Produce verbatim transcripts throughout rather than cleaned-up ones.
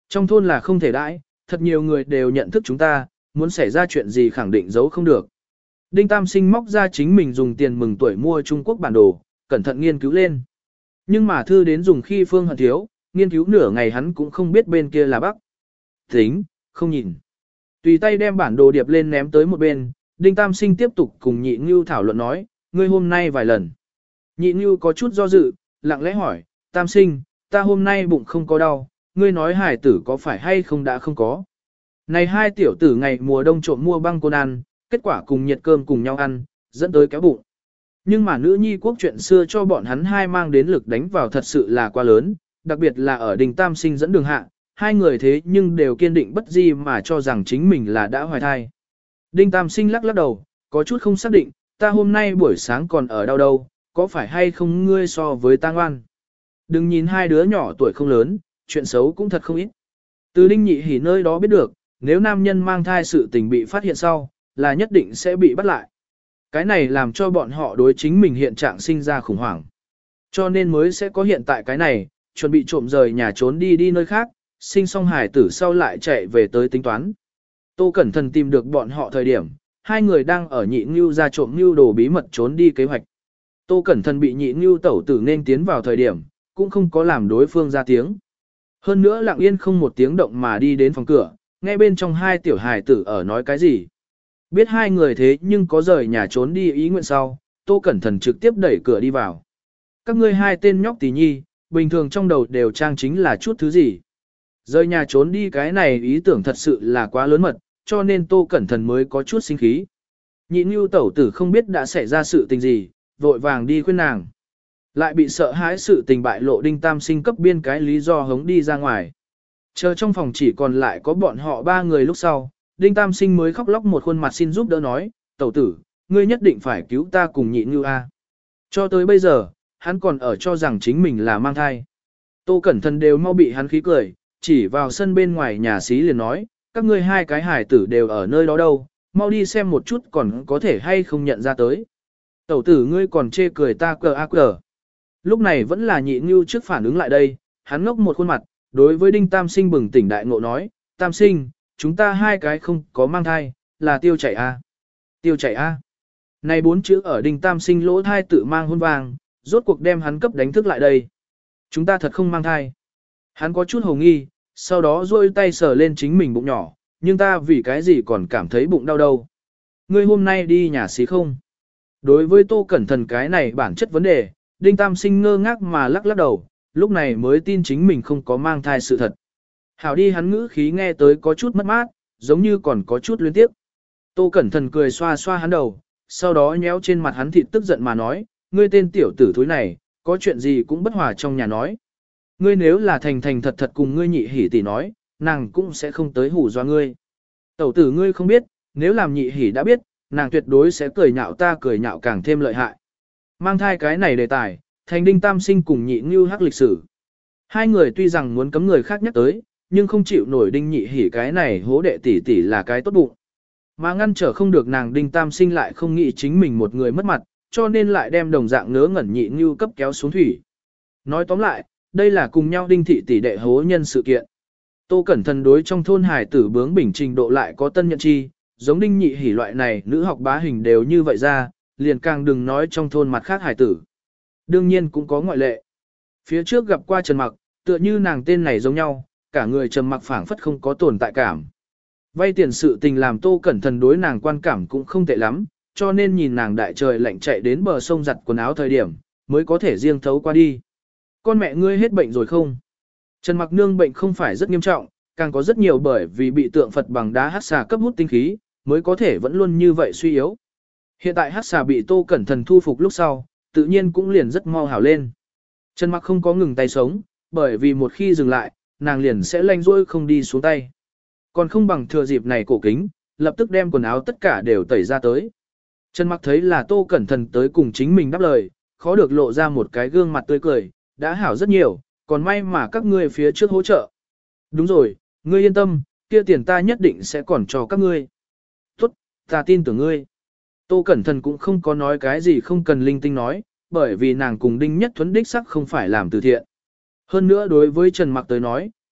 Trong thôn là không thể đãi, thật nhiều người đều nhận thức chúng ta, muốn xảy ra chuyện gì khẳng định giấu không được. Đinh Tam Sinh móc ra chính mình dùng tiền mừng tuổi mua Trung Quốc bản đồ, cẩn thận nghiên cứu lên. Nhưng mà thư đến dùng khi Phương Hận thiếu, nghiên cứu nửa ngày hắn cũng không biết bên kia là Bắc. Tính, không nhìn. Tùy tay đem bản đồ điệp lên ném tới một bên, Đinh Tam Sinh tiếp tục cùng Nhị Ngưu thảo luận nói, ngươi hôm nay vài lần. Nhị Ngưu có chút do dự, lặng lẽ hỏi, Tam Sinh, ta hôm nay bụng không có đau, ngươi nói hải tử có phải hay không đã không có. Này hai tiểu tử ngày mùa đông trộm mua băng côn ăn, kết quả cùng nhiệt cơm cùng nhau ăn, dẫn tới kéo bụng. Nhưng mà nữ nhi quốc chuyện xưa cho bọn hắn hai mang đến lực đánh vào thật sự là quá lớn, đặc biệt là ở Đinh Tam Sinh dẫn đường hạ, hai người thế nhưng đều kiên định bất di mà cho rằng chính mình là đã hoài thai. Đinh Tam Sinh lắc lắc đầu, có chút không xác định, ta hôm nay buổi sáng còn ở đâu đâu, có phải hay không ngươi so với ta ngoan. Đừng nhìn hai đứa nhỏ tuổi không lớn, chuyện xấu cũng thật không ít. Từ Đinh Nhị Hỉ nơi đó biết được, nếu nam nhân mang thai sự tình bị phát hiện sau, là nhất định sẽ bị bắt lại. Cái này làm cho bọn họ đối chính mình hiện trạng sinh ra khủng hoảng. Cho nên mới sẽ có hiện tại cái này, chuẩn bị trộm rời nhà trốn đi đi nơi khác, sinh xong hải tử sau lại chạy về tới tính toán. Tô Cẩn Thận tìm được bọn họ thời điểm, hai người đang ở Nhị Ngưu ra trộm Ngưu đồ bí mật trốn đi kế hoạch. Tô Cẩn Thận bị Nhị Ngưu tẩu tử nên tiến vào thời điểm, cũng không có làm đối phương ra tiếng. Hơn nữa lặng yên không một tiếng động mà đi đến phòng cửa, nghe bên trong hai tiểu hài tử ở nói cái gì. Biết hai người thế nhưng có rời nhà trốn đi ý nguyện sau, Tô Cẩn Thận trực tiếp đẩy cửa đi vào. Các ngươi hai tên nhóc tỳ nhi, bình thường trong đầu đều trang chính là chút thứ gì. Rời nhà trốn đi cái này ý tưởng thật sự là quá lớn mật, cho nên Tô Cẩn Thận mới có chút sinh khí. Nhị Nưu tẩu tử không biết đã xảy ra sự tình gì, vội vàng đi khuyên nàng. Lại bị sợ hãi sự tình bại lộ Đinh Tam Sinh cấp biên cái lý do hống đi ra ngoài. Chờ trong phòng chỉ còn lại có bọn họ ba người lúc sau, Đinh Tam Sinh mới khóc lóc một khuôn mặt xin giúp đỡ nói, tẩu tử, ngươi nhất định phải cứu ta cùng Nhị Nưu a. Cho tới bây giờ, hắn còn ở cho rằng chính mình là mang thai. Tô Cẩn Thận đều mau bị hắn khí cười, chỉ vào sân bên ngoài nhà xí liền nói, các ngươi hai cái hải tử đều ở nơi đó đâu, mau đi xem một chút còn có thể hay không nhận ra tới. Tẩu tử ngươi còn chê cười ta cờ ác cờ. Lúc này vẫn là Nhị Nưu trước phản ứng lại đây, hắn ngốc một khuôn mặt, đối với Đinh Tam Sinh bừng tỉnh đại ngộ nói, Tam Sinh, chúng ta hai cái không có mang thai, là tiêu chảy a. Tiêu chảy a. Này bốn chữ ở Đinh Tam Sinh lỗ thai tự mang hôn vàng, rốt cuộc đem hắn cấp đánh thức lại đây. Chúng ta thật không mang thai. Hắn có chút hồ nghi, sau đó duỗi tay sờ lên chính mình bụng nhỏ, nhưng ta vì cái gì còn cảm thấy bụng đau đâu. Ngươi hôm nay đi nhà xí không? Đối với Tô Cẩn Thận cái này bản chất vấn đề, Đinh Tam Sinh ngơ ngác mà lắc lắc đầu, lúc này mới tin chính mình không có mang thai sự thật. Hảo đi hắn ngữ khí nghe tới có chút mất mát, giống như còn có chút luyến tiếp. Tô Cẩn Thận cười xoa xoa hắn đầu, sau đó nhéo trên mặt hắn thịt tức giận mà nói, ngươi tên tiểu tử thúi này, có chuyện gì cũng bất hòa trong nhà nói. Ngươi nếu là thành thành thật thật cùng ngươi Nhị Hỉ tỷ nói, nàng cũng sẽ không tới hù dọa ngươi. Tẩu tử ngươi không biết, nếu làm Nhị Hỉ đã biết, nàng tuyệt đối sẽ cười nhạo ta cười nhạo càng thêm lợi hại. Mang thai cái này đề tài, thành Đinh Tam Sinh cùng Nhị Ngưu hắc lịch sử. Hai người tuy rằng muốn cấm người khác nhắc tới, nhưng không chịu nổi Đinh Nhị Hỉ cái này hố đệ tỷ tỷ là cái tốt bụng. Mà ngăn trở không được nàng Đinh Tam Sinh lại không nghĩ chính mình một người mất mặt, cho nên lại đem đồng dạng ngớ ngẩn Nhị Ngưu cấp kéo xuống thủy. Nói tóm lại, đây là cùng nhau Đinh thị tỷ đệ hố nhân sự kiện. Tô Cẩn Thận đối trong thôn hải tử bướng bỉnh trình độ lại có tân nhận chi, giống Đinh Nhị Hỉ loại này nữ học bá hình đều như vậy ra, liền càng đừng nói trong thôn mặt khác hải tử. Đương nhiên cũng có ngoại lệ. Phía trước gặp qua Trần Mặc, tựa như nàng tên này giống nhau, cả người Trần Mặc phảng phất không có tồn tại cảm. Vay tiền sự tình làm Tô Cẩn Thận đối nàng quan cảm cũng không tệ lắm, cho nên nhìn nàng đại trời lạnh chạy đến bờ sông giặt quần áo thời điểm, mới có thể riêng thấu qua đi. Con mẹ ngươi hết bệnh rồi không? Trần Mặc Nương bệnh không phải rất nghiêm trọng, càng có rất nhiều bởi vì bị tượng Phật bằng đá hắc xà cấp hút tinh khí, mới có thể vẫn luôn như vậy suy yếu. Hiện tại hắc xà bị Tô Cẩn Thận thu phục lúc sau, tự nhiên cũng liền rất mau hảo lên. Trần Mặc không có ngừng tay sống, bởi vì một khi dừng lại, nàng liền sẽ lanh rỗi không đi xuống tay. Còn không bằng thừa dịp này cổ kính, lập tức đem quần áo tất cả đều tẩy ra tới. Trần Mặc thấy là Tô Cẩn Thận tới cùng chính mình đáp lời, khó được lộ ra một cái gương mặt tươi cười, đã hảo rất nhiều, còn may mà các ngươi phía trước hỗ trợ. Đúng rồi, ngươi yên tâm, kia tiền ta nhất định sẽ còn cho các ngươi. Tốt, ta tin tưởng ngươi. Tô Cẩn Thận cũng không có nói cái gì không cần linh tinh nói, bởi vì nàng cùng Đinh Nhất Thuấn đích sắc không phải làm từ thiện. Hơn nữa đối với Trần Mặc tới nói,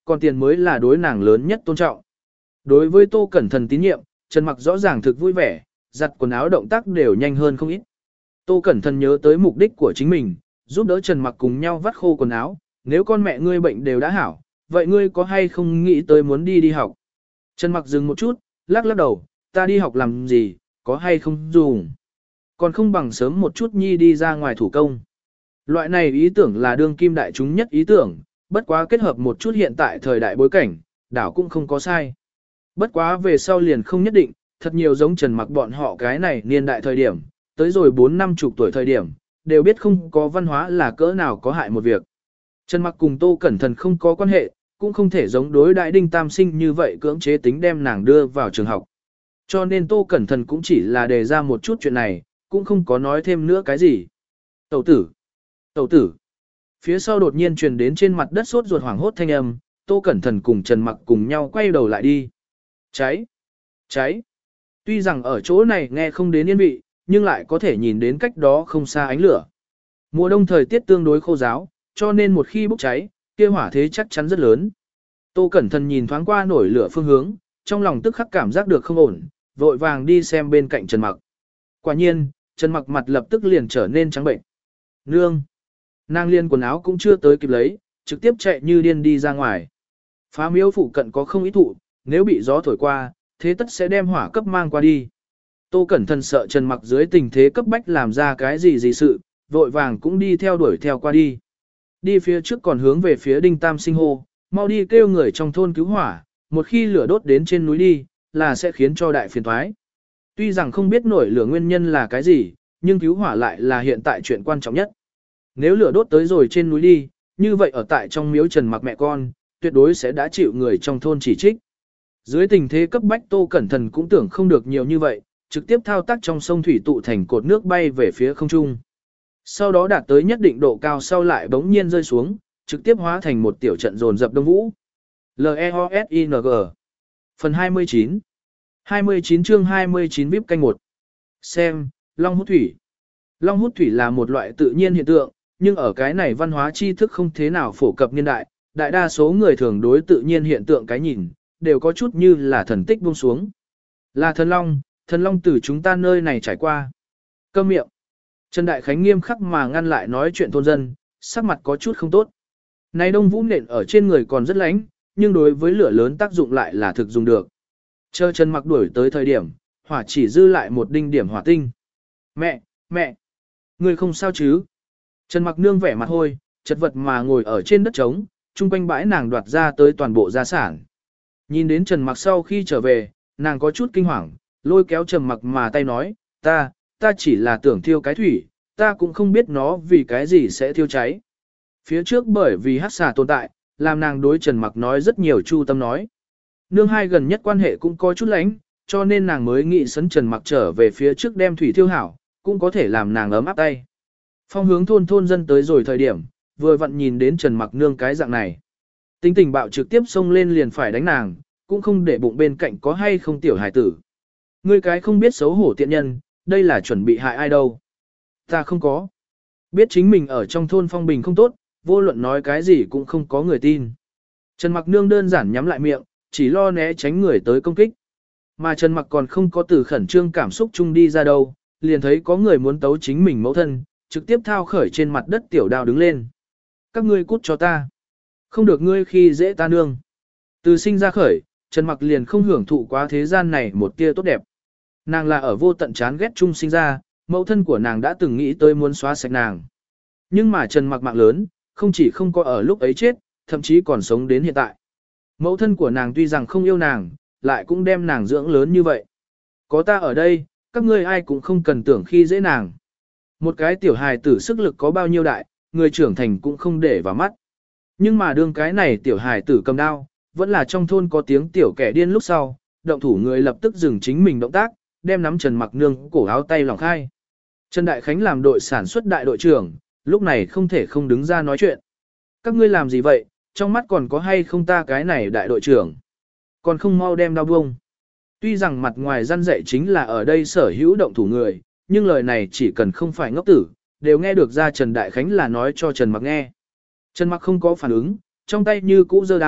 còn tiền mới là đối nàng lớn nhất tôn trọng. Đối với Tô Cẩn Thần tín nhiệm, Trần Mặc rõ ràng thực vui vẻ, giặt quần áo động tác đều nhanh hơn không ít. Tô Cẩn Thần nhớ tới mục đích của chính mình, giúp đỡ Trần Mặc cùng nhau vắt khô quần áo, nếu con mẹ ngươi bệnh đều đã hảo, vậy ngươi có hay không nghĩ tới muốn đi đi học? Trần Mặc dừng một chút, lắc lắc đầu, ta đi học làm gì, có hay không dùng. Còn không bằng sớm một chút nhi đi ra ngoài thủ công. Loại này ý tưởng là đương kim đại chúng nhất ý tưởng, bất quá kết hợp một chút hiện tại thời đại bối cảnh, đảo cũng không có sai. Bất quá về sau liền không nhất định, thật nhiều giống Trần Mặc bọn họ cái này niên đại thời điểm, tới rồi bốn năm chục tuổi thời điểm, đều biết không có văn hóa là cỡ nào có hại một việc. Trần Mặc cùng Tô Cẩn Thần không có quan hệ, cũng không thể giống đối đại Đinh Tam Sinh như vậy cưỡng chế tính đem nàng đưa vào trường học. Cho nên Tô Cẩn Thần cũng chỉ là đề ra một chút chuyện này, cũng không có nói thêm nữa cái gì. Tẩu tử! Tẩu tử! Phía sau đột nhiên truyền đến trên mặt đất sốt ruột hoảng hốt thanh âm, Tô Cẩn Thần cùng Trần Mặc cùng nhau quay đầu lại đi. Cháy! Cháy! Tuy rằng ở chỗ này nghe không đến yên vị, nhưng lại có thể nhìn đến cách đó không xa ánh lửa. Mùa đông thời tiết tương đối khô ráo, cho nên một khi bốc cháy, kia hỏa thế chắc chắn rất lớn. Tô Cẩn Thần nhìn thoáng qua nổi lửa phương hướng, trong lòng tức khắc cảm giác được không ổn, vội vàng đi xem bên cạnh Trần Mặc. Quả nhiên, Trần Mặc mặt lập tức liền trở nên trắng bệnh. Nương! Nàng liên quần áo cũng chưa tới kịp lấy, trực tiếp chạy như điên đi ra ngoài. Phá miếu phụ cận có không ít thụ, nếu bị gió thổi qua, thế tất sẽ đem hỏa cấp mang qua đi. Tô Cẩn Thần sợ Trần Mặc dưới tình thế cấp bách làm ra cái gì gì sự, vội vàng cũng đi theo đuổi theo qua đi. Đi phía trước còn hướng về phía Đinh Tam Sinh hô, mau đi kêu người trong thôn cứu hỏa, một khi lửa đốt đến trên núi đi, là sẽ khiến cho đại phiền toái. Tuy rằng không biết nổi lửa nguyên nhân là cái gì, nhưng cứu hỏa lại là hiện tại chuyện quan trọng nhất. Nếu lửa đốt tới rồi trên núi đi, như vậy ở tại trong miếu Trần Mặc mẹ con, tuyệt đối sẽ đã chịu người trong thôn chỉ trích. Dưới tình thế cấp bách Tô Cẩn Thần cũng tưởng không được nhiều như vậy, trực tiếp thao tác trong sông thủy tụ thành cột nước bay về phía không trung. Sau đó đạt tới nhất định độ cao sau lại bỗng nhiên rơi xuống, trực tiếp hóa thành một tiểu trận dồn dập đông vũ. L E O S I N G Phần hai mươi chín hai mươi chín chương hai mươi chín vê i pê canh một. Xem, long hút thủy. Long hút thủy là một loại tự nhiên hiện tượng, nhưng ở cái này văn hóa tri thức không thế nào phổ cập niên đại, đại đa số người thường đối tự nhiên hiện tượng cái nhìn, đều có chút như là thần tích buông xuống. Là thần long, thần long từ chúng ta nơi này trải qua. Câm miệng. Trần Đại Khánh nghiêm khắc mà ngăn lại nói chuyện thôn dân, sắc mặt có chút không tốt. Này đông vũ nện ở trên người còn rất lánh, nhưng đối với lửa lớn tác dụng lại là thực dùng được. Chờ Trần Mặc đuổi tới thời điểm, hỏa chỉ dư lại một đinh điểm hỏa tinh. Mẹ, mẹ, người không sao chứ? Trần Mặc nương vẻ mặt hôi, chật vật mà ngồi ở trên đất trống, chung quanh bãi nàng đoạt ra tới toàn bộ gia sản. Nhìn đến Trần Mặc sau khi trở về, nàng có chút kinh hoàng, lôi kéo Trần Mặc mà tay nói, ta, ta chỉ là tưởng thiêu cái thủy, ta cũng không biết nó vì cái gì sẽ thiêu cháy. Phía trước bởi vì hắc xà tồn tại, làm nàng đối Trần Mặc nói rất nhiều chu tâm nói. Nương hai gần nhất quan hệ cũng có chút lánh, cho nên nàng mới nghĩ sấn Trần Mặc trở về phía trước đem thủy thiêu hảo, cũng có thể làm nàng ấm áp tay. Phong hướng thôn thôn dân tới rồi thời điểm, vừa vặn nhìn đến Trần Mặc nương cái dạng này. Tính tình bạo trực tiếp xông lên liền phải đánh nàng, cũng không để bụng bên cạnh có hay không tiểu hải tử. Ngươi cái không biết xấu hổ tiện nhân, đây là chuẩn bị hại ai đâu. Ta không có. Biết chính mình ở trong thôn phong bình không tốt, vô luận nói cái gì cũng không có người tin. Trần Mặc nương đơn giản nhắm lại miệng, chỉ lo né tránh người tới công kích. Mà Trần Mặc còn không có từ khẩn trương cảm xúc chung đi ra đâu, liền thấy có người muốn tấu chính mình mẫu thân, trực tiếp thao khởi trên mặt đất tiểu đao đứng lên. Các ngươi cút cho ta. Không được ngươi khi dễ ta nương. Từ sinh ra khởi, Trần Mặc liền không hưởng thụ quá thế gian này một tia tốt đẹp. Nàng là ở vô tận chán ghét chung sinh ra, mẫu thân của nàng đã từng nghĩ tới muốn xóa sạch nàng. Nhưng mà Trần Mặc mạng lớn, không chỉ không có ở lúc ấy chết, thậm chí còn sống đến hiện tại. Mẫu thân của nàng tuy rằng không yêu nàng, lại cũng đem nàng dưỡng lớn như vậy. Có ta ở đây, các ngươi ai cũng không cần tưởng khi dễ nàng. Một cái tiểu hài tử sức lực có bao nhiêu đại, người trưởng thành cũng không để vào mắt. Nhưng mà đương cái này tiểu hài tử cầm đao, vẫn là trong thôn có tiếng tiểu kẻ điên lúc sau, động thủ người lập tức dừng chính mình động tác, đem nắm Trần Mặc nương cổ áo tay lòng khai. Trần Đại Khánh làm đội sản xuất đại đội trưởng, lúc này không thể không đứng ra nói chuyện. Các ngươi làm gì vậy, trong mắt còn có hay không ta cái này đại đội trưởng? Còn không mau đem đao buông. Tuy rằng mặt ngoài răn dạy chính là ở đây sở hữu động thủ người, nhưng lời này chỉ cần không phải ngốc tử, đều nghe được ra Trần Đại Khánh là nói cho Trần Mặc nghe. Trần Mặc không có phản ứng, trong tay như cũ giơ đao,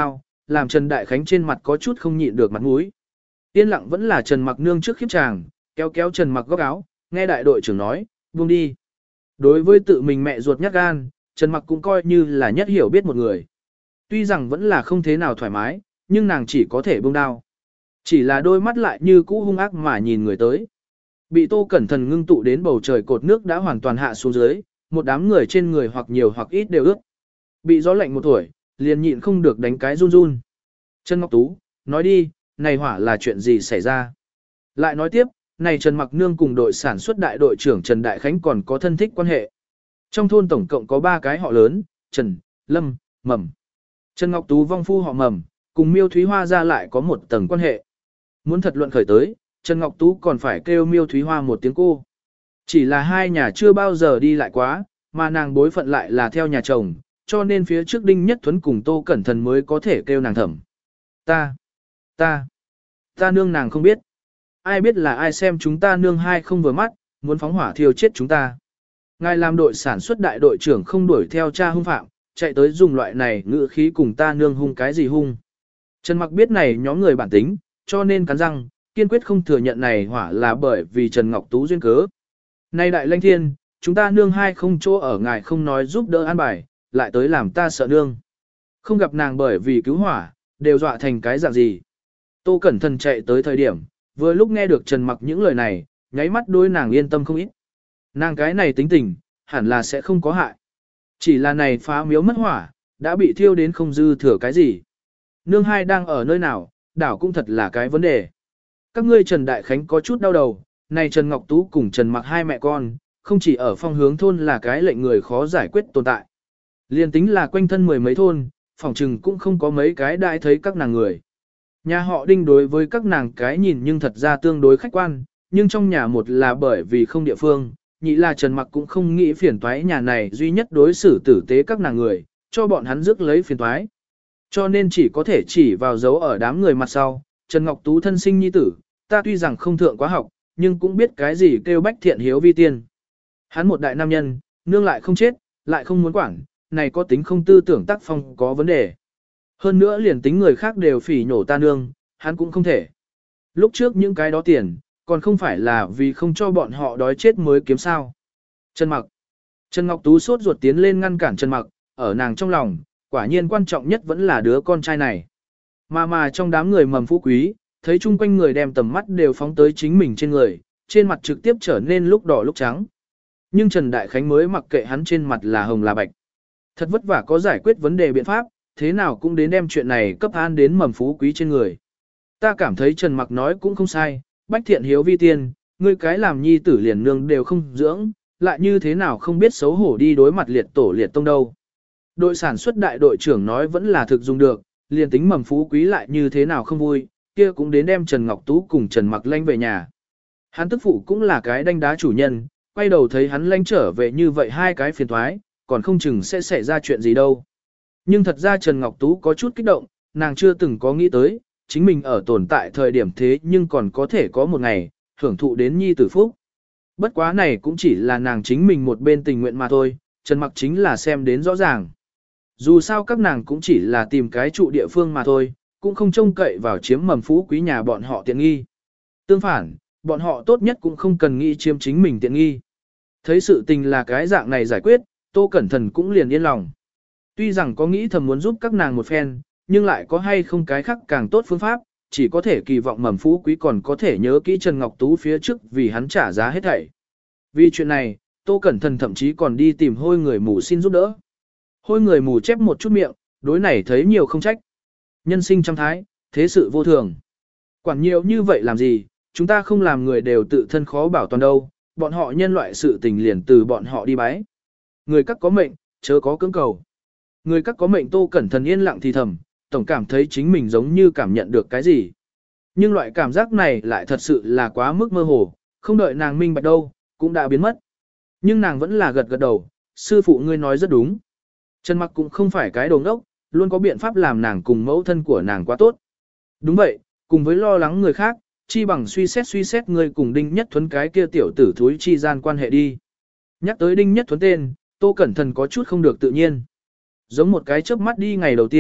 làm Trần Đại Khánh trên mặt có chút không nhịn được mặt mũi. Yên lặng vẫn là Trần Mặc nương trước khiếp chàng, kéo kéo Trần Mặc góc áo, nghe đại đội trưởng nói, buông đi. Đối với tự mình mẹ ruột nhát gan, Trần Mặc cũng coi như là nhất hiểu biết một người. Tuy rằng vẫn là không thế nào thoải mái, nhưng nàng chỉ có thể buông đao. Chỉ là đôi mắt lại như cũ hung ác mà nhìn người tới. Bị Tô Cẩn Thận ngưng tụ đến bầu trời cột nước đã hoàn toàn hạ xuống dưới, một đám người trên người hoặc nhiều hoặc ít đều ướt. Bị gió lạnh một tuổi, liền nhịn không được đánh cái run run. Trần Ngọc Tú, nói đi, này hỏa là chuyện gì xảy ra? Lại nói tiếp, này Trần Mặc Nương cùng đội sản xuất đại đội trưởng Trần Đại Khánh còn có thân thích quan hệ. Trong thôn tổng cộng có ba cái họ lớn, Trần, Lâm, Mầm. Trần Ngọc Tú vong phu họ Mầm, cùng Miêu Thúy Hoa ra lại có một tầng quan hệ. Muốn thật luận khởi tới, Trần Ngọc Tú còn phải kêu Miêu Thúy Hoa một tiếng cô. Chỉ là hai nhà chưa bao giờ đi lại quá, mà nàng bối phận lại là theo nhà chồng, cho nên phía trước Đinh Nhất Thuấn cùng Tô Cẩn Thận mới có thể kêu nàng thẩm. Ta, ta, ta nương nàng không biết. Ai biết là ai xem chúng ta nương hai không vừa mắt, muốn phóng hỏa thiêu chết chúng ta. Ngài làm đội sản xuất đại đội trưởng không đuổi theo cha hung phạm, chạy tới dùng loại này ngữ khí cùng ta nương hung cái gì hung. Trần Mặc biết này nhóm người bản tính, cho nên cắn răng, kiên quyết không thừa nhận này hỏa là bởi vì Trần Ngọc Tú duyên cớ. Này đại lãnh thiên, chúng ta nương hai không chỗ ở ngài không nói giúp đỡ an bài, lại tới làm ta sợ nương. Không gặp nàng bởi vì cứu hỏa, đều dọa thành cái dạng gì. Tô Cẩn Thận chạy tới thời điểm, vừa lúc nghe được Trần Mặc những lời này, nháy mắt đối nàng yên tâm không ít. Nàng cái này tính tình, hẳn là sẽ không có hại. Chỉ là này phá miếu mất hỏa, đã bị thiêu đến không dư thừa cái gì. Nương hai đang ở nơi nào, đảo cũng thật là cái vấn đề. Các ngươi Trần Đại Khánh có chút đau đầu, này Trần Ngọc Tú cùng Trần Mặc hai mẹ con, không chỉ ở phong hướng thôn là cái lệnh người khó giải quyết tồn tại. Liên tính là quanh thân mười mấy thôn, phòng trừng cũng không có mấy cái đại thấy các nàng người. Nhà họ Đinh đối với các nàng cái nhìn nhưng thật ra tương đối khách quan, nhưng trong nhà một là bởi vì không địa phương, nhị là Trần Mặc cũng không nghĩ phiền toái nhà này duy nhất đối xử tử tế các nàng người, cho bọn hắn rước lấy phiền toái. Cho nên chỉ có thể chỉ vào dấu ở đám người mặt sau, Trần Ngọc Tú thân sinh nhi tử, ta tuy rằng không thượng quá học, nhưng cũng biết cái gì kêu bách thiện hiếu vi tiên. Hắn một đại nam nhân, nương lại không chết, lại không muốn quản, này có tính không tư tưởng tác phong có vấn đề. Hơn nữa liền tính người khác đều phỉ nhổ ta nương, hắn cũng không thể. Lúc trước những cái đó tiền, còn không phải là vì không cho bọn họ đói chết mới kiếm sao. Trần Mặc. Trần Ngọc Tú sốt ruột tiến lên ngăn cản Trần Mặc, ở nàng trong lòng, quả nhiên quan trọng nhất vẫn là đứa con trai này. Mà mà trong đám người mầm phú quý, thấy chung quanh người đem tầm mắt đều phóng tới chính mình trên người, trên mặt trực tiếp trở nên lúc đỏ lúc trắng. Nhưng Trần Đại Khánh mới mặc kệ hắn trên mặt là hồng là bạch. Thật vất vả có giải quyết vấn đề biện pháp, thế nào cũng đến đem chuyện này cấp an đến mầm phú quý trên người. Ta cảm thấy Trần Mặc nói cũng không sai, bách thiện hiếu vi tiên, ngươi cái làm nhi tử liền nương đều không dưỡng, lại như thế nào không biết xấu hổ đi đối mặt liệt tổ liệt tông đâu. Đội sản xuất đại đội trưởng nói vẫn là thực dùng được, liền tính mầm phú quý lại như thế nào không vui, kia cũng đến đem Trần Ngọc Tú cùng Trần Mặc lanh về nhà. Hắn tức phụ cũng là cái đanh đá chủ nhân, quay đầu thấy hắn lanh trở về như vậy hai cái phiền thoái, còn không chừng sẽ xảy ra chuyện gì đâu. Nhưng thật ra Trần Ngọc Tú có chút kích động, nàng chưa từng có nghĩ tới, chính mình ở tồn tại thời điểm thế nhưng còn có thể có một ngày, hưởng thụ đến nhi tử phúc. Bất quá này cũng chỉ là nàng chính mình một bên tình nguyện mà thôi, Trần Mặc chính là xem đến rõ ràng. Dù sao các nàng cũng chỉ là tìm cái trụ địa phương mà thôi, cũng không trông cậy vào chiếm mầm phú quý nhà bọn họ tiện nghi. Tương phản, bọn họ tốt nhất cũng không cần nghĩ chiếm chính mình tiện nghi. Thấy sự tình là cái dạng này giải quyết, Tô Cẩn Thận cũng liền yên lòng. Tuy rằng có nghĩ thầm muốn giúp các nàng một phen, nhưng lại có hay không cái khác càng tốt phương pháp, chỉ có thể kỳ vọng mầm phú quý còn có thể nhớ kỹ Trần Ngọc Tú phía trước vì hắn trả giá hết thảy. Vì chuyện này, Tô Cẩn Thận thậm chí còn đi tìm hôi người mù xin giúp đỡ. Hôi người mù chép một chút miệng, đối này thấy nhiều không trách. Nhân sinh trăm thái, thế sự vô thường. Quản nhiều như vậy làm gì, chúng ta không làm người đều tự thân khó bảo toàn đâu, bọn họ nhân loại sự tình liền từ bọn họ đi bái. Người các có mệnh, chớ có cưỡng cầu. Người các có mệnh Tô Cẩn Thận yên lặng thì thầm, tổng cảm thấy chính mình giống như cảm nhận được cái gì. Nhưng loại cảm giác này lại thật sự là quá mức mơ hồ, không đợi nàng minh bạch đâu, cũng đã biến mất. Nhưng nàng vẫn là gật gật đầu, sư phụ ngươi nói rất đúng. Trần Mặc cũng không phải cái đồ ngốc, luôn có biện pháp làm nàng cùng mẫu thân của nàng quá tốt. Đúng vậy, cùng với lo lắng người khác, chi bằng suy xét suy xét ngươi cùng Đinh Nhất Thuấn cái kia tiểu tử thúi chi gian quan hệ đi. Nhắc tới Đinh Nhất Thuấn tên, Tô Cẩn Thận có chút không được tự nhiên. Giống một cái chớp mắt đi ngày đầu tiên,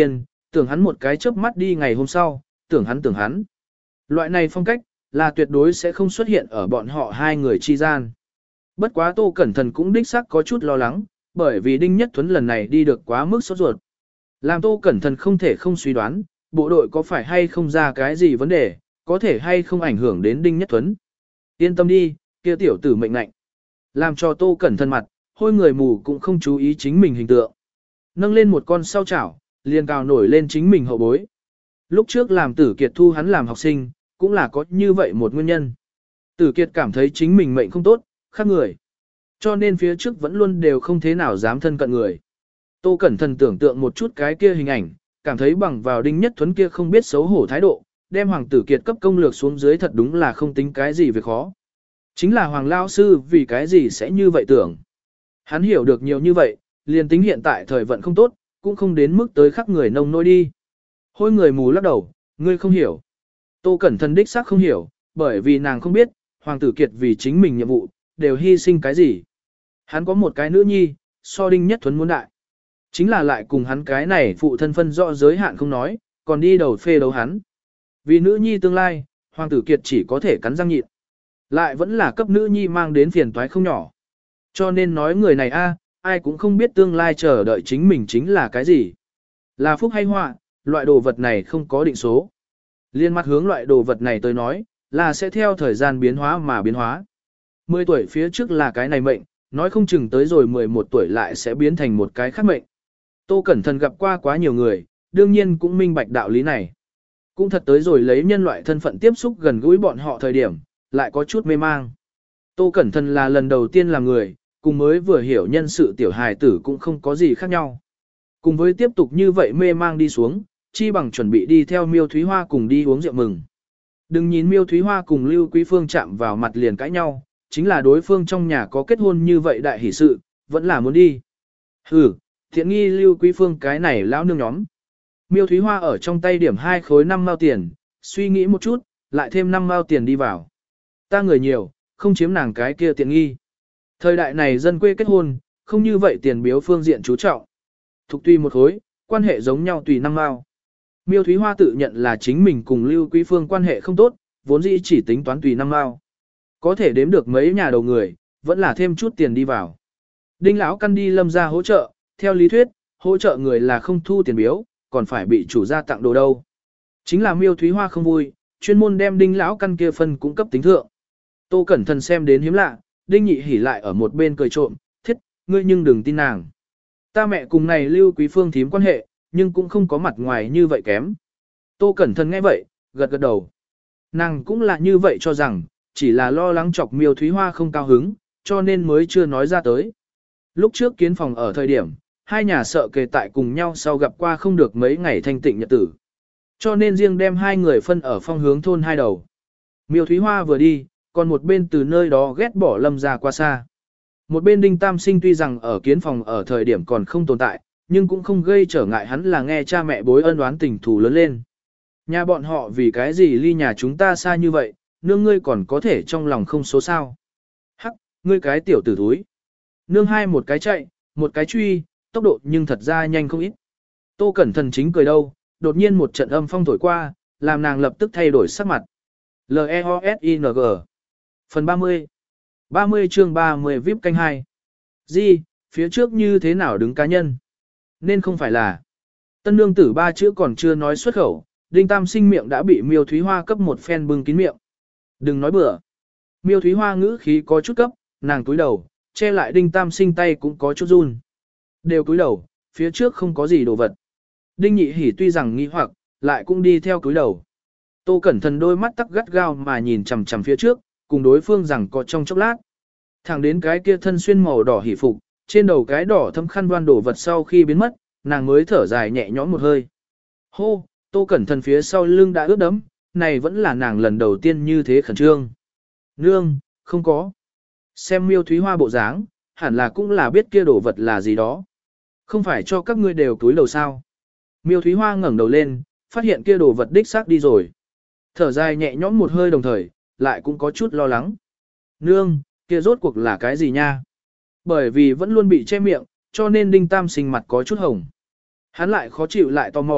tưởng hắn một cái chớp mắt đi ngày hôm sau, tưởng hắn tưởng hắn. Loại này phong cách, là tuyệt đối sẽ không xuất hiện ở bọn họ hai người chi gian. Bất quá Tô Cẩn Thận cũng đích xác có chút lo lắng, bởi vì Đinh Nhất Thuấn lần này đi được quá mức sốt ruột. Làm Tô Cẩn Thận không thể không suy đoán, bộ đội có phải hay không ra cái gì vấn đề, có thể hay không ảnh hưởng đến Đinh Nhất Thuấn. Yên tâm đi, kia tiểu tử mệnh lạnh. Làm cho Tô Cẩn Thận mặt, hôi người mù cũng không chú ý chính mình hình tượng. Nâng lên một con sao chảo, liền cào nổi lên chính mình hậu bối. Lúc trước làm Tử Kiệt thu hắn làm học sinh, cũng là có như vậy một nguyên nhân. Tử Kiệt cảm thấy chính mình mệnh không tốt, khác người. Cho nên phía trước vẫn luôn đều không thế nào dám thân cận người. Tô Cẩn Thận tưởng tượng một chút cái kia hình ảnh, cảm thấy bằng vào Đinh Nhất Thuấn kia không biết xấu hổ thái độ, đem Hoàng Tử Kiệt cấp công lược xuống dưới thật đúng là không tính cái gì về khó. Chính là Hoàng Lao Sư vì cái gì sẽ như vậy tưởng. Hắn hiểu được nhiều như vậy, liền tính hiện tại thời vận không tốt, cũng không đến mức tới khắc người nông nỗi đi. Hôi người mù lắc đầu, ngươi không hiểu. Tô Cẩn Thận đích xác không hiểu, bởi vì nàng không biết, Hoàng Tử Kiệt vì chính mình nhiệm vụ, đều hy sinh cái gì. Hắn có một cái nữ nhi, so Đinh Nhất Thuấn muốn đại. Chính là lại cùng hắn cái này phụ thân phân rõ giới hạn không nói, còn đi đầu phê đấu hắn. Vì nữ nhi tương lai, Hoàng Tử Kiệt chỉ có thể cắn răng nhịn. Lại vẫn là cấp nữ nhi mang đến phiền toái không nhỏ. Cho nên nói người này a, ai cũng không biết tương lai chờ đợi chính mình chính là cái gì. Là phúc hay họa, loại đồ vật này không có định số. Liên mặt hướng loại đồ vật này tới nói, là sẽ theo thời gian biến hóa mà biến hóa. mười tuổi phía trước là cái này mệnh, nói không chừng tới rồi mười một tuổi lại sẽ biến thành một cái khác mệnh. Tô Cẩn Thận gặp qua quá nhiều người, đương nhiên cũng minh bạch đạo lý này. Cũng thật tới rồi lấy nhân loại thân phận tiếp xúc gần gũi bọn họ thời điểm, lại có chút mê mang. Tô Cẩn Thận là lần đầu tiên làm người, cùng mới vừa hiểu nhân sự tiểu hài tử cũng không có gì khác nhau. Cùng với tiếp tục như vậy mê mang đi xuống, chi bằng chuẩn bị đi theo Miêu Thúy Hoa cùng đi uống rượu mừng. Đừng nhìn Miêu Thúy Hoa cùng Lưu Quý Phương chạm vào mặt liền cãi nhau, chính là đối phương trong nhà có kết hôn như vậy đại hỷ sự, vẫn là muốn đi. Hừ, thiện nghi Lưu Quý Phương cái này lão nương nhóm. Miêu Thúy Hoa ở trong tay điểm hai khối năm mao tiền, suy nghĩ một chút, lại thêm năm mao tiền đi vào. Ta người nhiều, không chiếm nàng cái kia tiện nghi. Thời đại này dân quê kết hôn, không như vậy tiền biếu phương diện chú trọng. Thục tùy một khối, quan hệ giống nhau tùy năm mao. Miêu Thúy Hoa tự nhận là chính mình cùng Lưu Quý Phương quan hệ không tốt, vốn dĩ chỉ tính toán tùy năm mao. Có thể đếm được mấy nhà đầu người, vẫn là thêm chút tiền đi vào. Đinh lão căn đi Lâm ra hỗ trợ, theo lý thuyết, hỗ trợ người là không thu tiền biếu, còn phải bị chủ gia tặng đồ đâu. Chính là Miêu Thúy Hoa không vui, chuyên môn đem Đinh lão căn kia phân cung cấp tính thượng. Tô Cẩn Thận xem đến hiếm lạ, Đinh Nhị Hỉ lại ở một bên cười trộm, thiết, ngươi nhưng đừng tin nàng. Ta mẹ cùng này Lưu Quý Phương thím quan hệ, nhưng cũng không có mặt ngoài như vậy kém. Tô Cẩn Thận nghe vậy, gật gật đầu. Nàng cũng là như vậy cho rằng, chỉ là lo lắng chọc Miêu Thúy Hoa không cao hứng, cho nên mới chưa nói ra tới. Lúc trước kiến phòng ở thời điểm, hai nhà sợ kề tại cùng nhau sau gặp qua không được mấy ngày thanh tịnh nhật tử. Cho nên riêng đem hai người phân ở phong hướng thôn hai đầu. Miêu Thúy Hoa vừa đi, còn một bên từ nơi đó ghét bỏ Lâm ra qua xa. Một bên Đinh Tam Sinh tuy rằng ở kiến phòng ở thời điểm còn không tồn tại, nhưng cũng không gây trở ngại hắn là nghe cha mẹ bối ân oán tình thù lớn lên. Nhà bọn họ vì cái gì ly nhà chúng ta xa như vậy, nương ngươi còn có thể trong lòng không số sao. Hắc, ngươi cái tiểu tử thúi. Nương hai một cái chạy, một cái truy, tốc độ nhưng thật ra nhanh không ít. Tô Cẩn Thận chính cười đâu, đột nhiên một trận âm phong thổi qua, làm nàng lập tức thay đổi sắc mặt. L E O S I N G Phần ba mươi ba mươi chương ba mươi vi ai pi canh hai. Gì, phía trước như thế nào đứng cá nhân? Nên không phải là. Tân nương tử ba chữ còn chưa nói xuất khẩu, Đinh Tam Sinh miệng đã bị Miêu Thúy Hoa cấp một phen bưng kín miệng. Đừng nói bừa. Miêu Thúy Hoa ngữ khí có chút cấp, nàng túi đầu, che lại Đinh Tam Sinh tay cũng có chút run. Đều túi đầu, phía trước không có gì đồ vật. Đinh Nhị Hỉ tuy rằng nghi hoặc, lại cũng đi theo túi đầu. Tô Cẩn Thận đôi mắt tắc gắt gao mà nhìn chằm chằm phía trước, cùng đối phương rằng có trong chốc lát. Thẳng đến cái kia thân xuyên màu đỏ hỉ phục, trên đầu cái đỏ thâm khăn đoan đổ vật sau khi biến mất, nàng mới thở dài nhẹ nhõm một hơi. Hô, Tô Cẩn Thận phía sau lưng đã ướt đẫm, này vẫn là nàng lần đầu tiên như thế khẩn trương. Nương, không có. Xem Miêu Thúy Hoa bộ dáng, hẳn là cũng là biết kia đổ vật là gì đó. Không phải cho các ngươi đều túi đầu sao. Miêu Thúy Hoa ngẩng đầu lên, phát hiện kia đồ vật đích xác đi rồi. Thở dài nhẹ nhõm một hơi đồng thời, lại cũng có chút lo lắng. Nương, kia rốt cuộc là cái gì nha? Bởi vì vẫn luôn bị che miệng, cho nên Đinh Tam Sinh mặt có chút hồng. Hắn lại khó chịu lại tò mò,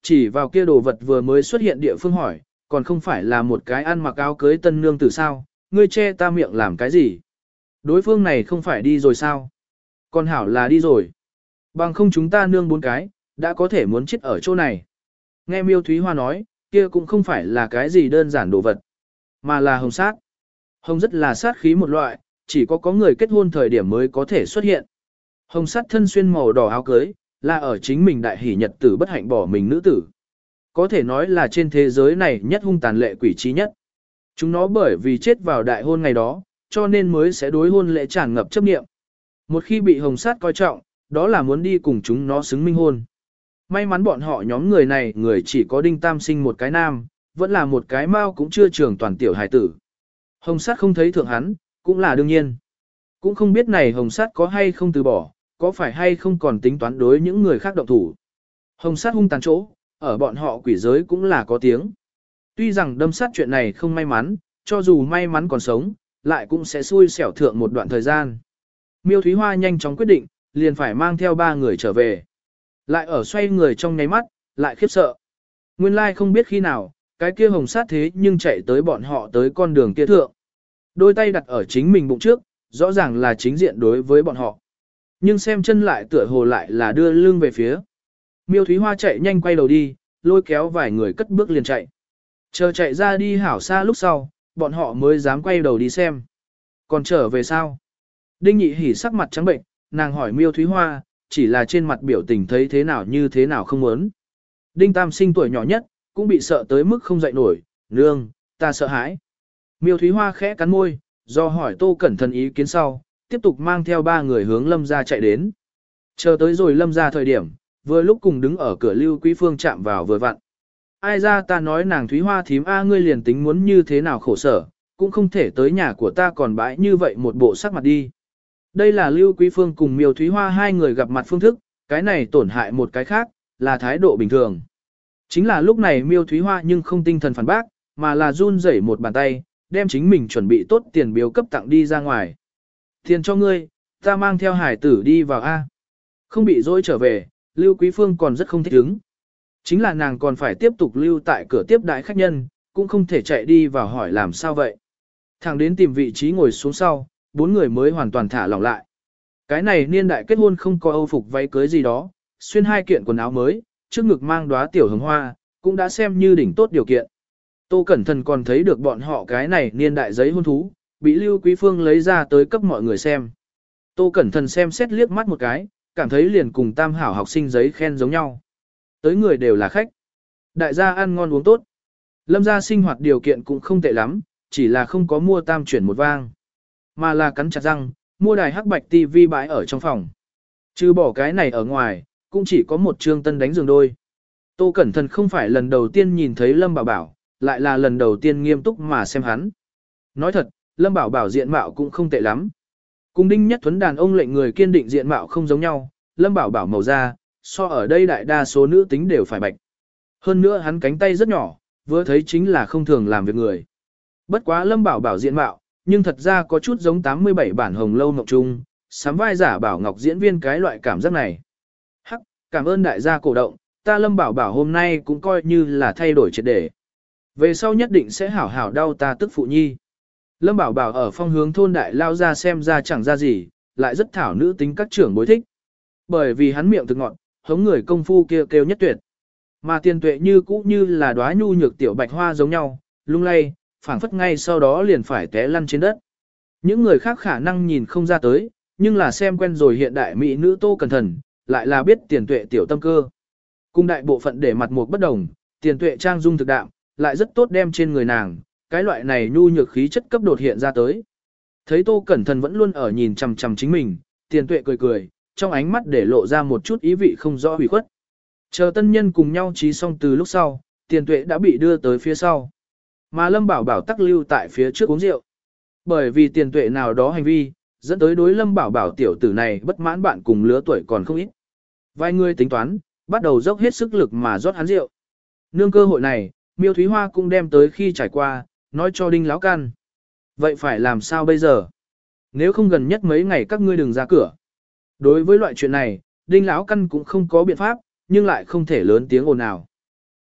Chỉ vào kia đồ vật vừa mới xuất hiện địa phương hỏi, còn không phải là một cái ăn mặc áo cưới tân nương tử sao, ngươi che ta miệng làm cái gì? Đối phương này không phải đi rồi sao? Còn hảo là đi rồi. Bằng không chúng ta nương bốn cái, đã có thể muốn chết ở chỗ này. Nghe Miêu Thúy Hoa nói, kia cũng không phải là cái gì đơn giản đồ vật, mà là hồng sát. Hồng rất là sát khí một loại, chỉ có có người kết hôn thời điểm mới có thể xuất hiện. Hồng sát thân xuyên màu đỏ áo cưới, là ở chính mình đại hỷ nhật tử bất hạnh bỏ mình nữ tử. Có thể nói là trên thế giới này nhất hung tàn lệ quỷ trí nhất. Chúng nó bởi vì chết vào đại hôn ngày đó, cho nên mới sẽ đối hôn lễ tràn ngập chấp niệm. Một khi bị hồng sát coi trọng, đó là muốn đi cùng chúng nó xứng minh hôn. May mắn bọn họ nhóm người này người chỉ có Đinh Tam Sinh một cái nam, vẫn là một cái mao cũng chưa trưởng toàn tiểu hài tử. Hồng sát không thấy thượng hắn, cũng là đương nhiên. Cũng không biết này hồng sát có hay không từ bỏ, có phải hay không còn tính toán đối những người khác động thủ. Hồng sát hung tàn chỗ, ở bọn họ quỷ giới cũng là có tiếng. Tuy rằng đâm sát chuyện này không may mắn, cho dù may mắn còn sống, lại cũng sẽ xui xẻo thượng một đoạn thời gian. Miêu Thúy Hoa nhanh chóng quyết định, liền phải mang theo ba người trở về. Lại ở xoay người trong nháy mắt, lại khiếp sợ. Nguyên lai không biết khi nào, cái kia hồng sát thế nhưng chạy tới bọn họ tới con đường kia thượng. Đôi tay đặt ở chính mình bụng trước, rõ ràng là chính diện đối với bọn họ. Nhưng xem chân lại tựa hồ lại là đưa lưng về phía. Miêu Thúy Hoa chạy nhanh quay đầu đi, lôi kéo vài người cất bước liền chạy. Chờ chạy ra đi hảo xa lúc sau, bọn họ mới dám quay đầu đi xem. Còn trở về sao? Đinh Nhị Hỉ sắc mặt trắng bệnh, nàng hỏi Miêu Thúy Hoa, chỉ là trên mặt biểu tình thấy thế nào như thế nào không muốn. Đinh Tam Sinh tuổi nhỏ nhất, cũng bị sợ tới mức không dậy nổi, nương, ta sợ hãi. Miêu Thúy Hoa khẽ cắn môi, do hỏi Tô Cẩn Thận ý kiến sau, tiếp tục mang theo ba người hướng Lâm gia chạy đến. Chờ tới rồi Lâm gia thời điểm, vừa lúc cùng đứng ở cửa Lưu Quý Phương chạm vào vừa vặn. Ai ra ta nói nàng Thúy Hoa thím a ngươi liền tính muốn như thế nào khổ sở, cũng không thể tới nhà của ta còn bãi như vậy một bộ sắc mặt đi. Đây là Lưu Quý Phương cùng Miêu Thúy Hoa hai người gặp mặt phương thức, cái này tổn hại một cái khác, là thái độ bình thường. Chính là lúc này Miêu Thúy Hoa nhưng không tinh thần phản bác, mà là run rẩy một bàn tay, đem chính mình chuẩn bị tốt tiền biếu cấp tặng đi ra ngoài. Tiền cho ngươi, ta mang theo hải tử đi vào A. Không bị dối trở về, Lưu Quý Phương còn rất không thích ứng. Chính là nàng còn phải tiếp tục lưu tại cửa tiếp đại khách nhân, cũng không thể chạy đi vào hỏi làm sao vậy. Thằng đến tìm vị trí ngồi xuống sau, bốn người mới hoàn toàn thả lỏng lại. Cái này niên đại kết hôn không có âu phục váy cưới gì đó, xuyên hai kiện quần áo mới, trước ngực mang đóa tiểu hồng hoa, cũng đã xem như đỉnh tốt điều kiện. Tô Cẩn Thận còn thấy được bọn họ cái này niên đại giấy hôn thú, bị Lưu Quý Phương lấy ra tới cấp mọi người xem. Tô Cẩn Thận xem xét liếc mắt một cái, cảm thấy liền cùng tam hảo học sinh giấy khen giống nhau. Tới người đều là khách. Đại gia ăn ngon uống tốt. Lâm gia sinh hoạt điều kiện cũng không tệ lắm, chỉ là không có mua tam chuyển một vang. Mà là cắn chặt răng, mua đài hắc bạch tivi bãi ở trong phòng. Chứ bỏ cái này ở ngoài, cũng chỉ có một trương tân đánh giường đôi. Tô Cẩn Thận không phải lần đầu tiên nhìn thấy Lâm Bảo Bảo, lại là lần đầu tiên nghiêm túc mà xem hắn. Nói thật, Lâm Bảo Bảo diện mạo cũng không tệ lắm. Cùng Đinh Nhất Thuấn đàn ông lệnh người kiên định diện mạo không giống nhau, Lâm Bảo Bảo màu da, so ở đây đại đa số nữ tính đều phải bạch. Hơn nữa hắn cánh tay rất nhỏ, vừa thấy chính là không thường làm việc người. Bất quá Lâm Bảo Bảo diện mạo, nhưng thật ra có chút giống tám mươi bảy bản Hồng Lâu Ngọc Trung, sắm vai giả Bảo Ngọc diễn viên cái loại cảm giác này. Hắc, cảm ơn đại gia cổ động, ta Lâm Bảo Bảo hôm nay cũng coi như là thay đổi triệt để. Về sau nhất định sẽ hảo hảo đau ta tức phụ nhi. Lâm Bảo Bảo ở phong hướng thôn đại lao ra xem ra chẳng ra gì, lại rất thảo nữ tính các trưởng bối thích. Bởi vì hắn miệng thực ngọn, hống người công phu kia kêu, kêu nhất tuyệt. Mà Tiền Tuệ như cũ như là đóa nhu nhược tiểu bạch hoa giống nhau, lung lay, phảng phất ngay sau đó liền phải té lăn trên đất. Những người khác khả năng nhìn không ra tới, nhưng là xem quen rồi hiện đại mỹ nữ Tô Cẩn Thận, lại là biết Tiền Tuệ tiểu tâm cơ. Cung đại bộ phận để mặt một bất đồng, Tiền Tuệ trang dung thực đạm, lại rất tốt đem trên người nàng, cái loại này nhu nhược khí chất cấp đột hiện ra tới. Thấy Tô Cẩn Thận vẫn luôn ở nhìn chằm chằm chính mình, Tiền Tuệ cười cười, trong ánh mắt để lộ ra một chút ý vị không rõ hủy khuất. Chờ tân nhân cùng nhau trí xong từ lúc sau, Tiền Tuệ đã bị đưa tới phía sau. Mà Lâm Bảo Bảo tắc lưu tại phía trước uống rượu. Bởi vì Tiền Tuệ nào đó hành vi, dẫn tới đối Lâm Bảo Bảo tiểu tử này bất mãn bạn cùng lứa tuổi còn không ít. Vài người tính toán, bắt đầu dốc hết sức lực mà rót hắn rượu. Nương cơ hội này, Miêu Thúy Hoa cũng đem tới khi trải qua, nói cho Đinh Láo Căn. Vậy phải làm sao bây giờ? Nếu không gần nhất mấy ngày các ngươi đừng ra cửa. Đối với loại chuyện này, Đinh Láo Căn cũng không có biện pháp, nhưng lại không thể lớn tiếng ồn ào.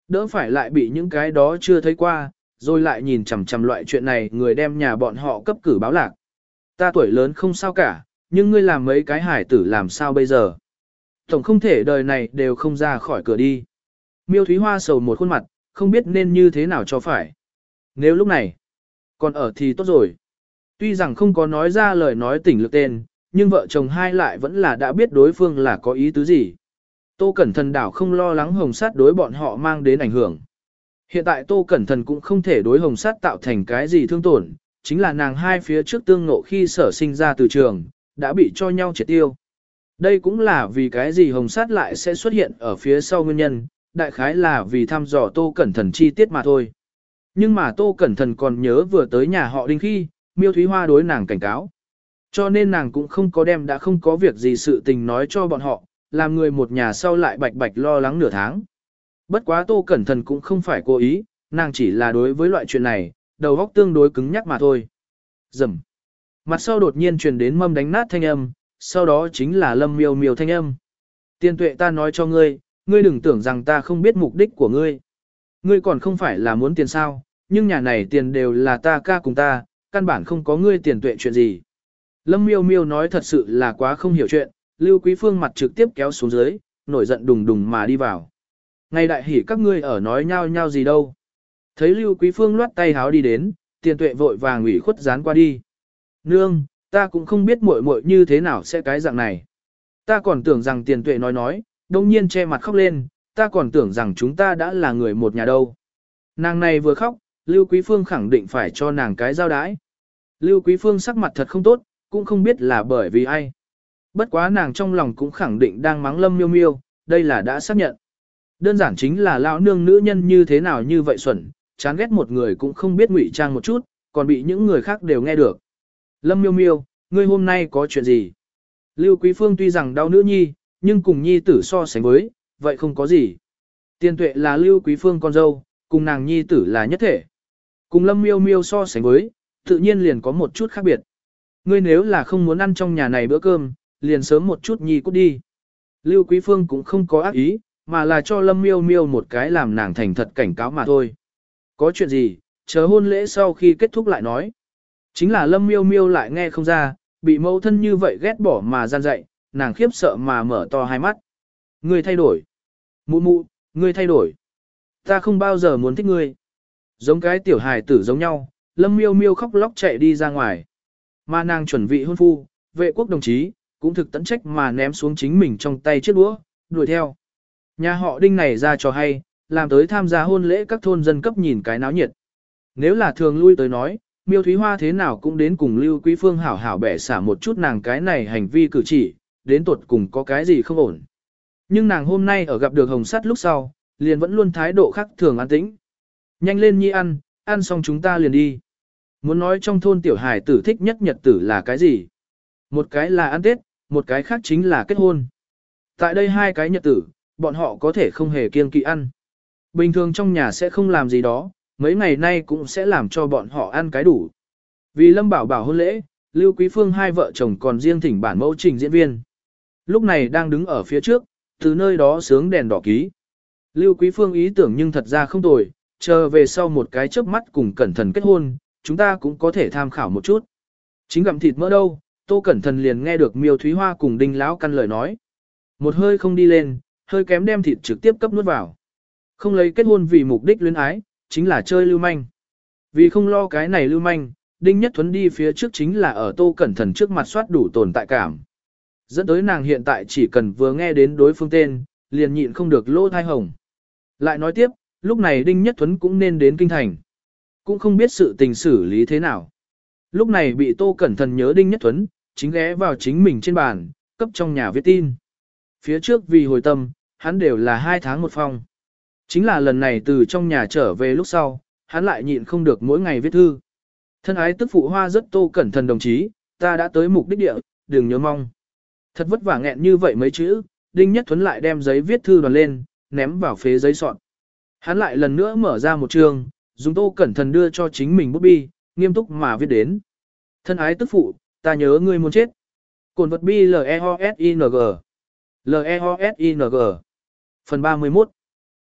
Đỡ phải lại bị những cái đó chưa thấy qua, rồi lại nhìn chằm chằm loại chuyện này người đem nhà bọn họ cấp cử báo lạc. Ta tuổi lớn không sao cả, nhưng ngươi làm mấy cái hải tử làm sao bây giờ? Tổng không thể đời này đều không ra khỏi cửa đi. Miêu Thúy Hoa sầu một khuôn mặt, không biết nên như thế nào cho phải. Nếu lúc này, còn ở thì tốt rồi. Tuy rằng không có nói ra lời nói tỉnh lực tên, nhưng vợ chồng hai lại vẫn là đã biết đối phương là có ý tứ gì. Tô Cẩn Thần đảo không lo lắng Hồng Sát đối bọn họ mang đến ảnh hưởng. Hiện tại Tô Cẩn Thần cũng không thể đối Hồng Sát tạo thành cái gì thương tổn, chính là nàng hai phía trước tương ngộ khi sở sinh ra từ trường, đã bị cho nhau triệt tiêu. Đây cũng là vì cái gì Hồng Sát lại sẽ xuất hiện ở phía sau nguyên nhân, đại khái là vì thăm dò Tô Cẩn Thần chi tiết mà thôi. Nhưng mà Tô Cẩn Thần còn nhớ vừa tới nhà họ Đinh khi, Miêu Thúy Hoa đối nàng cảnh cáo. Cho nên nàng cũng không có đem đã không có việc gì sự tình nói cho bọn họ, làm người một nhà sau lại bạch bạch lo lắng nửa tháng. Bất quá Tô Cẩn Thần cũng không phải cố ý, nàng chỉ là đối với loại chuyện này, đầu óc tương đối cứng nhắc mà thôi. Rầm. Mặt sau đột nhiên truyền đến mâm đánh nát thanh âm, sau đó chính là Lâm Miêu Miêu thanh âm. Tiên Tuệ, ta nói cho ngươi, ngươi đừng tưởng rằng ta không biết mục đích của ngươi. Ngươi còn không phải là muốn tiền sao, nhưng nhà này tiền đều là ta ca cùng ta, căn bản không có ngươi Tiền Tuệ chuyện gì. Lâm Miêu Miêu nói thật sự là quá không hiểu chuyện, Lưu Quý Phương mặt trực tiếp kéo xuống dưới, nổi giận đùng đùng mà đi vào. Ngày đại hỉ các ngươi ở nói nhau nhau gì đâu. Thấy Lưu Quý Phương loát tay háo đi đến, Tiền Tuệ vội vàng ủy khuất dán qua đi. Nương, ta cũng không biết muội muội như thế nào sẽ cái dạng này. Ta còn tưởng rằng Tiền Tuệ nói nói, đông nhiên che mặt khóc lên, ta còn tưởng rằng chúng ta đã là người một nhà đâu. Nàng này vừa khóc, Lưu Quý Phương khẳng định phải cho nàng cái giao đái. Lưu Quý Phương sắc mặt thật không tốt, cũng không biết là bởi vì ai. Bất quá nàng trong lòng cũng khẳng định đang mắng Lâm Miêu Miêu, đây là đã xác nhận. Đơn giản chính là lão nương nữ nhân như thế nào như vậy xuẩn, chán ghét một người cũng không biết ngụy trang một chút, còn bị những người khác đều nghe được. Lâm Miêu Miêu, ngươi hôm nay có chuyện gì? Lưu Quý Phương tuy rằng đau nữ nhi, nhưng cùng nhi tử so sánh với, vậy không có gì. Tiền Tuệ là Lưu Quý Phương con dâu, cùng nàng nhi tử là nhất thể. Cùng Lâm Miêu Miêu so sánh với, tự nhiên liền có một chút khác biệt. Ngươi nếu là không muốn ăn trong nhà này bữa cơm, liền sớm một chút nhi cút đi. Lưu Quý Phương cũng không có ác ý, mà là cho Lâm Miêu Miêu một cái làm nàng thành thật cảnh cáo mà thôi. Có chuyện gì, chờ hôn lễ sau khi kết thúc lại nói. Chính là Lâm Miêu Miêu lại nghe không ra, bị mẫu thân như vậy ghét bỏ mà gian dạy, nàng khiếp sợ mà mở to hai mắt. Ngươi thay đổi. Mụ mụ, ngươi thay đổi. Ta không bao giờ muốn thích ngươi. Giống cái tiểu hài tử giống nhau, Lâm Miêu Miêu khóc lóc chạy đi ra ngoài. Mà nàng chuẩn vị hôn phu, vệ quốc đồng chí, cũng thực tận trách mà ném xuống chính mình trong tay chiếc đũa, đuổi theo. Nhà họ Đinh này ra cho hay, làm tới tham gia hôn lễ các thôn dân cấp nhìn cái náo nhiệt. Nếu là thường lui tới nói, Miêu Thúy Hoa thế nào cũng đến cùng Lưu Quý Phương hảo hảo bẻ xả một chút nàng cái này hành vi cử chỉ, đến tuột cùng có cái gì không ổn. Nhưng nàng hôm nay ở gặp được Hồng Sắt lúc sau, liền vẫn luôn thái độ khác thường an tĩnh. Nhanh lên nhi ăn, ăn xong chúng ta liền đi. Muốn nói trong thôn tiểu hải tử thích nhất nhật tử là cái gì? Một cái là ăn Tết, một cái khác chính là kết hôn. Tại đây hai cái nhật tử, bọn họ có thể không hề kiêng kỵ ăn. Bình thường trong nhà sẽ không làm gì đó, mấy ngày nay cũng sẽ làm cho bọn họ ăn cái đủ. Vì Lâm Bảo Bảo hôn lễ, Lưu Quý Phương hai vợ chồng còn riêng thỉnh bản mẫu trình diễn viên. Lúc này đang đứng ở phía trước, từ nơi đó sướng đèn đỏ ký. Lưu Quý Phương ý tưởng nhưng thật ra không tồi, chờ về sau một cái chớp mắt cùng Cẩn Thận kết hôn, chúng ta cũng có thể tham khảo một chút. Chính gặm thịt mỡ đâu, Tô Cẩn Thận liền nghe được Miêu Thúy Hoa cùng Đinh Lão căn lời nói. Một hơi không đi lên, hơi kém đem thịt trực tiếp cấp nuốt vào. Không lấy kết hôn vì mục đích luyến ái, chính là chơi lưu manh. Vì không lo cái này lưu manh, Đinh Nhất Thuấn đi phía trước chính là ở Tô Cẩn Thận trước mặt soát đủ tồn tại cảm. Dẫn tới nàng hiện tại chỉ cần vừa nghe đến đối phương tên, liền nhịn không được lỗ thai hồng. Lại nói tiếp, lúc này Đinh Nhất Thuấn cũng nên đến kinh thành. Cũng không biết sự tình xử lý thế nào. Lúc này bị Tô Cẩn Thận nhớ Đinh Nhất Thuấn, chính ghé vào chính mình trên bàn, cấp trong nhà viết tin. Phía trước vì hồi tâm, hắn đều là hai tháng một phong. Chính là lần này từ trong nhà trở về lúc sau, hắn lại nhịn không được mỗi ngày viết thư. Thân ái tức phụ Hoa rất Tô Cẩn Thận đồng chí, ta đã tới mục đích địa, đừng nhớ mong. Thật vất vả nghẹn như vậy mấy chữ, Đinh Nhất Thuấn lại đem giấy viết thư đoàn lên, ném vào phế giấy sọt. Hắn lại lần nữa mở ra một chương, dùng Tô Cẩn Thận đưa cho chính mình bút bi, nghiêm túc mà viết đến. Thân ái tức phụ, ta nhớ ngươi muốn chết. Cồn vật bi L E O S I N G L E O S I N G Phần ba mươi mốt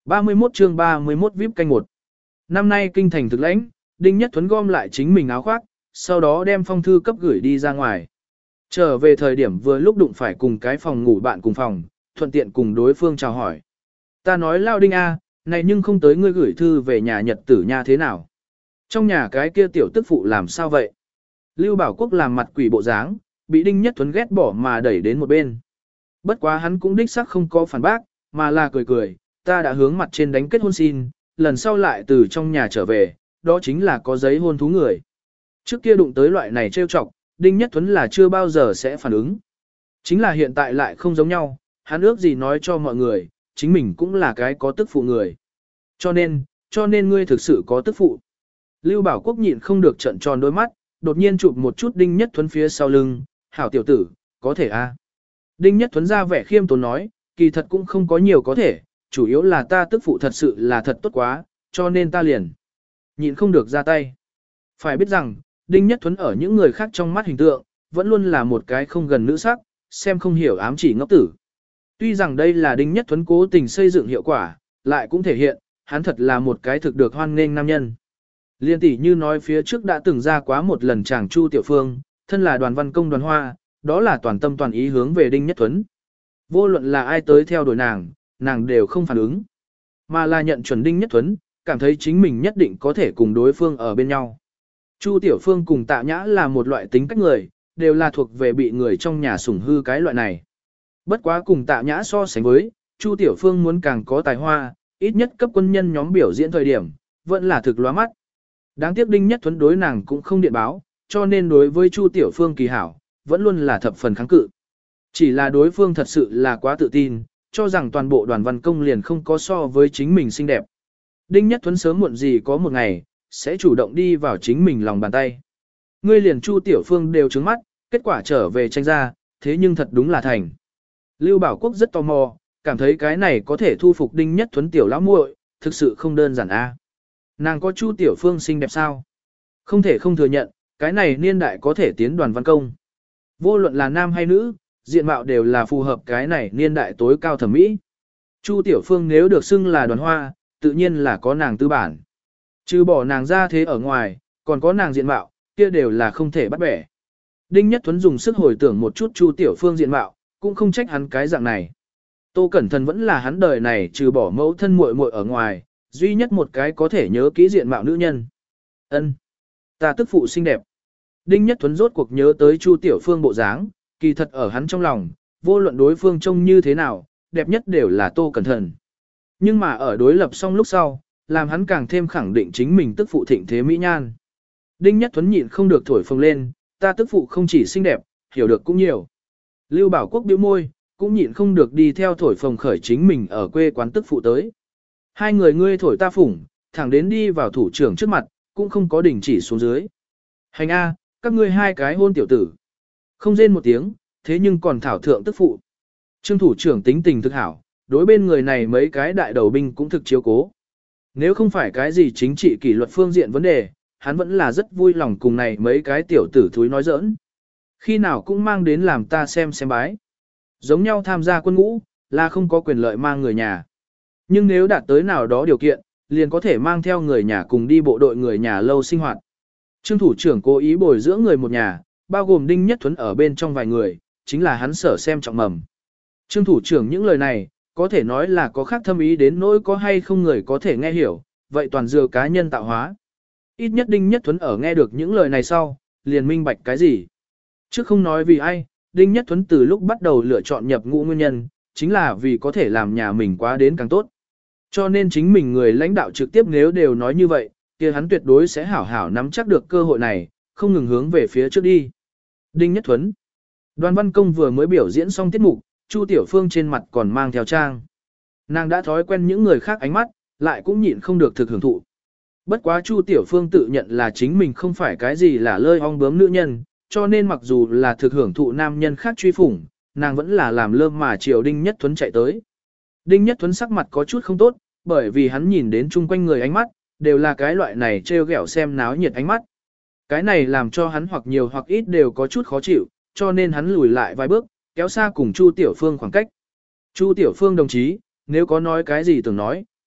ba mươi mốt chương ba mươi mốt vê i pê canh một. Năm nay kinh thành thực lãnh, Đinh Nhất Thuấn gom lại chính mình áo khoác, sau đó đem phong thư cấp gửi đi ra ngoài. Trở về thời điểm vừa lúc đụng phải cùng cái phòng ngủ bạn cùng phòng, thuận tiện cùng đối phương chào hỏi. Ta nói Lao Đinh A, này nhưng không tới ngươi gửi thư về nhà nhật tử nha thế nào. Trong nhà cái kia tiểu tức phụ làm sao vậy? Lưu Bảo Quốc làm mặt quỷ bộ dáng, bị Đinh Nhất Thuấn ghét bỏ mà đẩy đến một bên. Bất quá hắn cũng đích xác không có phản bác, mà là cười cười, ta đã hướng mặt trên đánh kết hôn xin, lần sau lại từ trong nhà trở về, đó chính là có giấy hôn thú người. Trước kia đụng tới loại này trêu chọc, Đinh Nhất Thuấn là chưa bao giờ sẽ phản ứng. Chính là hiện tại lại không giống nhau, hắn ước gì nói cho mọi người, chính mình cũng là cái có tức phụ người. Cho nên, cho nên ngươi thực sự có tức phụ. Lưu Bảo Quốc nhịn không được trận tròn đôi mắt, đột nhiên chụp một chút Đinh Nhất Thuấn phía sau lưng, hảo tiểu tử, có thể a. Đinh Nhất Thuấn ra vẻ khiêm tốn nói, kỳ thật cũng không có nhiều có thể, chủ yếu là ta tức phụ thật sự là thật tốt quá, cho nên ta liền nhịn không được ra tay. Phải biết rằng, Đinh Nhất Thuấn ở những người khác trong mắt hình tượng, vẫn luôn là một cái không gần nữ sắc, xem không hiểu ám chỉ ngốc tử. Tuy rằng đây là Đinh Nhất Thuấn cố tình xây dựng hiệu quả, lại cũng thể hiện, hắn thật là một cái thực được hoan nghênh nam nhân. Liên tỷ như nói phía trước đã từng ra quá một lần chàng Chu Tiểu Phương, thân là đoàn văn công đoàn hoa, đó là toàn tâm toàn ý hướng về Đinh Nhất Thuấn. Vô luận là ai tới theo đuổi nàng, nàng đều không phản ứng, mà là nhận chuẩn Đinh Nhất Thuấn, cảm thấy chính mình nhất định có thể cùng đối phương ở bên nhau. Chu Tiểu Phương cùng Tạ Nhã là một loại tính cách người, đều là thuộc về bị người trong nhà sủng hư cái loại này. Bất quá cùng Tạ Nhã so sánh với, Chu Tiểu Phương muốn càng có tài hoa, ít nhất cấp quân nhân nhóm biểu diễn thời điểm, vẫn là thực lóa mắt. Đáng tiếc Đinh Nhất Thuấn đối nàng cũng không điện báo, cho nên đối với Chu Tiểu Phương kỳ hảo, vẫn luôn là thập phần kháng cự. Chỉ là đối phương thật sự là quá tự tin, cho rằng toàn bộ đoàn văn công liền không có so với chính mình xinh đẹp. Đinh Nhất Thuấn sớm muộn gì có một ngày, sẽ chủ động đi vào chính mình lòng bàn tay. Ngươi liền Chu Tiểu Phương đều trứng mắt, kết quả trở về tranh ra, thế nhưng thật đúng là thành. Lưu Bảo Quốc rất tò mò, cảm thấy cái này có thể thu phục Đinh Nhất Thuấn tiểu lão muội, thực sự không đơn giản a. Nàng có Chu Tiểu Phương xinh đẹp sao? Không thể không thừa nhận, cái này niên đại có thể tiến đoàn văn công. Vô luận là nam hay nữ, diện mạo đều là phù hợp cái này niên đại tối cao thẩm mỹ. Chu Tiểu Phương nếu được xưng là đoàn hoa, tự nhiên là có nàng tư bản. Trừ bỏ nàng ra thế ở ngoài, còn có nàng diện mạo, kia đều là không thể bắt bẻ. Đinh Nhất Thuấn dùng sức hồi tưởng một chút Chu Tiểu Phương diện mạo, cũng không trách hắn cái dạng này. Tô Cẩn Thần vẫn là hắn đời này trừ bỏ mẫu thân muội muội ở ngoài, duy nhất một cái có thể nhớ kỹ diện mạo nữ nhân. Ân, ta tức phụ xinh đẹp. Đinh Nhất Thuấn rốt cuộc nhớ tới Chu Tiểu Phương bộ dáng, kỳ thật ở hắn trong lòng, vô luận đối phương trông như thế nào, đẹp nhất đều là Tô Cẩn Thần. Nhưng mà ở đối lập xong lúc sau, làm hắn càng thêm khẳng định chính mình tức phụ thịnh thế mỹ nhan. Đinh Nhất Thuấn nhịn không được thổi phồng lên, ta tức phụ không chỉ xinh đẹp, hiểu được cũng nhiều. Lưu Bảo Quốc bĩu môi, cũng nhịn không được đi theo thổi phồng khởi chính mình ở quê quán tức phụ tới. Hai người ngươi thổi ta phủng, thẳng đến đi vào thủ trưởng trước mặt, cũng không có đình chỉ xuống dưới. Hành A, các ngươi hai cái hôn tiểu tử. Không rên một tiếng, thế nhưng còn thảo thượng tức phụ. Trương thủ trưởng tính tình thực hảo, đối bên người này mấy cái đại đầu binh cũng thực chiếu cố. Nếu không phải cái gì chính trị kỷ luật phương diện vấn đề, hắn vẫn là rất vui lòng cùng này mấy cái tiểu tử thúi nói giỡn. Khi nào cũng mang đến làm ta xem xem bái. Giống nhau tham gia quân ngũ, là không có quyền lợi mang người nhà. Nhưng nếu đạt tới nào đó điều kiện, liền có thể mang theo người nhà cùng đi bộ đội người nhà lâu sinh hoạt. Trương thủ trưởng cố ý bồi dưỡng người một nhà, bao gồm Đinh Nhất Thuấn ở bên trong vài người, chính là hắn sở xem trọng mầm. Trương thủ trưởng những lời này, có thể nói là có khác thâm ý đến nỗi có hay không người có thể nghe hiểu, vậy toàn dựa cá nhân tạo hóa. Ít nhất Đinh Nhất Thuấn ở nghe được những lời này sau, liền minh bạch cái gì. Trước không nói vì ai, Đinh Nhất Thuấn từ lúc bắt đầu lựa chọn nhập ngũ nguyên nhân, chính là vì có thể làm nhà mình quá đến càng tốt. Cho nên chính mình người lãnh đạo trực tiếp nếu đều nói như vậy, kia hắn tuyệt đối sẽ hảo hảo nắm chắc được cơ hội này, không ngừng hướng về phía trước đi. Đinh Nhất Thuấn. Đoàn Văn Công vừa mới biểu diễn xong tiết mục, Chu Tiểu Phương trên mặt còn mang theo trang. Nàng đã thói quen những người khác ánh mắt, lại cũng nhịn không được thực hưởng thụ. Bất quá Chu Tiểu Phương tự nhận là chính mình không phải cái gì là lơi ong bướm nữ nhân, cho nên mặc dù là thực hưởng thụ nam nhân khác truy phủng, nàng vẫn là làm lơm mà chiều Đinh Nhất Thuấn chạy tới. Đinh Nhất Thuấn sắc mặt có chút không tốt, bởi vì hắn nhìn đến chung quanh người ánh mắt, đều là cái loại này trêu ghẹo xem náo nhiệt ánh mắt. Cái này làm cho hắn hoặc nhiều hoặc ít đều có chút khó chịu, cho nên hắn lùi lại vài bước, kéo xa cùng Chu Tiểu Phương khoảng cách. Chu Tiểu Phương đồng chí, nếu có nói cái gì tưởng nói,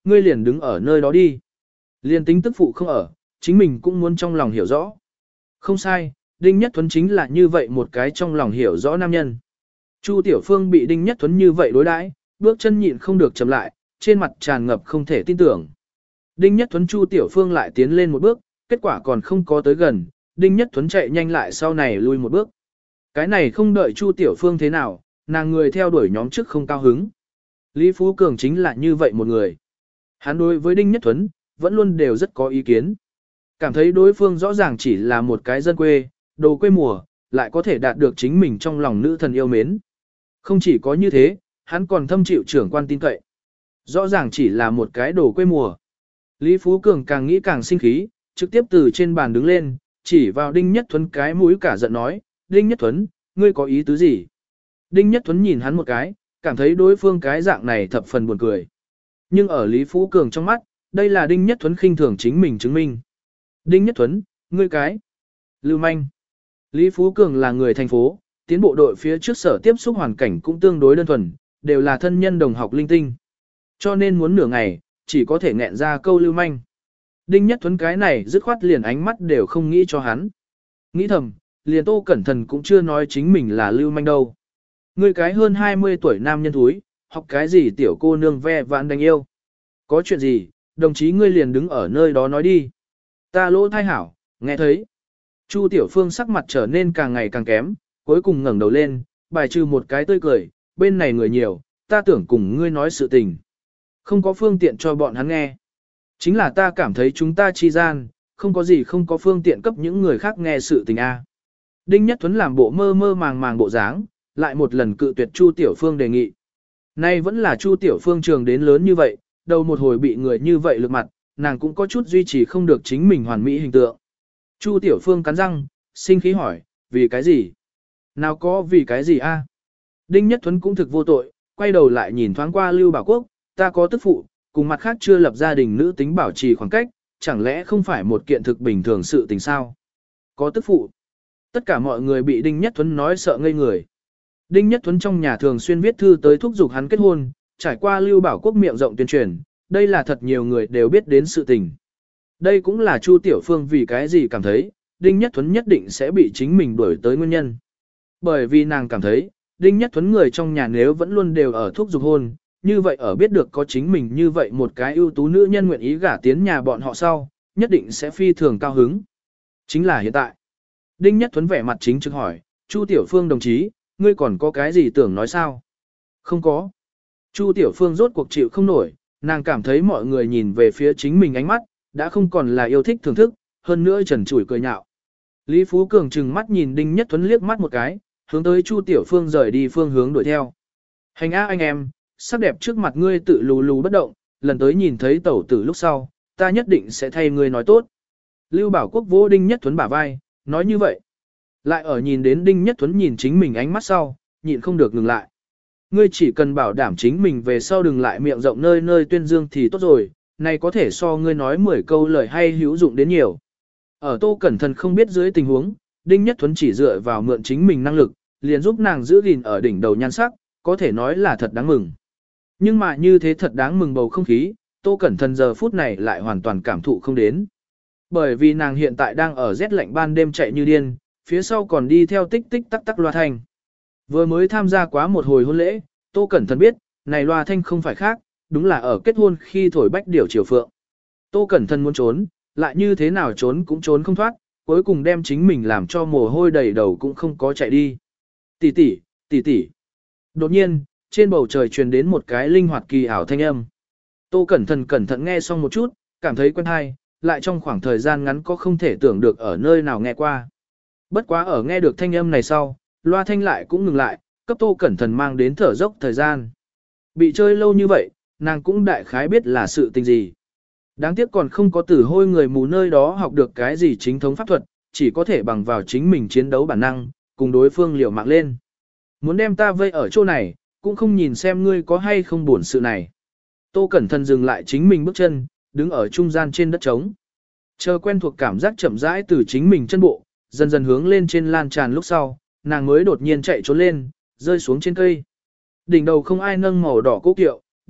ngươi liền đứng ở nơi đó đi. Liền tính tức phụ không ở, chính mình cũng muốn trong lòng hiểu rõ. Không sai, Đinh Nhất Thuấn chính là như vậy một cái trong lòng hiểu rõ nam nhân. Chu Tiểu Phương bị Đinh Nhất Thuấn như vậy đối đãi, bước chân nhịn không được chậm lại, trên mặt tràn ngập không thể tin tưởng. Đinh Nhất Thuấn Chu Tiểu Phương lại tiến lên một bước, kết quả còn không có tới gần, Đinh Nhất Thuấn chạy nhanh lại sau này lui một bước. Cái này không đợi Chu Tiểu Phương thế nào, nàng người theo đuổi nhóm trước không cao hứng. Lý Phú Cường chính là như vậy một người. Hắn đối với Đinh Nhất Thuấn, vẫn luôn đều rất có ý kiến. Cảm thấy đối phương rõ ràng chỉ là một cái dân quê, đồ quê mùa, lại có thể đạt được chính mình trong lòng nữ thần yêu mến. Không chỉ có như thế, hắn còn thâm chịu trưởng quan tin cậy. Rõ ràng chỉ là một cái đồ quê mùa. Lý Phú Cường càng nghĩ càng sinh khí, trực tiếp từ trên bàn đứng lên, chỉ vào Đinh Nhất Thuấn cái mũi cả giận nói, Đinh Nhất Thuấn, ngươi có ý tứ gì? Đinh Nhất Thuấn nhìn hắn một cái, cảm thấy đối phương cái dạng này thập phần buồn cười. Nhưng ở Lý Phú Cường trong mắt, đây là Đinh Nhất Thuấn khinh thường chính mình chứng minh. Đinh Nhất Thuấn, ngươi cái. Lưu manh. Lý Phú Cường là người thành phố, tiến bộ đội phía trước sở tiếp xúc hoàn cảnh cũng tương đối đơn thuần, đều là thân nhân đồng học linh tinh. Cho nên muốn nửa ngày, chỉ có thể nghẹn ra câu lưu manh. Đinh Nhất Thuấn cái này dứt khoát liền ánh mắt đều không nghĩ cho hắn. Nghĩ thầm, liền Tô Cẩn Thận cũng chưa nói chính mình là lưu manh đâu. Ngươi cái hơn hai mươi tuổi nam nhân thúi, học cái gì tiểu cô nương ve vãn đánh yêu. Có chuyện gì, đồng chí ngươi liền đứng ở nơi đó nói đi. Ta lỗ thai hảo, nghe thấy. Chu Tiểu Phương sắc mặt trở nên càng ngày càng kém, cuối cùng ngẩng đầu lên, bài trừ một cái tươi cười, bên này người nhiều, ta tưởng cùng ngươi nói sự tình. Không có phương tiện cho bọn hắn nghe. Chính là ta cảm thấy chúng ta chi gian, không có gì không có phương tiện cấp những người khác nghe sự tình a. Đinh Nhất Thuấn làm bộ mơ mơ màng màng bộ dáng, lại một lần cự tuyệt Chu Tiểu Phương đề nghị. Nay vẫn là Chu Tiểu Phương trường đến lớn như vậy, đầu một hồi bị người như vậy lược mặt, nàng cũng có chút duy trì không được chính mình hoàn mỹ hình tượng. Chu Tiểu Phương cắn răng, sinh khí hỏi, vì cái gì? Nào có vì cái gì a? Đinh Nhất Thuấn cũng thực vô tội, quay đầu lại nhìn thoáng qua Lưu Bảo Quốc, ta có tức phụ, cùng mặt khác chưa lập gia đình nữ tính bảo trì khoảng cách, chẳng lẽ không phải một kiện thực bình thường sự tình sao? Có tức phụ. Tất cả mọi người bị Đinh Nhất Thuấn nói sợ ngây người. Đinh Nhất Thuấn trong nhà thường xuyên viết thư tới thúc giục hắn kết hôn, trải qua Lưu Bảo Quốc miệng rộng tuyên truyền, đây là thật nhiều người đều biết đến sự tình. Đây cũng là Chu Tiểu Phương vì cái gì cảm thấy, Đinh Nhất Thuấn nhất định sẽ bị chính mình đuổi tới nguyên nhân. Bởi vì nàng cảm thấy, Đinh Nhất Thuấn người trong nhà nếu vẫn luôn đều ở thúc giục hôn, như vậy ở biết được có chính mình như vậy một cái ưu tú nữ nhân nguyện ý gả tiến nhà bọn họ sau, nhất định sẽ phi thường cao hứng. Chính là hiện tại. Đinh Nhất Thuấn vẻ mặt chính trực hỏi, Chu Tiểu Phương đồng chí, ngươi còn có cái gì tưởng nói sao? Không có. Chu Tiểu Phương rốt cuộc chịu không nổi, nàng cảm thấy mọi người nhìn về phía chính mình ánh mắt, đã không còn là yêu thích thưởng thức, hơn nữa trần trụi cười nhạo. Lý Phú Cường trừng mắt nhìn Đinh Nhất Thuấn liếc mắt một cái, hướng tới Chu Tiểu Phương rời đi phương hướng đuổi theo. Hành á anh em, sắc đẹp trước mặt ngươi tự lù lù bất động, lần tới nhìn thấy tẩu tử lúc sau, ta nhất định sẽ thay ngươi nói tốt. Lưu Bảo Quốc vỗ Đinh Nhất Thuấn bả vai, nói như vậy. Lại ở nhìn đến Đinh Nhất Thuấn nhìn chính mình ánh mắt sau, nhịn không được ngừng lại. Ngươi chỉ cần bảo đảm chính mình về sau đừng lại miệng rộng nơi nơi tuyên dương thì tốt rồi, này có thể so ngươi nói mười câu lời hay hữu dụng đến nhiều. Ở Tô Cẩn Thận không biết dưới tình huống, Đinh Nhất Thuấn chỉ dựa vào mượn chính mình năng lực, liền giúp nàng giữ gìn ở đỉnh đầu nhan sắc, có thể nói là thật đáng mừng. Nhưng mà như thế thật đáng mừng bầu không khí, Tô Cẩn Thận giờ phút này lại hoàn toàn cảm thụ không đến. Bởi vì nàng hiện tại đang ở rét lạnh ban đêm chạy như điên, phía sau còn đi theo tích tích tắc tắc loa thanh. Vừa mới tham gia quá một hồi hôn lễ, Tô Cẩn Thận biết, này loa thanh không phải khác, đúng là ở kết hôn khi thổi bách điểu triều phượng. Tô Cẩn Thận muốn trốn, lại như thế nào trốn cũng trốn không thoát, cuối cùng đem chính mình làm cho mồ hôi đầy đầu cũng không có chạy đi. Tỷ tỷ, tỷ tỷ. Đột nhiên, trên bầu trời truyền đến một cái linh hoạt kỳ ảo thanh âm. Tô Cẩn Thận cẩn thận nghe xong một chút, cảm thấy quen hay, lại trong khoảng thời gian ngắn có không thể tưởng được ở nơi nào nghe qua. Bất quá ở nghe được thanh âm này sau, loa thanh lại cũng ngừng lại, cấp Tô Cẩn Thận mang đến thở dốc thời gian. Bị chơi lâu như vậy, nàng cũng đại khái biết là sự tình gì. Đáng tiếc còn không có tử hôi người mù nơi đó học được cái gì chính thống pháp thuật, chỉ có thể bằng vào chính mình chiến đấu bản năng, cùng đối phương liều mạng lên. Muốn đem ta vây ở chỗ này, cũng không nhìn xem ngươi có hay không buồn sự này. Tô Cẩn Thận dừng lại chính mình bước chân, đứng ở trung gian trên đất trống. Chờ quen thuộc cảm giác chậm rãi từ chính mình chân bộ, dần dần hướng lên trên lan tràn lúc sau, nàng mới đột nhiên chạy trốn lên, rơi xuống trên cây. Đỉnh đầu không ai nâng màu đỏ cố kiệu,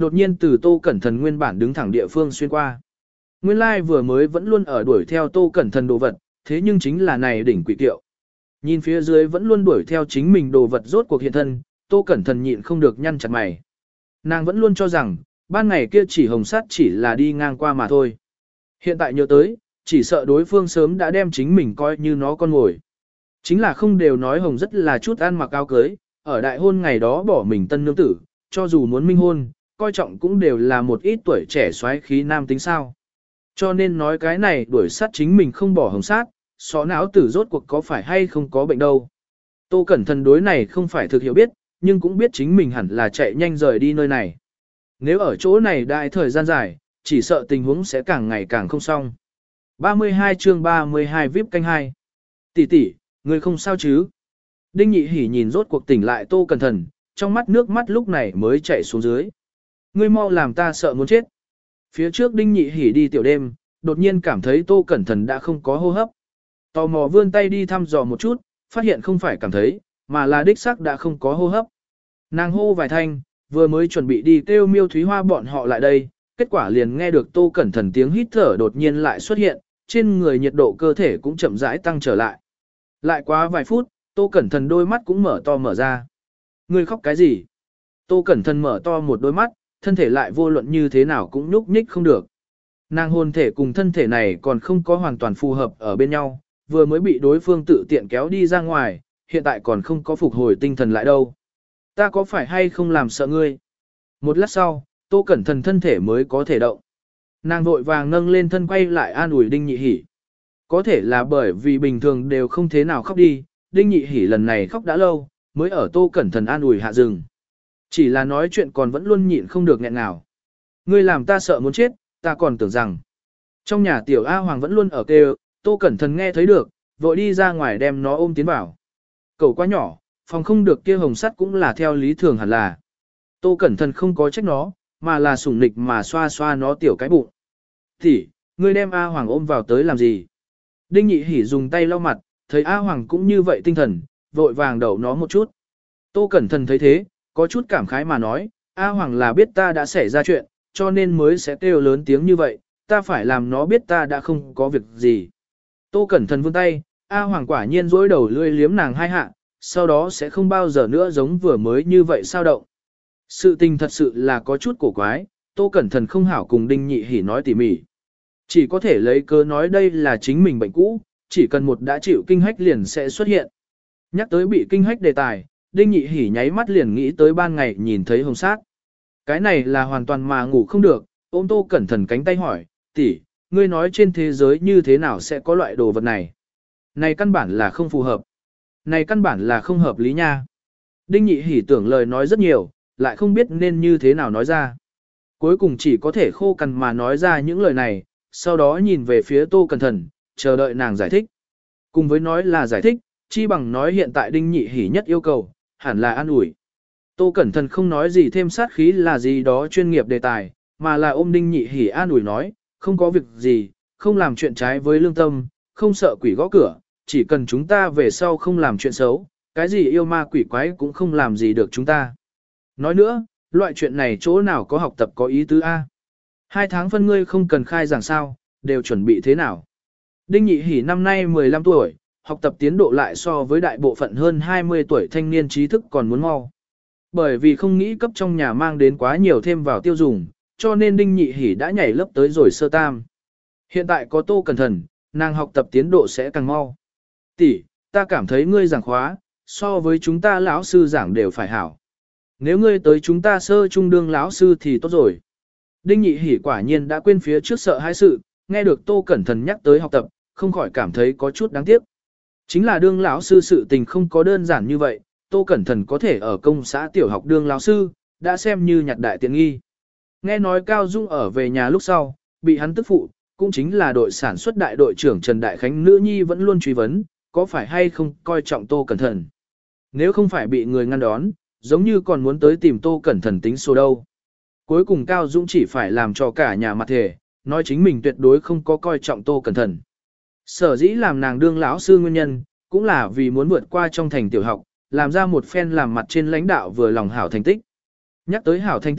đột nhiên từ Tô Cẩn Thần nguyên bản đứng thẳng địa phương xuyên qua. Nguyên lai vừa mới vẫn luôn ở đuổi theo Tô Cẩn Thần đồ vật, thế nhưng chính là này đỉnh quỷ kiệu. Nhìn phía dưới vẫn luôn đuổi theo chính mình đồ vật rốt cuộc hiện thân, Tô Cẩn Thần nhịn không được nhăn chặt mày. Nàng vẫn luôn cho rằng, ban ngày kia chỉ hồng sát chỉ là đi ngang qua mà thôi. Hiện tại nhớ tới, chỉ sợ đối phương sớm đã đem chính mình coi như nó con ngồi. Chính là không đều nói hồng rất là chút ăn mặc áo cưới, ở đại hôn ngày đó bỏ mình tân nương tử, cho dù muốn minh hôn, coi trọng cũng đều là một ít tuổi trẻ xoáy khí nam tính sao. Cho nên nói cái này đuổi sát chính mình không bỏ hồng sát, xó não tử rốt cuộc có phải hay không có bệnh đâu. Tô Cẩn Thần đối này không phải thực hiểu biết, nhưng cũng biết chính mình hẳn là chạy nhanh rời đi nơi này. Nếu ở chỗ này đại thời gian dài, chỉ sợ tình huống sẽ càng ngày càng không xong. ba mươi hai chương ba mươi hai vê i pê canh hai. Tỷ tỷ, người không sao chứ? Đinh Nhị Hỉ nhìn rốt cuộc tỉnh lại Tô Cẩn Thần, trong mắt nước mắt lúc này mới chảy xuống dưới. Ngươi mau làm ta sợ muốn chết. Phía trước Đinh Nhị Hỉ đi tiểu đêm, đột nhiên cảm thấy Tô Cẩn Thần đã không có hô hấp. Tò mò vươn tay đi thăm dò một chút, phát hiện không phải cảm thấy, mà là đích xác đã không có hô hấp. Nàng hô vài thanh, vừa mới chuẩn bị đi kêu Miêu Thúy Hoa bọn họ lại đây, kết quả liền nghe được Tô Cẩn Thần tiếng hít thở đột nhiên lại xuất hiện, trên người nhiệt độ cơ thể cũng chậm rãi tăng trở lại. Lại quá vài phút, Tô Cẩn Thần đôi mắt cũng mở to mở ra. Ngươi khóc cái gì? Tô Cẩn Thần mở to một đôi mắt, thân thể lại vô luận như thế nào cũng nhúc nhích không được. Nàng hồn thể cùng thân thể này còn không có hoàn toàn phù hợp ở bên nhau, vừa mới bị đối phương tự tiện kéo đi ra ngoài, hiện tại còn không có phục hồi tinh thần lại đâu. Ta có phải hay không làm sợ ngươi? Một lát sau, Tô Cẩn Thần thân thể mới có thể động. Nàng vội vàng nâng lên thân quay lại an ủi Đinh Nhị Hỉ. Có thể là bởi vì bình thường đều không thế nào khóc đi, Đinh Nhị Hỉ lần này khóc đã lâu, mới ở Tô Cẩn Thần an ủi hạ rừng. Chỉ là nói chuyện còn vẫn luôn nhịn không được nghẹn nào. Ngươi làm ta sợ muốn chết, ta còn tưởng rằng. Trong nhà tiểu A Hoàng vẫn luôn ở kêu, Tô Cẩn Thần nghe thấy được, vội đi ra ngoài đem nó ôm tiến vào. Cậu quá nhỏ, phòng không được kia hồng sắt cũng là theo lý thường hẳn là. Tô Cẩn Thần không có trách nó, mà là sủng nịch mà xoa xoa nó tiểu cái bụng. Thì, ngươi đem A Hoàng ôm vào tới làm gì? Đinh Nhị Hỉ dùng tay lau mặt, thấy A Hoàng cũng như vậy tinh thần, vội vàng đậu nó một chút. Tô Cẩn Thần thấy thế, có chút cảm khái mà nói, A Hoàng là biết ta đã xảy ra chuyện, cho nên mới sẽ kêu lớn tiếng như vậy, ta phải làm nó biết ta đã không có việc gì. Tô Cẩn Thần vươn tay, A Hoàng quả nhiên dối đầu lươi liếm nàng hai hạ, sau đó sẽ không bao giờ nữa giống vừa mới như vậy sao động. Sự tình thật sự là có chút cổ quái, Tô Cẩn Thần không hảo cùng Đinh Nhị Hỉ nói tỉ mỉ. Chỉ có thể lấy cớ nói đây là chính mình bệnh cũ, chỉ cần một đã chịu kinh hách liền sẽ xuất hiện. Nhắc tới bị kinh hách đề tài, Đinh Nhị Hỉ nháy mắt liền nghĩ tới ban ngày nhìn thấy hồng sát. Cái này là hoàn toàn mà ngủ không được, ôm Tô Cẩn Thần cánh tay hỏi, tỷ, ngươi nói trên thế giới như thế nào sẽ có loại đồ vật này? Này căn bản là không phù hợp. Này căn bản là không hợp lý nha. Đinh Nhị Hỉ tưởng lời nói rất nhiều, lại không biết nên như thế nào nói ra. Cuối cùng chỉ có thể khô cằn mà nói ra những lời này, sau đó nhìn về phía Tô Cẩn Thần, chờ đợi nàng giải thích. Cùng với nói là giải thích, chi bằng nói hiện tại Đinh Nhị Hỉ nhất yêu cầu, hẳn là an ủi. Tô Cẩn Thần không nói gì thêm sát khí là gì đó chuyên nghiệp đề tài, mà là ôm Đinh Nhị Hỉ an ủi nói, không có việc gì, không làm chuyện trái với lương tâm, không sợ quỷ gõ cửa, chỉ cần chúng ta về sau không làm chuyện xấu, cái gì yêu ma quỷ quái cũng không làm gì được chúng ta. Nói nữa, loại chuyện này chỗ nào có học tập có ý tứ A. Hai tháng phân ngươi không cần khai giảng sao, đều chuẩn bị thế nào. Đinh Nhị Hỉ năm nay mười lăm tuổi, học tập tiến độ lại so với đại bộ phận hơn hai mươi tuổi thanh niên trí thức còn muốn mau. Bởi vì không nghĩ cấp trong nhà mang đến quá nhiều thêm vào tiêu dùng, cho nên Đinh Nhị Hỉ đã nhảy lớp tới rồi sơ tam. Hiện tại có Tô Cẩn Thần, nàng học tập tiến độ sẽ càng mau. Tỷ, ta cảm thấy ngươi giảng khóa, so với chúng ta lão sư giảng đều phải hảo. Nếu ngươi tới chúng ta sơ trung đương lão sư thì tốt rồi. Đinh Nhị Hỉ quả nhiên đã quên phía trước sợ hai sự, nghe được Tô Cẩn Thần nhắc tới học tập, không khỏi cảm thấy có chút đáng tiếc. Chính là đương lão sư sự tình không có đơn giản như vậy, Tô Cẩn Thần có thể ở công xã tiểu học đương lão sư, đã xem như nhặt đại tiện nghi. Nghe nói Cao Dung ở về nhà lúc sau, bị hắn tức phụ, cũng chính là đội sản xuất đại đội trưởng Trần Đại Khánh nữ nhi vẫn luôn truy vấn, có phải hay không coi trọng Tô Cẩn Thần. Nếu không phải bị người ngăn đón, giống như còn muốn tới tìm Tô Cẩn Thần tính số đâu. Cuối cùng Cao Dung chỉ phải làm cho cả nhà mặt thể, nói chính mình tuyệt đối không có coi trọng Tô Cẩn Thần. Sở dĩ làm nàng đương lão sư nguyên nhân, cũng là vì muốn vượt qua trong thành tiểu học, làm ra một phen làm mặt trên lãnh đạo vừa lòng hảo thành tích. Nhắc tới hảo thành tích,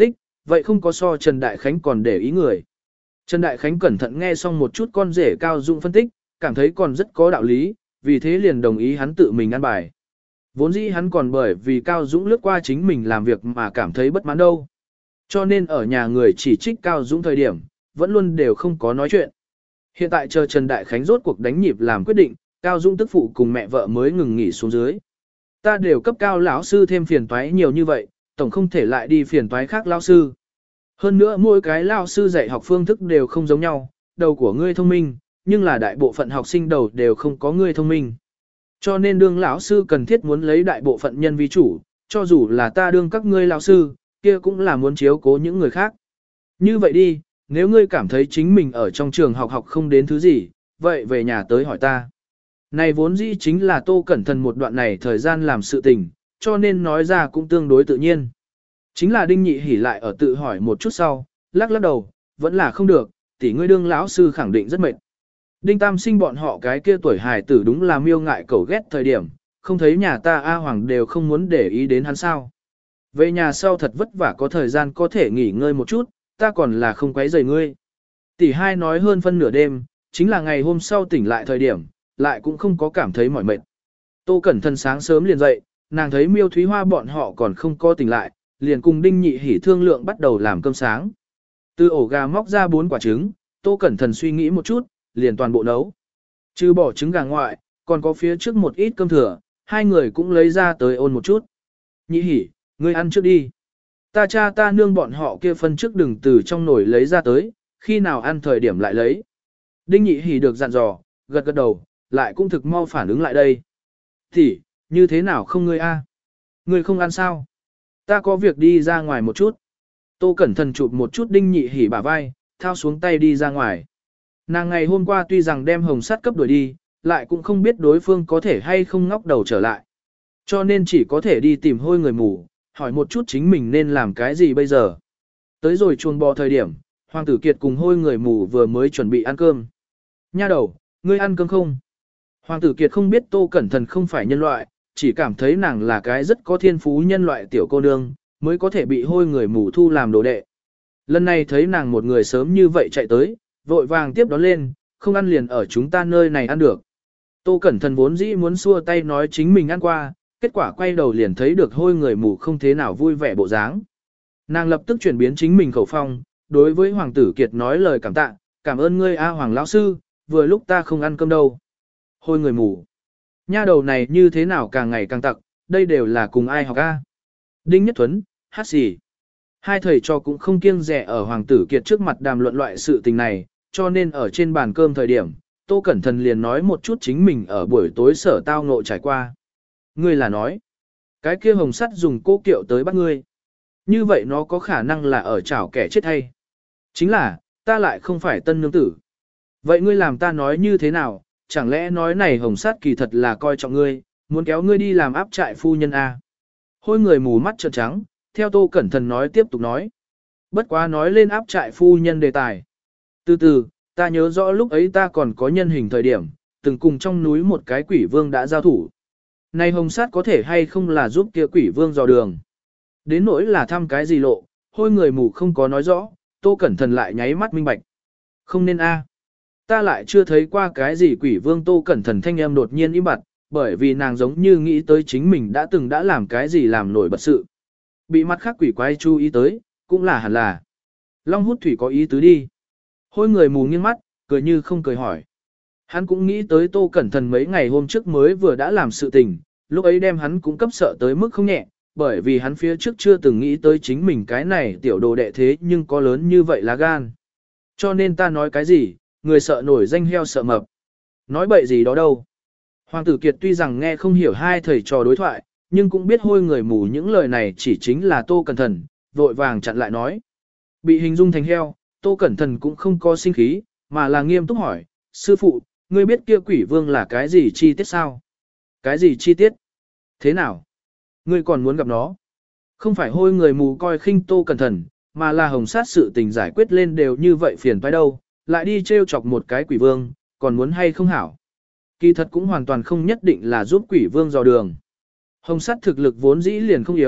vậy không có so Trần Đại Khánh còn để ý người. Trần Đại Khánh cẩn thận nghe xong một chút con rể Cao Dũng phân tích, cảm thấy còn rất có đạo lý, vì thế liền đồng ý hắn tự mình ăn bài. Vốn dĩ hắn còn bởi vì Cao Dũng lướt qua chính mình làm việc mà cảm thấy bất mãn đâu. Cho nên ở nhà người chỉ trích Cao Dũng thời điểm, vẫn luôn đều không có nói chuyện. Hiện tại chờ Trần Đại Khánh rốt cuộc đánh nhịp làm quyết định, Cao Dũng tức phụ cùng mẹ vợ mới ngừng nghỉ xuống dưới. Ta đều cấp Cao lão sư thêm phiền toái nhiều như vậy, tổng không thể lại đi phiền toái khác lão sư. Hơn nữa mỗi cái lão sư dạy học phương thức đều không giống nhau, đầu của ngươi thông minh, nhưng là đại bộ phận học sinh đầu đều không có ngươi thông minh. Cho nên đương lão sư cần thiết muốn lấy đại bộ phận nhân vi chủ, cho dù là ta đương các ngươi lão sư, kia cũng là muốn chiếu cố những người khác. Như vậy đi, nếu ngươi cảm thấy chính mình ở trong trường học học không đến thứ gì, vậy về nhà tới hỏi ta. Này vốn dĩ chính là Tô Cẩn Thận một đoạn này thời gian làm sự tình, cho nên nói ra cũng tương đối tự nhiên. Chính là Đinh Nhị Hỉ lại ở tự hỏi một chút sau, lắc lắc đầu, vẫn là không được, tỷ ngươi đương lão sư khẳng định rất mệt. Đinh Tam Sinh bọn họ cái kia tuổi hài tử đúng là miêu ngại cầu ghét thời điểm, không thấy nhà ta A Hoàng đều không muốn để ý đến hắn sao. Về nhà sau thật vất vả có thời gian có thể nghỉ ngơi một chút, ta còn là không quấy rầy ngươi. Tỷ hai nói hơn phân nửa đêm, chính là ngày hôm sau tỉnh lại thời điểm, lại cũng không có cảm thấy mỏi mệt. Tô Cẩn Thận sáng sớm liền dậy, nàng thấy Miêu Thúy Hoa bọn họ còn không có tỉnh lại, liền cùng Đinh Nhị Hỉ thương lượng bắt đầu làm cơm sáng. Từ ổ gà móc ra bốn quả trứng, Tô Cẩn Thận suy nghĩ một chút, liền toàn bộ nấu. Trừ bỏ trứng gà ngoại, còn có phía trước một ít cơm thừa, hai người cũng lấy ra tới ôn một chút. Nhị Hỉ, ngươi ăn trước đi. Ta cha ta nương bọn họ kia phân trước đừng từ trong nồi lấy ra tới, khi nào ăn thời điểm lại lấy. Đinh Nhị Hỉ được dặn dò, gật gật đầu, lại cũng thực mau phản ứng lại đây. Thì, như thế nào không ngươi a? Ngươi không ăn sao? Ta có việc đi ra ngoài một chút. Tô Cẩn Thận chụp một chút Đinh Nhị Hỉ bả vai, thao xuống tay đi ra ngoài. Nàng ngày hôm qua tuy rằng đem hồng sắt cấp đuổi đi, lại cũng không biết đối phương có thể hay không ngóc đầu trở lại. Cho nên chỉ có thể đi tìm hôi người mù, hỏi một chút chính mình nên làm cái gì bây giờ. Tới rồi chuồng bò thời điểm, Hoàng tử Kiệt cùng hôi người mù vừa mới chuẩn bị ăn cơm. Nha đầu, ngươi ăn cơm không? Hoàng tử Kiệt không biết Tô Cẩn Thận không phải nhân loại, chỉ cảm thấy nàng là cái rất có thiên phú nhân loại tiểu cô nương, mới có thể bị hôi người mù thu làm đồ đệ. Lần này thấy nàng một người sớm như vậy chạy tới, vội vàng tiếp đón lên, không ăn liền ở chúng ta nơi này ăn được. Tô Cẩn Thận vốn dĩ muốn xua tay nói chính mình ăn qua, kết quả quay đầu liền thấy được hôi người mù không thế nào vui vẻ bộ dáng. Nàng lập tức chuyển biến chính mình khẩu phong, đối với Hoàng tử Kiệt nói lời cảm tạ, cảm ơn ngươi A Hoàng lão sư, vừa lúc ta không ăn cơm đâu. Hôi người mù. Nha đầu này như thế nào càng ngày càng tặc, đây đều là cùng ai học A. Đinh Nhất Thuấn, hát gì. Hai thầy trò cũng không kiêng dè ở Hoàng tử Kiệt trước mặt đàm luận loại sự tình này, cho nên ở trên bàn cơm thời điểm, Tô Cẩn Thận liền nói một chút chính mình ở buổi tối sở tao ngộ trải qua. Ngươi là nói, cái kia hồng sắt dùng cô kiệu tới bắt ngươi. Như vậy nó có khả năng là ở chảo kẻ chết hay? Chính là, ta lại không phải tân nương tử. Vậy ngươi làm ta nói như thế nào, chẳng lẽ nói này hồng sắt kỳ thật là coi trọng ngươi, muốn kéo ngươi đi làm áp trại phu nhân A. Hôi người mù mắt trợn trắng, theo Tô Cẩn Thận nói tiếp tục nói. Bất quá nói lên áp trại phu nhân đề tài. Từ từ, ta nhớ rõ lúc ấy ta còn có nhân hình thời điểm, từng cùng trong núi một cái quỷ vương đã giao thủ. Này hồng sát có thể hay không là giúp kia quỷ vương dò đường. Đến nỗi là thăm cái gì lộ, hôi người mù không có nói rõ, Tô Cẩn Thận lại nháy mắt minh bạch. Không nên a, ta lại chưa thấy qua cái gì quỷ vương. Tô Cẩn Thận thanh âm đột nhiên im bặt, bởi vì nàng giống như nghĩ tới chính mình đã từng đã làm cái gì làm nổi bật sự. Bị mặt khác quỷ quái chú ý tới, cũng là hẳn là. Long hút thủy có ý tứ đi. Hôi người mù nghiêng mắt, cười như không cười hỏi. Hắn cũng nghĩ tới Tô Cẩn Thận mấy ngày hôm trước mới vừa đã làm sự tình, lúc ấy đem hắn cũng cấp sợ tới mức không nhẹ, bởi vì hắn phía trước chưa từng nghĩ tới chính mình cái này tiểu đồ đệ thế nhưng có lớn như vậy là gan. Cho nên ta nói cái gì, người sợ nổi danh heo sợ mập. Nói bậy gì đó đâu. Hoàng tử Kiệt tuy rằng nghe không hiểu hai thầy trò đối thoại, nhưng cũng biết hôi người mù những lời này chỉ chính là Tô Cẩn Thận, vội vàng chặn lại nói. Bị hình dung thành heo, Tô Cẩn Thận cũng không có sinh khí, mà là nghiêm túc hỏi, sư phụ, ngươi biết kia quỷ vương là cái gì chi tiết sao? Cái gì chi tiết? Thế nào? Ngươi còn muốn gặp nó? Không phải hôi người mù coi khinh Tô Cẩn Thận, mà là hồng sát sự tình giải quyết lên đều như vậy phiền phải đâu, lại đi trêu chọc một cái quỷ vương, còn muốn hay không hảo? Kỳ thật cũng hoàn toàn không nhất định là giúp quỷ vương dò đường. Hồng sát thực lực vốn dĩ liền không yếu,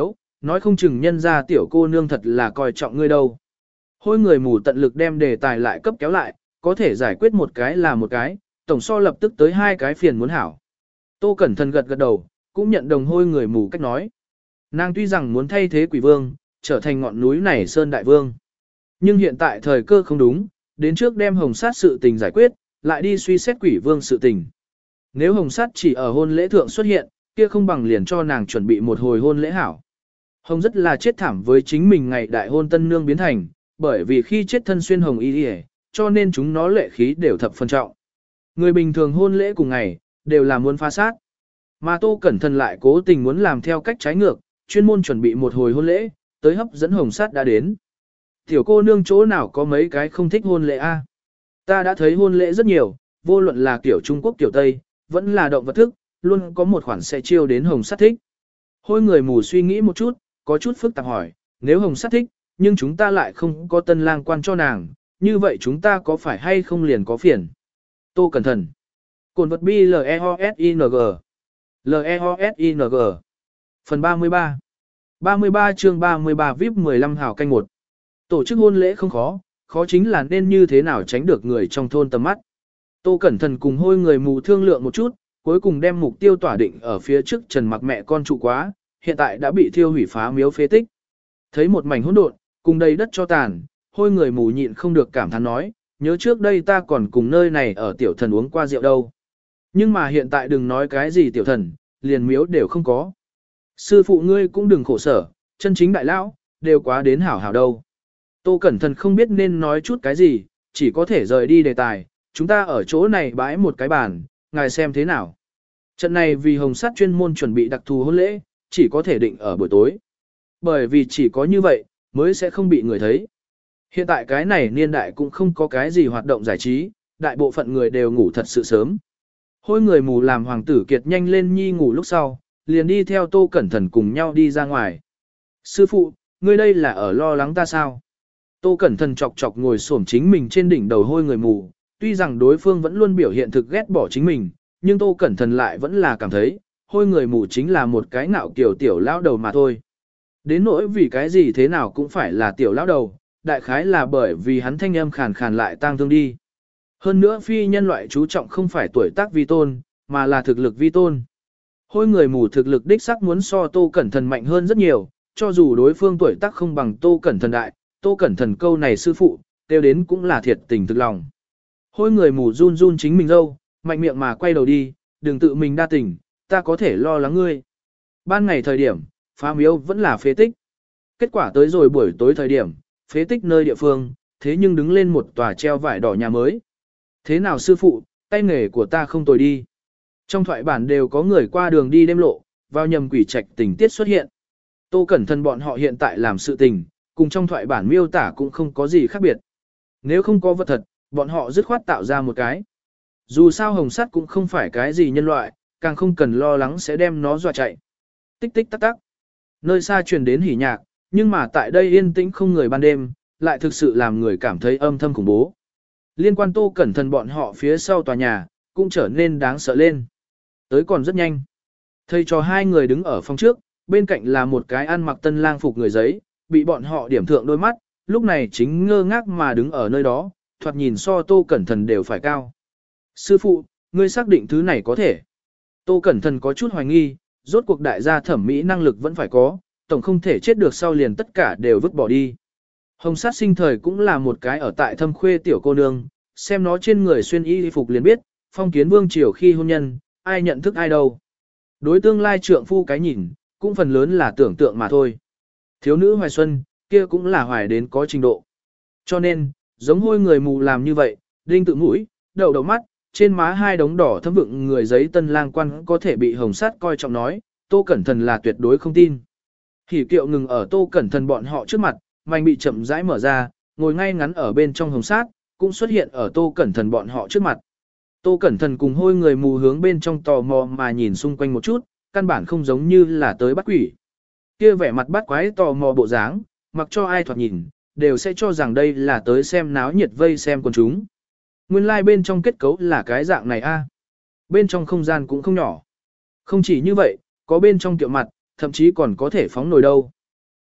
nói không chừng nhân ra tiểu cô nương thật là coi trọng ngươi đâu. Hôi người mù tận lực đem đề tài lại cấp kéo lại, có thể giải quyết một cái là một cái, tổng so lập tức tới hai cái phiền muốn hảo. Tô Cẩn Thận gật gật đầu, cũng nhận đồng hôi người mù cách nói. Nàng tuy rằng muốn thay thế quỷ vương, trở thành ngọn núi này sơn đại vương. Nhưng hiện tại thời cơ không đúng, đến trước đem hồng sát sự tình giải quyết, lại đi suy xét quỷ vương sự tình. Nếu hồng sát chỉ ở hôn lễ thượng xuất hiện, kia không bằng liền cho nàng chuẩn bị một hồi hôn lễ hảo. Hồng rất là chết thảm với chính mình ngày đại hôn tân nương biến thành, bởi vì khi chết thân xuyên hồng y y, cho nên chúng nó lệ khí đều thập phân trọng. Người bình thường hôn lễ cùng ngày, đều là muốn phá sát. Mà Tô Cẩn Thận lại cố tình muốn làm theo cách trái ngược, chuyên môn chuẩn bị một hồi hôn lễ, tới hấp dẫn hồng sát đã đến. Tiểu cô nương chỗ nào có mấy cái không thích hôn lễ a? Ta đã thấy hôn lễ rất nhiều, vô luận là kiểu Trung Quốc kiểu Tây, vẫn là động vật thức, luôn có một khoản sẽ chiêu đến hồng sát thích. Hôi người mù suy nghĩ một chút, có chút phức tạp hỏi, nếu hồng sát thích, nhưng chúng ta lại không có tân lang quan cho nàng, như vậy chúng ta có phải hay không liền có phiền? Tô Cẩn Thận. Cồn vật bi L E O S I N G L E O S I N G Phần ba mươi ba ba mươi ba chương ba mươi ba vi ai pi mười lăm hào canh một. Tổ chức hôn lễ không khó, khó chính là nên như thế nào tránh được người trong thôn tầm mắt. Tô Cẩn Thận cùng hôi người mù thương lượng một chút, cuối cùng đem mục tiêu tỏa định ở phía trước Trần Mặc mẹ con trụ quá, hiện tại đã bị thiêu hủy phá miếu phế tích. Thấy một mảnh hỗn độn, cùng đầy đất cho tàn, hôi người mù nhịn không được cảm thán nói, nhớ trước đây ta còn cùng nơi này ở tiểu thần uống qua rượu đâu. Nhưng mà hiện tại đừng nói cái gì tiểu thần, liền miếu đều không có. Sư phụ ngươi cũng đừng khổ sở, chân chính đại lão, đều quá đến hảo hảo đâu. Tô Cẩn Thận không biết nên nói chút cái gì, chỉ có thể rời đi đề tài, chúng ta ở chỗ này bãi một cái bàn, ngài xem thế nào. Trận này vì hồng sát chuyên môn chuẩn bị đặc thù hôn lễ, chỉ có thể định ở buổi tối. Bởi vì chỉ có như vậy, mới sẽ không bị người thấy. Hiện tại cái này niên đại cũng không có cái gì hoạt động giải trí, đại bộ phận người đều ngủ thật sự sớm. Hôi người mù làm hoàng tử kiệt nhanh lên nhi ngủ lúc sau, liền đi theo Tô Cẩn Thận cùng nhau đi ra ngoài. Sư phụ, ngươi đây là ở lo lắng ta sao? Tô Cẩn Thận chọc chọc ngồi xổm chính mình trên đỉnh đầu hôi người mù, tuy rằng đối phương vẫn luôn biểu hiện thực ghét bỏ chính mình, nhưng Tô Cẩn Thận lại vẫn là cảm thấy, hôi người mù chính là một cái ngạo kiểu tiểu lão đầu mà thôi. Đến nỗi vì cái gì thế nào cũng phải là tiểu lão đầu, đại khái là bởi vì hắn thanh âm khàn khàn lại tang thương đi. Hơn nữa phi nhân loại chú trọng không phải tuổi tác vi tôn, mà là thực lực vi tôn. Hôi người mù thực lực đích sắc muốn so Tô Cẩn Thận mạnh hơn rất nhiều, cho dù đối phương tuổi tác không bằng Tô Cẩn Thận đại, Tô Cẩn Thận câu này sư phụ, tiêu đến cũng là thiệt tình thực lòng. Hôi người mù run run chính mình dâu, mạnh miệng mà quay đầu đi, đừng tự mình đa tình, ta có thể lo lắng ngươi. Ban ngày thời điểm, phá miếu vẫn là phế tích. Kết quả tới rồi buổi tối thời điểm, phế tích nơi địa phương, thế nhưng đứng lên một tòa treo vải đỏ nhà mới. Thế nào sư phụ, tay nghề của ta không tồi đi. Trong thoại bản đều có người qua đường đi đêm lộ, vào nhầm quỷ trạch tình tiết xuất hiện. Tô Cẩn Thận bọn họ hiện tại làm sự tình, cùng trong thoại bản miêu tả cũng không có gì khác biệt. Nếu không có vật thật, bọn họ dứt khoát tạo ra một cái. Dù sao hồng sắt cũng không phải cái gì nhân loại, càng không cần lo lắng sẽ đem nó dọa chạy. Tích tích tắc tắc. Nơi xa truyền đến hỉ nhạc, nhưng mà tại đây yên tĩnh không người ban đêm, lại thực sự làm người cảm thấy âm thầm khủng bố. Liên quan Tô Cẩn Thận bọn họ phía sau tòa nhà, cũng trở nên đáng sợ lên. Tới còn rất nhanh. Thầy cho hai người đứng ở phòng trước, bên cạnh là một cái ăn mặc tân lang phục người giấy, bị bọn họ điểm thượng đôi mắt, lúc này chính ngơ ngác mà đứng ở nơi đó, thoạt nhìn so Tô Cẩn Thận đều phải cao. Sư phụ, ngươi xác định thứ này có thể. Tô Cẩn Thận có chút hoài nghi, rốt cuộc đại gia thẩm mỹ năng lực vẫn phải có, tổng không thể chết được sau liền tất cả đều vứt bỏ đi. Hồng sát sinh thời cũng là một cái ở tại thâm khuê tiểu cô nương, xem nó trên người xuyên y phục liền biết, phong kiến vương triều khi hôn nhân, ai nhận thức ai đâu. Đối tương lai trượng phu cái nhìn, cũng phần lớn là tưởng tượng mà thôi. Thiếu nữ hoài xuân, kia cũng là hoài đến có trình độ. Cho nên, giống hôi người mù làm như vậy, đinh tự mũi, đầu đầu mắt, trên má hai đống đỏ thấm vựng người giấy tân lang quan có thể bị hồng sát coi trọng nói, Tô Cẩn Thận là tuyệt đối không tin. Hỉ kiệu ngừng ở Tô Cẩn Thận bọn họ trước mặt, mảnh bị chậm rãi mở ra, ngồi ngay ngắn ở bên trong hồng sát, cũng xuất hiện ở Tô Cẩn Thận bọn họ trước mặt. Tô Cẩn Thận cùng hôi người mù hướng bên trong tò mò mà nhìn xung quanh một chút, căn bản không giống như là tới bắt quỷ. Kia vẻ mặt bắt quái tò mò bộ dáng, mặc cho ai thoạt nhìn, đều sẽ cho rằng đây là tới xem náo nhiệt vây xem quần chúng. Nguyên lai like bên trong kết cấu là cái dạng này a. Bên trong không gian cũng không nhỏ. Không chỉ như vậy, có bên trong kiệu mặt, thậm chí còn có thể phóng nồi đâu.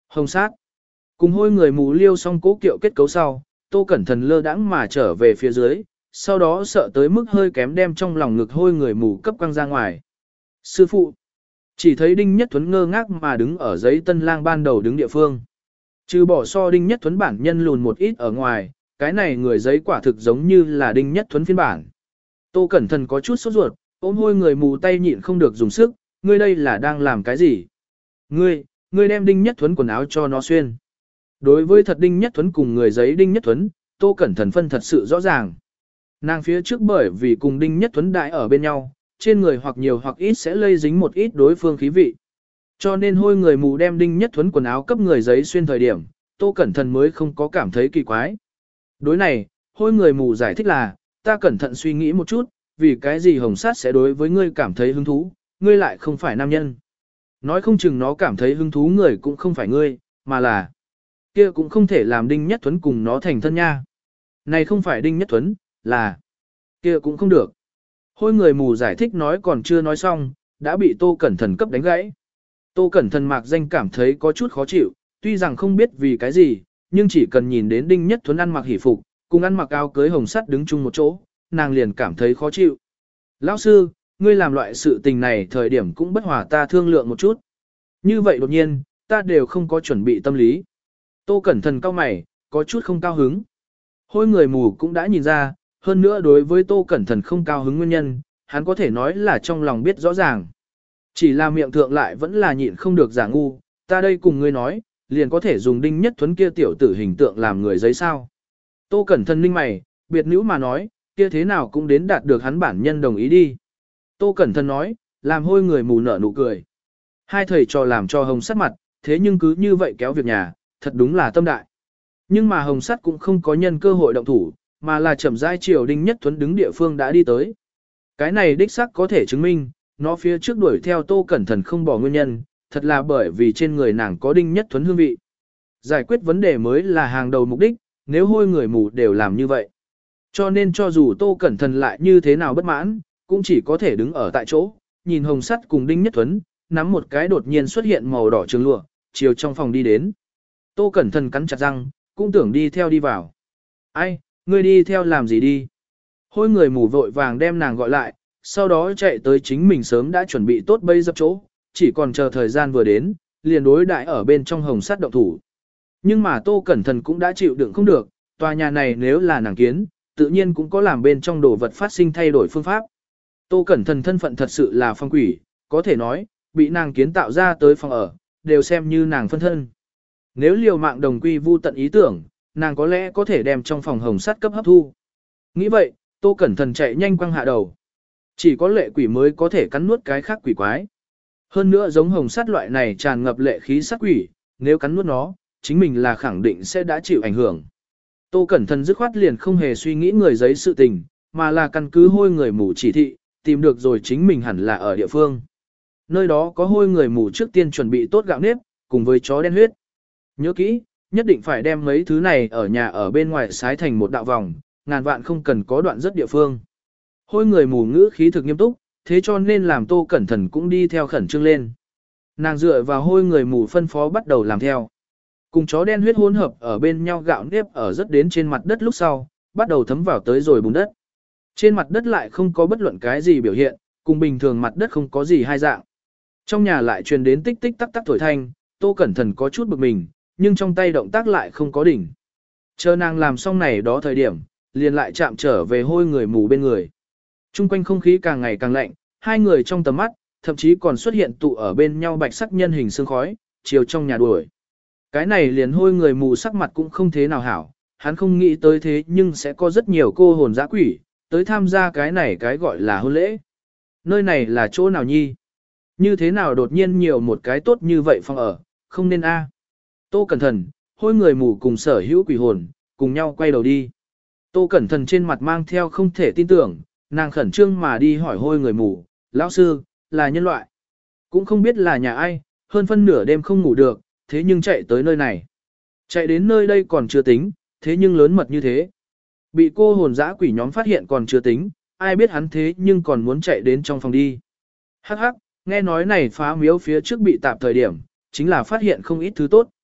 Hồng sát. Cùng hôi người mù liêu xong cố kiệu kết cấu sau, Tô Cẩn Thận lơ đãng mà trở về phía dưới, sau đó sợ tới mức hơi kém đem trong lòng ngực hôi người mù cấp quăng ra ngoài. Sư phụ. Chỉ thấy Đinh Nhất Thuấn ngơ ngác mà đứng ở giấy tân lang ban đầu đứng địa phương. Trừ bỏ so Đinh Nhất Thuấn bản nhân lùn một ít ở ngoài, cái này người giấy quả thực giống như là Đinh Nhất Thuấn phiên bản. Tô Cẩn Thận có chút sốt ruột, ôm hôi người mù tay nhịn không được dùng sức, ngươi đây là đang làm cái gì? Ngươi, ngươi đem Đinh Nhất Thuấn quần áo cho nó xuyên. Đối với thật Đinh Nhất Thuấn cùng người giấy Đinh Nhất Thuấn, Tô Cẩn Thận phân thật sự rõ ràng. Nàng phía trước bởi vì cùng Đinh Nhất Thuấn đại ở bên nhau, trên người hoặc nhiều hoặc ít sẽ lây dính một ít đối phương khí vị. Cho nên hôi người mù đem Đinh Nhất Thuấn quần áo cấp người giấy xuyên thời điểm, Tô Cẩn Thận mới không có cảm thấy kỳ quái. Đối này, hôi người mù giải thích là, ta cẩn thận suy nghĩ một chút, vì cái gì hồng sát sẽ đối với ngươi cảm thấy hứng thú, ngươi lại không phải nam nhân. Nói không chừng nó cảm thấy hứng thú người cũng không phải ngươi, mà là kia cũng không thể làm Đinh Nhất Thuấn cùng nó thành thân nha. Này không phải Đinh Nhất Thuấn, là kia cũng không được. Hôi người mù giải thích nói còn chưa nói xong, đã bị Tô Cẩn Thận cấp đánh gãy. Tô Cẩn Thận mạc danh cảm thấy có chút khó chịu, tuy rằng không biết vì cái gì, nhưng chỉ cần nhìn đến Đinh Nhất Thuấn ăn mặc hỉ phục, cùng ăn mặc áo cưới hồng sắt đứng chung một chỗ, nàng liền cảm thấy khó chịu. Lão sư, ngươi làm loại sự tình này thời điểm cũng bất hòa ta thương lượng một chút. Như vậy đột nhiên, ta đều không có chuẩn bị tâm lý. Tô Cẩn Thận cau mày, có chút không cao hứng. Hôi người mù cũng đã nhìn ra, hơn nữa đối với Tô Cẩn Thận không cao hứng nguyên nhân, hắn có thể nói là trong lòng biết rõ ràng. Chỉ là miệng thượng lại vẫn là nhịn không được giả ngu, ta đây cùng ngươi nói, liền có thể dùng Đinh Nhất Thuấn kia tiểu tử hình tượng làm người giấy sao. Tô Cẩn Thận ninh mày, biệt nữ mà nói, kia thế nào cũng đến đạt được hắn bản nhân đồng ý đi. Tô Cẩn Thận nói, làm hôi người mù nở nụ cười. Hai thầy trò làm cho hồng sắt mặt, thế nhưng cứ như vậy kéo việc nhà, thật đúng là tâm đại. Nhưng mà hồng sắt cũng không có nhân cơ hội động thủ, mà là chậm rãi chiều Đinh Nhất Thuấn đứng địa phương đã đi tới. Cái này đích xác có thể chứng minh, nó phía trước đuổi theo Tô Cẩn Thận không bỏ nguyên nhân, thật là bởi vì trên người nàng có Đinh Nhất Thuấn hương vị. Giải quyết vấn đề mới là hàng đầu mục đích, nếu hôi người mù đều làm như vậy. Cho nên cho dù Tô Cẩn Thận lại như thế nào bất mãn, cũng chỉ có thể đứng ở tại chỗ, nhìn hồng sắt cùng Đinh Nhất Thuấn, nắm một cái đột nhiên xuất hiện màu đỏ trường lụa, chiều trong phòng đi đến. Tô Cẩn Thận cắn chặt răng, cũng tưởng đi theo đi vào. Ai, ngươi đi theo làm gì đi? Hôi người mù vội vàng đem nàng gọi lại, sau đó chạy tới chính mình sớm đã chuẩn bị tốt bây dập chỗ, chỉ còn chờ thời gian vừa đến, liền đối đại ở bên trong hồng sắt động thủ. Nhưng mà Tô Cẩn Thận cũng đã chịu đựng không được, tòa nhà này nếu là nàng kiến, tự nhiên cũng có làm bên trong đồ vật phát sinh thay đổi phương pháp. Tô Cẩn Thận thân phận thật sự là phong quỷ, có thể nói, bị nàng kiến tạo ra tới phòng ở, đều xem như nàng phân thân. Nếu liều mạng đồng quy vu tận ý tưởng, nàng có lẽ có thể đem trong phòng hồng sắt cấp hấp thu. Nghĩ vậy, Tô Cẩn Thận chạy nhanh quăng hạ đầu. Chỉ có lệ quỷ mới có thể cắn nuốt cái khác quỷ quái. Hơn nữa giống hồng sắt loại này tràn ngập lệ khí sát quỷ, nếu cắn nuốt nó, chính mình là khẳng định sẽ đã chịu ảnh hưởng. Tô Cẩn Thận dứt khoát liền không hề suy nghĩ người giấy sự tình, mà là căn cứ hôi người mù chỉ thị, tìm được rồi chính mình hẳn là ở địa phương. Nơi đó có hôi người mù trước tiên chuẩn bị tốt gạo nếp, cùng với chó đen huyết. Nhớ kỹ, nhất định phải đem mấy thứ này ở nhà ở bên ngoài xái thành một đạo vòng, ngàn vạn không cần có đoạn rất địa phương. Hôi người mù ngữ khí thực nghiêm túc, thế cho nên làm Tô Cẩn Thận cũng đi theo khẩn trương lên. Nàng dựa vào hôi người mù phân phó bắt đầu làm theo. Cùng chó đen huyết hỗn hợp ở bên nhau gạo nếp ở rất đến trên mặt đất lúc sau, bắt đầu thấm vào tới rồi bùn đất. Trên mặt đất lại không có bất luận cái gì biểu hiện, cùng bình thường mặt đất không có gì hai dạng. Trong nhà lại truyền đến tích tích tắc tắc thổi thanh, Tô Cẩn Thận có chút bực mình, nhưng trong tay động tác lại không có đỉnh. Chờ nàng làm xong này đó thời điểm, liền lại chạm trở về hôi người mù bên người. Trung quanh không khí càng ngày càng lạnh, hai người trong tầm mắt, thậm chí còn xuất hiện tụ ở bên nhau bạch sắc nhân hình sương khói, chiều trong nhà đuổi. Cái này liền hôi người mù sắc mặt cũng không thế nào hảo, hắn không nghĩ tới thế nhưng sẽ có rất nhiều cô hồn dã quỷ, tới tham gia cái này cái gọi là hôn lễ. Nơi này là chỗ nào nhi? Như thế nào đột nhiên nhiều một cái tốt như vậy phòng ở, không nên a. Tô Cẩn Thận, hôi người mù cùng sở hữu quỷ hồn, cùng nhau quay đầu đi. Tô Cẩn Thận trên mặt mang theo không thể tin tưởng, nàng khẩn trương mà đi hỏi hôi người mù, lão sư, là nhân loại. Cũng không biết là nhà ai, hơn phân nửa đêm không ngủ được, thế nhưng chạy tới nơi này. Chạy đến nơi đây còn chưa tính, thế nhưng lớn mật như thế. Bị cô hồn dã quỷ nhóm phát hiện còn chưa tính, ai biết hắn thế nhưng còn muốn chạy đến trong phòng đi. Hắc hắc, nghe nói này phá miếu phía trước bị tạp thời điểm, chính là phát hiện không ít thứ tốt.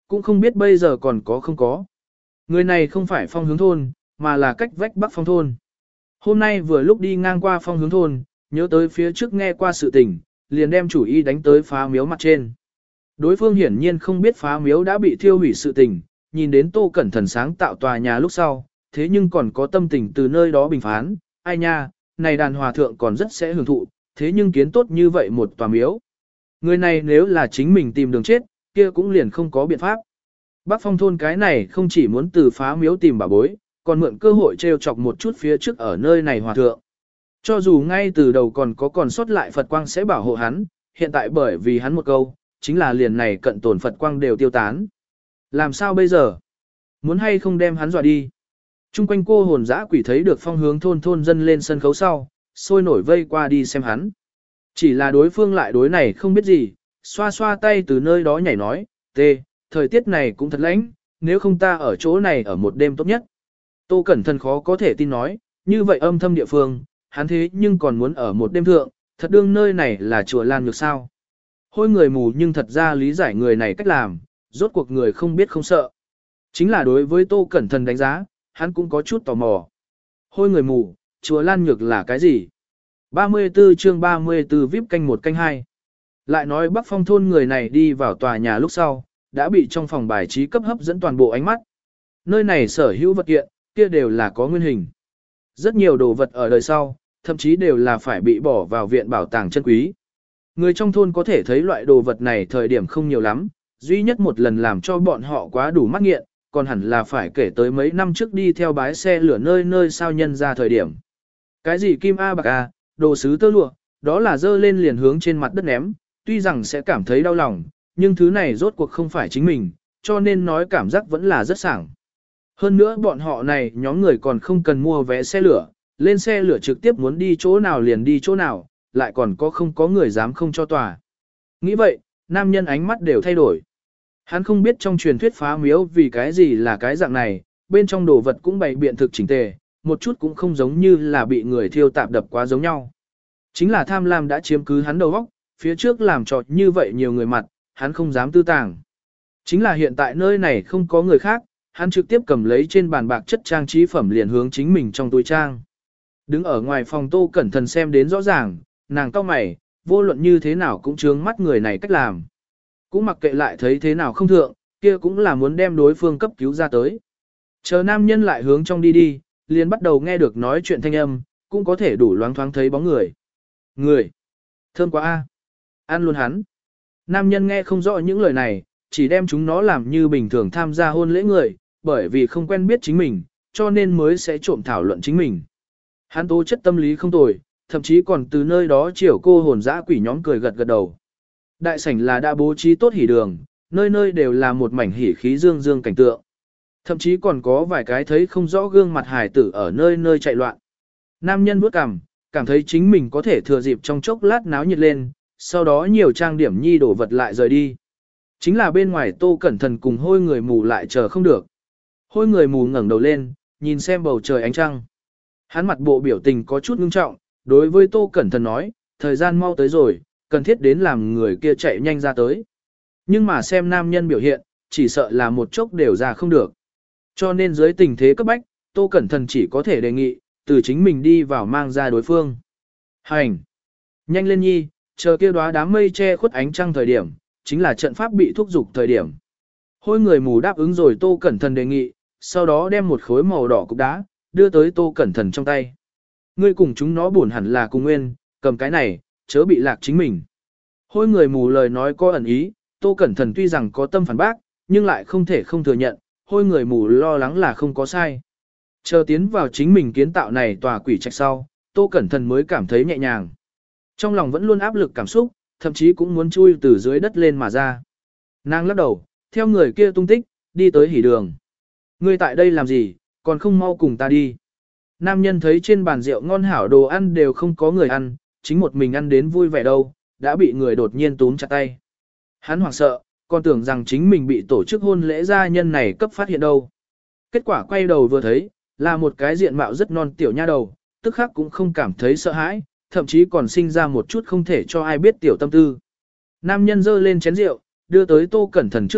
cũng không biết bây giờ còn có không có. Người này không phải Phong Hướng thôn, mà là cách vách Bắc Phong thôn. Hôm nay vừa lúc đi ngang qua Phong Hướng thôn, nhớ tới phía trước nghe qua sự tình, liền đem chủ ý đánh tới phá miếu mặt trên. Đối phương hiển nhiên không biết phá miếu đã bị thiêu hủy sự tình, nhìn đến Tô Cẩn Thận sáng tạo tòa nhà lúc sau, thế nhưng còn có tâm tình từ nơi đó bình phán, ai nha, này đàn hòa thượng còn rất sẽ hưởng thụ, thế nhưng kiến tốt như vậy một tòa miếu. Người này nếu là chính mình tìm đường chết, kia cũng liền không có biện pháp. Bắc Phong thôn cái này không chỉ muốn từ phá miếu tìm bà bối, còn mượn cơ hội trêu chọc một chút phía trước ở nơi này hòa thượng. Cho dù ngay từ đầu còn có còn sót lại Phật quang sẽ bảo hộ hắn, hiện tại bởi vì hắn một câu, chính là liền này cận tổn Phật quang đều tiêu tán. Làm sao bây giờ? Muốn hay không đem hắn dọa đi? Trung quanh cô hồn dã quỷ thấy được Phong Hướng thôn thôn dân lên sân khấu sau, sôi nổi vây qua đi xem hắn. Chỉ là đối phương lại đối này không biết gì, xoa xoa tay từ nơi đó nhảy nói, tê, thời tiết này cũng thật lạnh, nếu không ta ở chỗ này ở một đêm tốt nhất. Tô Cẩn Thận khó có thể tin nói, như vậy âm thâm địa phương, hắn thế nhưng còn muốn ở một đêm thượng, thật đương nơi này là chùa Lan Nhược sao. Hôi người mù nhưng thật ra lý giải người này cách làm, rốt cuộc người không biết không sợ. Chính là đối với Tô Cẩn Thận đánh giá, hắn cũng có chút tò mò. Hôi người mù, chùa Lan Nhược là cái gì? ba mươi tư chương ba mươi tư vê i pê canh một canh hai. Lại nói Bắc Phong thôn người này đi vào tòa nhà lúc sau, đã bị trong phòng bài trí cấp hấp dẫn toàn bộ ánh mắt. Nơi này sở hữu vật kiện, kia đều là có nguyên hình. Rất nhiều đồ vật ở đời sau, thậm chí đều là phải bị bỏ vào viện bảo tàng chân quý. Người trong thôn có thể thấy loại đồ vật này thời điểm không nhiều lắm, duy nhất một lần làm cho bọn họ quá đủ mắt nghiện, còn hẳn là phải kể tới mấy năm trước đi theo bái xe lửa nơi nơi sao nhân ra thời điểm. Cái gì kim A bạc A, đồ sứ tơ lụa, đó là dơ lên liền hướng trên mặt đất ném, tuy rằng sẽ cảm thấy đau lòng, nhưng thứ này rốt cuộc không phải chính mình, cho nên nói cảm giác vẫn là rất sảng. Hơn nữa bọn họ này nhóm người còn không cần mua vé xe lửa, lên xe lửa trực tiếp muốn đi chỗ nào liền đi chỗ nào, lại còn có không có người dám không cho tòa. Nghĩ vậy, nam nhân ánh mắt đều thay đổi. Hắn không biết trong truyền thuyết phá miếu vì cái gì là cái dạng này, bên trong đồ vật cũng bày biện thực chỉnh tề, một chút cũng không giống như là bị người thiêu tạp đập quá giống nhau. Chính là tham lam đã chiếm cứ hắn đầu óc, phía trước làm trò như vậy nhiều người mặt, hắn không dám tư tàng. Chính là hiện tại nơi này không có người khác, hắn trực tiếp cầm lấy trên bàn bạc chất trang trí phẩm liền hướng chính mình trong túi trang. Đứng ở ngoài phòng Tô Cẩn Thận xem đến rõ ràng, nàng cau mày, vô luận như thế nào cũng chướng mắt người này cách làm. Cũng mặc kệ lại thấy thế nào không thượng, kia cũng là muốn đem đối phương cấp cứu ra tới. Chờ nam nhân lại hướng trong đi đi, liền bắt đầu nghe được nói chuyện thanh âm, cũng có thể đủ loáng thoáng thấy bóng người. Người! Thơm quá a, ăn luôn hắn. Nam nhân nghe không rõ những lời này, chỉ đem chúng nó làm như bình thường tham gia hôn lễ người, bởi vì không quen biết chính mình, cho nên mới sẽ trộm thảo luận chính mình. Hắn tố chất tâm lý không tồi, thậm chí còn từ nơi đó chiều cô hồn dã quỷ nhóm cười gật gật đầu. Đại sảnh là đã bố trí tốt hỉ đường, nơi nơi đều là một mảnh hỉ khí dương dương cảnh tượng. Thậm chí còn có vài cái thấy không rõ gương mặt hài tử ở nơi nơi chạy loạn. Nam nhân bước cằm, cảm thấy chính mình có thể thừa dịp trong chốc lát náo nhiệt lên, sau đó nhiều trang điểm nhi đổ vật lại rời đi. Chính là bên ngoài Tô Cẩn Thận cùng hôi người mù lại chờ không được. Hôi người mù ngẩng đầu lên, nhìn xem bầu trời ánh trăng. Hắn mặt bộ biểu tình có chút ngưng trọng, đối với Tô Cẩn Thận nói, thời gian mau tới rồi, cần thiết đến làm người kia chạy nhanh ra tới. Nhưng mà xem nam nhân biểu hiện, chỉ sợ là một chốc đều ra không được. Cho nên dưới tình thế cấp bách, Tô Cẩn Thận chỉ có thể đề nghị, từ chính mình đi vào mang ra đối phương. Hành! Nhanh lên nhi, chờ kia đóa đám mây che khuất ánh trăng thời điểm, chính là trận pháp bị thúc dục thời điểm. Hôi người mù đáp ứng rồi Tô Cẩn Thận đề nghị, sau đó đem một khối màu đỏ cục đá, đưa tới Tô Cẩn Thận trong tay. Ngươi cùng chúng nó buồn hẳn là cùng nguyên, cầm cái này, chớ bị lạc chính mình. Hôi người mù lời nói có ẩn ý, Tô Cẩn Thận tuy rằng có tâm phản bác, nhưng lại không thể không thừa nhận, hôi người mù lo lắng là không có sai. Chờ tiến vào chính mình kiến tạo này tòa quỷ trạch sau, Tô Cẩn Thận mới cảm thấy nhẹ nhàng. Trong lòng vẫn luôn áp lực cảm xúc, thậm chí cũng muốn chui từ dưới đất lên mà ra. Nàng lắc đầu, theo người kia tung tích, đi tới hỉ đường. Ngươi tại đây làm gì, còn không mau cùng ta đi. Nam nhân thấy trên bàn rượu ngon hảo đồ ăn đều không có người ăn, chính một mình ăn đến vui vẻ đâu, đã bị người đột nhiên túm chặt tay. Hắn hoảng sợ, còn tưởng rằng chính mình bị tổ chức hôn lễ gia nhân này cấp phát hiện đâu. Kết quả quay đầu vừa thấy, là một cái diện mạo rất non tiểu nha đầu, tức khắc cũng không cảm thấy sợ hãi, thậm chí còn sinh ra một chút không thể cho ai biết tiểu tâm tư. Nam nhân giơ lên chén rượu, đưa tới Tô Cẩn Thận trước mặt,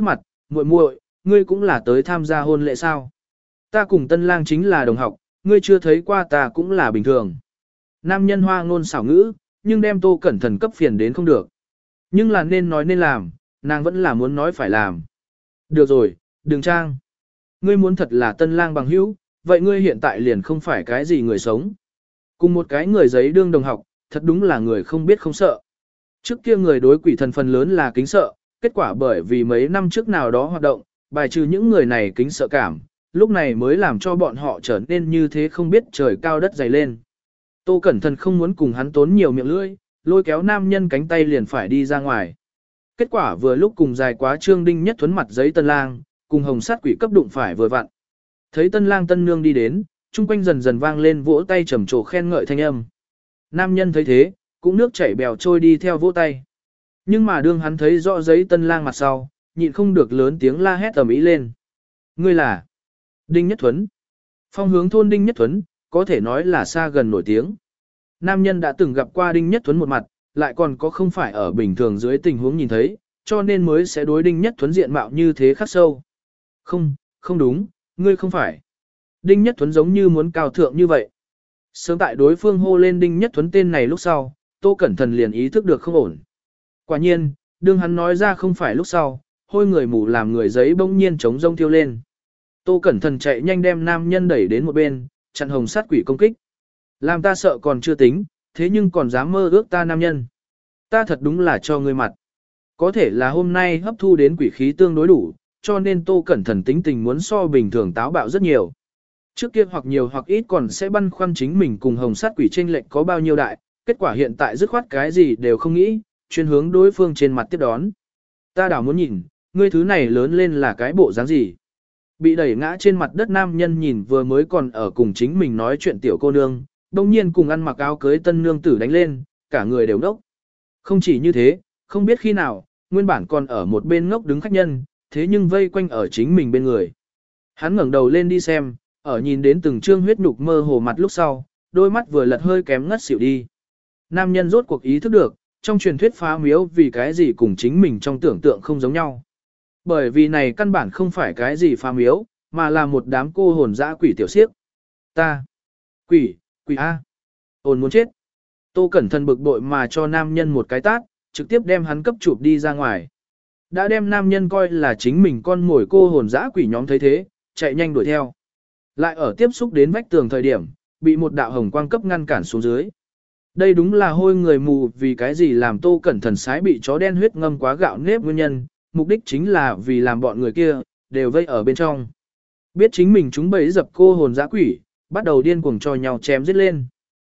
muội muội, ngươi cũng là tới tham gia hôn lễ sao? Ta cùng tân lang chính là đồng học, ngươi chưa thấy qua ta cũng là bình thường. Nam nhân hoa ngôn xảo ngữ, nhưng đem Tô Cẩn Thần cấp phiền đến không được. Nhưng là nên nói nên làm, nàng vẫn là muốn nói phải làm. Được rồi, đừng trang. Ngươi muốn thật là tân lang bằng hữu, vậy ngươi hiện tại liền không phải cái gì người sống. Cùng một cái người giấy đương đồng học, thật đúng là người không biết không sợ. Trước kia người đối quỷ thần phần lớn là kính sợ, kết quả bởi vì mấy năm trước nào đó hoạt động, bài trừ những người này kính sợ cảm, lúc này mới làm cho bọn họ trở nên như thế không biết trời cao đất dày lên. Tô Cẩn Thần không muốn cùng hắn tốn nhiều miệng lưỡi, lôi kéo nam nhân cánh tay liền phải đi ra ngoài. Kết quả vừa lúc cùng dài quá Trương Đinh Nhất Thuấn mặt giấy tân lang, cùng hồng sát quỷ cấp đụng phải vừa vặn. Thấy tân lang tân nương đi đến, chung quanh dần dần vang lên vỗ tay trầm trồ khen ngợi thanh âm. Nam nhân thấy thế, cũng nước chảy bèo trôi đi theo vỗ tay. Nhưng mà đương hắn thấy rõ giấy tân lang mặt sau, nhịn không được lớn tiếng la hét ầm ĩ lên. Ngươi là Đinh Nhất Thuấn. Phong hướng thôn Đinh Nhất Thuấn, có thể nói là xa gần nổi tiếng. Nam nhân đã từng gặp qua Đinh Nhất Thuấn một mặt, lại còn có không phải ở bình thường dưới tình huống nhìn thấy, cho nên mới sẽ đối Đinh Nhất Thuấn diện mạo như thế khắc sâu. Không, không đúng, ngươi không phải. Đinh Nhất Thuấn giống như muốn cao thượng như vậy. Sớm tại đối phương hô lên Đinh Nhất Thuấn tên này lúc sau, Tô Cẩn Thần liền ý thức được không ổn. Quả nhiên, đương hắn nói ra không phải lúc sau, hôi người mù làm người giấy bỗng nhiên chống rông thiêu lên. Tô Cẩn Thần chạy nhanh đem nam nhân đẩy đến một bên, chặn hồng sát quỷ công kích. Làm ta sợ còn chưa tính, thế nhưng còn dám mơ ước ta nam nhân. Ta thật đúng là cho ngươi mặt. Có thể là hôm nay hấp thu đến quỷ khí tương đối đủ, cho nên Tô Cẩn Thần tính tình muốn so bình thường táo bạo rất nhiều. Trước kia hoặc nhiều hoặc ít còn sẽ băn khoăn chính mình cùng hồng sát quỷ chênh lệch có bao nhiêu đại, kết quả hiện tại dứt khoát cái gì đều không nghĩ, chuyên hướng đối phương trên mặt tiếp đón. Ta đảo muốn nhìn, ngươi thứ này lớn lên là cái bộ dáng gì. Bị đẩy ngã trên mặt đất nam nhân nhìn vừa mới còn ở cùng chính mình nói chuyện tiểu cô nương, đồng nhiên cùng ăn mặc áo cưới tân nương tử đánh lên, cả người đều đốc. Không chỉ như thế, không biết khi nào, nguyên bản còn ở một bên ngốc đứng khách nhân, thế nhưng vây quanh ở chính mình bên người. Hắn ngẩng đầu lên đi xem, ở nhìn đến từng trương huyết nhục mơ hồ mặt lúc sau, đôi mắt vừa lật hơi kém ngất xỉu đi. Nam nhân rốt cuộc ý thức được, trong truyền thuyết phá miếu vì cái gì cùng chính mình trong tưởng tượng không giống nhau. Bởi vì này căn bản không phải cái gì phá miếu, mà là một đám cô hồn dã quỷ tiểu siếp. Ta, quỷ, quỷ A, ồn muốn chết. Tô Cẩn Thận bực bội mà cho nam nhân một cái tát, trực tiếp đem hắn cấp chụp đi ra ngoài. Đã đem nam nhân coi là chính mình con mồi cô hồn dã quỷ nhóm thấy thế, chạy nhanh đuổi theo. Lại ở tiếp xúc đến vách tường thời điểm, bị một đạo hồng quang cấp ngăn cản xuống dưới. Đây đúng là hôi người mù vì cái gì làm Tô Cẩn Thận sái bị chó đen huyết ngâm quá gạo nếp nguyên nhân, mục đích chính là vì làm bọn người kia, đều vây ở bên trong. Biết chính mình chúng bẫy dập cô hồn dã quỷ, bắt đầu điên cuồng cho nhau chém giết lên.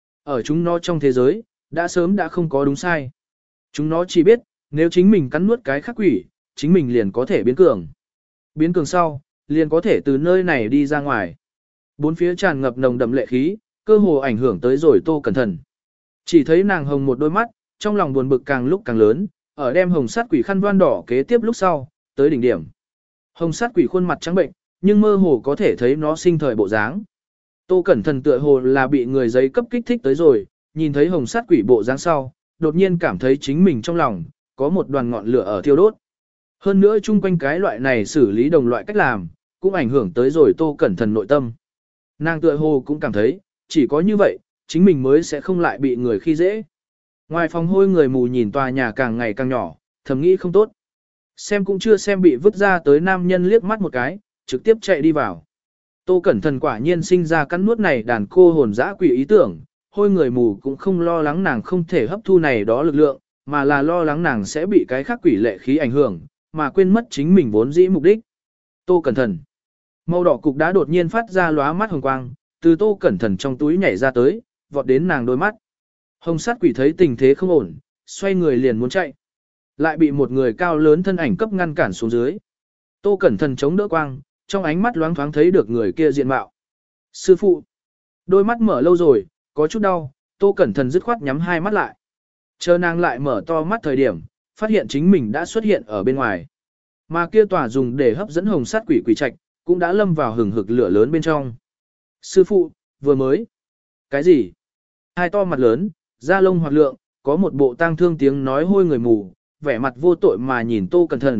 Ở chúng nó trong thế giới, đã sớm đã không có đúng sai. Chúng nó chỉ biết, nếu chính mình cắn nuốt cái khác quỷ, chính mình liền có thể biến cường. Biến cường sau, liền có thể từ nơi này đi ra ngoài. Bốn phía tràn ngập nồng đậm lệ khí, cơ hồ ảnh hưởng tới rồi Tô Cẩn Thận. Chỉ thấy nàng hồng một đôi mắt, trong lòng buồn bực càng lúc càng lớn, ở đem hồng sát quỷ khăn voan đỏ kế tiếp lúc sau, tới đỉnh điểm. Hồng sát quỷ khuôn mặt trắng bệnh, nhưng mơ hồ có thể thấy nó sinh thời bộ dáng. Tô Cẩn Thận tựa hồ là bị người giấy cấp kích thích tới rồi, nhìn thấy hồng sát quỷ bộ dáng sau, đột nhiên cảm thấy chính mình trong lòng, có một đoàn ngọn lửa ở thiêu đốt. Hơn nữa chung quanh cái loại này xử lý đồng loại cách làm, cũng ảnh hưởng tới rồi Tô Cẩn Thận nội tâm. Nàng tựa hồ cũng cảm thấy, chỉ có như vậy, chính mình mới sẽ không lại bị người khi dễ. Ngoài phòng hôi người mù nhìn tòa nhà càng ngày càng nhỏ, thầm nghĩ không tốt. Xem cũng chưa xem bị vứt ra tới nam nhân liếc mắt một cái, trực tiếp chạy đi vào. Tô Cẩn Thận quả nhiên sinh ra cắn nuốt này đàn cô hồn dã quỷ ý tưởng, hôi người mù cũng không lo lắng nàng không thể hấp thu này đó lực lượng, mà là lo lắng nàng sẽ bị cái khác quỷ lệ khí ảnh hưởng, mà quên mất chính mình vốn dĩ mục đích. Tô Cẩn Thận. Màu đỏ cục đá đột nhiên phát ra lóa mắt hồng quang, từ Tô Cẩn Thận trong túi nhảy ra tới, vọt đến nàng đôi mắt. Hồng sát quỷ thấy tình thế không ổn, xoay người liền muốn chạy. Lại bị một người cao lớn thân ảnh cấp ngăn cản xuống dưới. Tô Cẩn Thận chống đỡ quang, trong ánh mắt loáng thoáng thấy được người kia diện mạo. Sư phụ. Đôi mắt mở lâu rồi, có chút đau, Tô Cẩn Thận dứt khoát nhắm hai mắt lại. Chờ nàng lại mở to mắt thời điểm, phát hiện chính mình đã xuất hiện ở bên ngoài. Mà kia tòa dùng để hấp dẫn hồng sát quỷ quỷ trạch, cũng đã lâm vào hừng hực lửa lớn bên trong. Sư phụ, vừa mới. Cái gì? Hai to mặt lớn, da lông hoạt lượng, có một bộ tang thương tiếng nói hôi người mù, vẻ mặt vô tội mà nhìn Tô Cẩn Thận,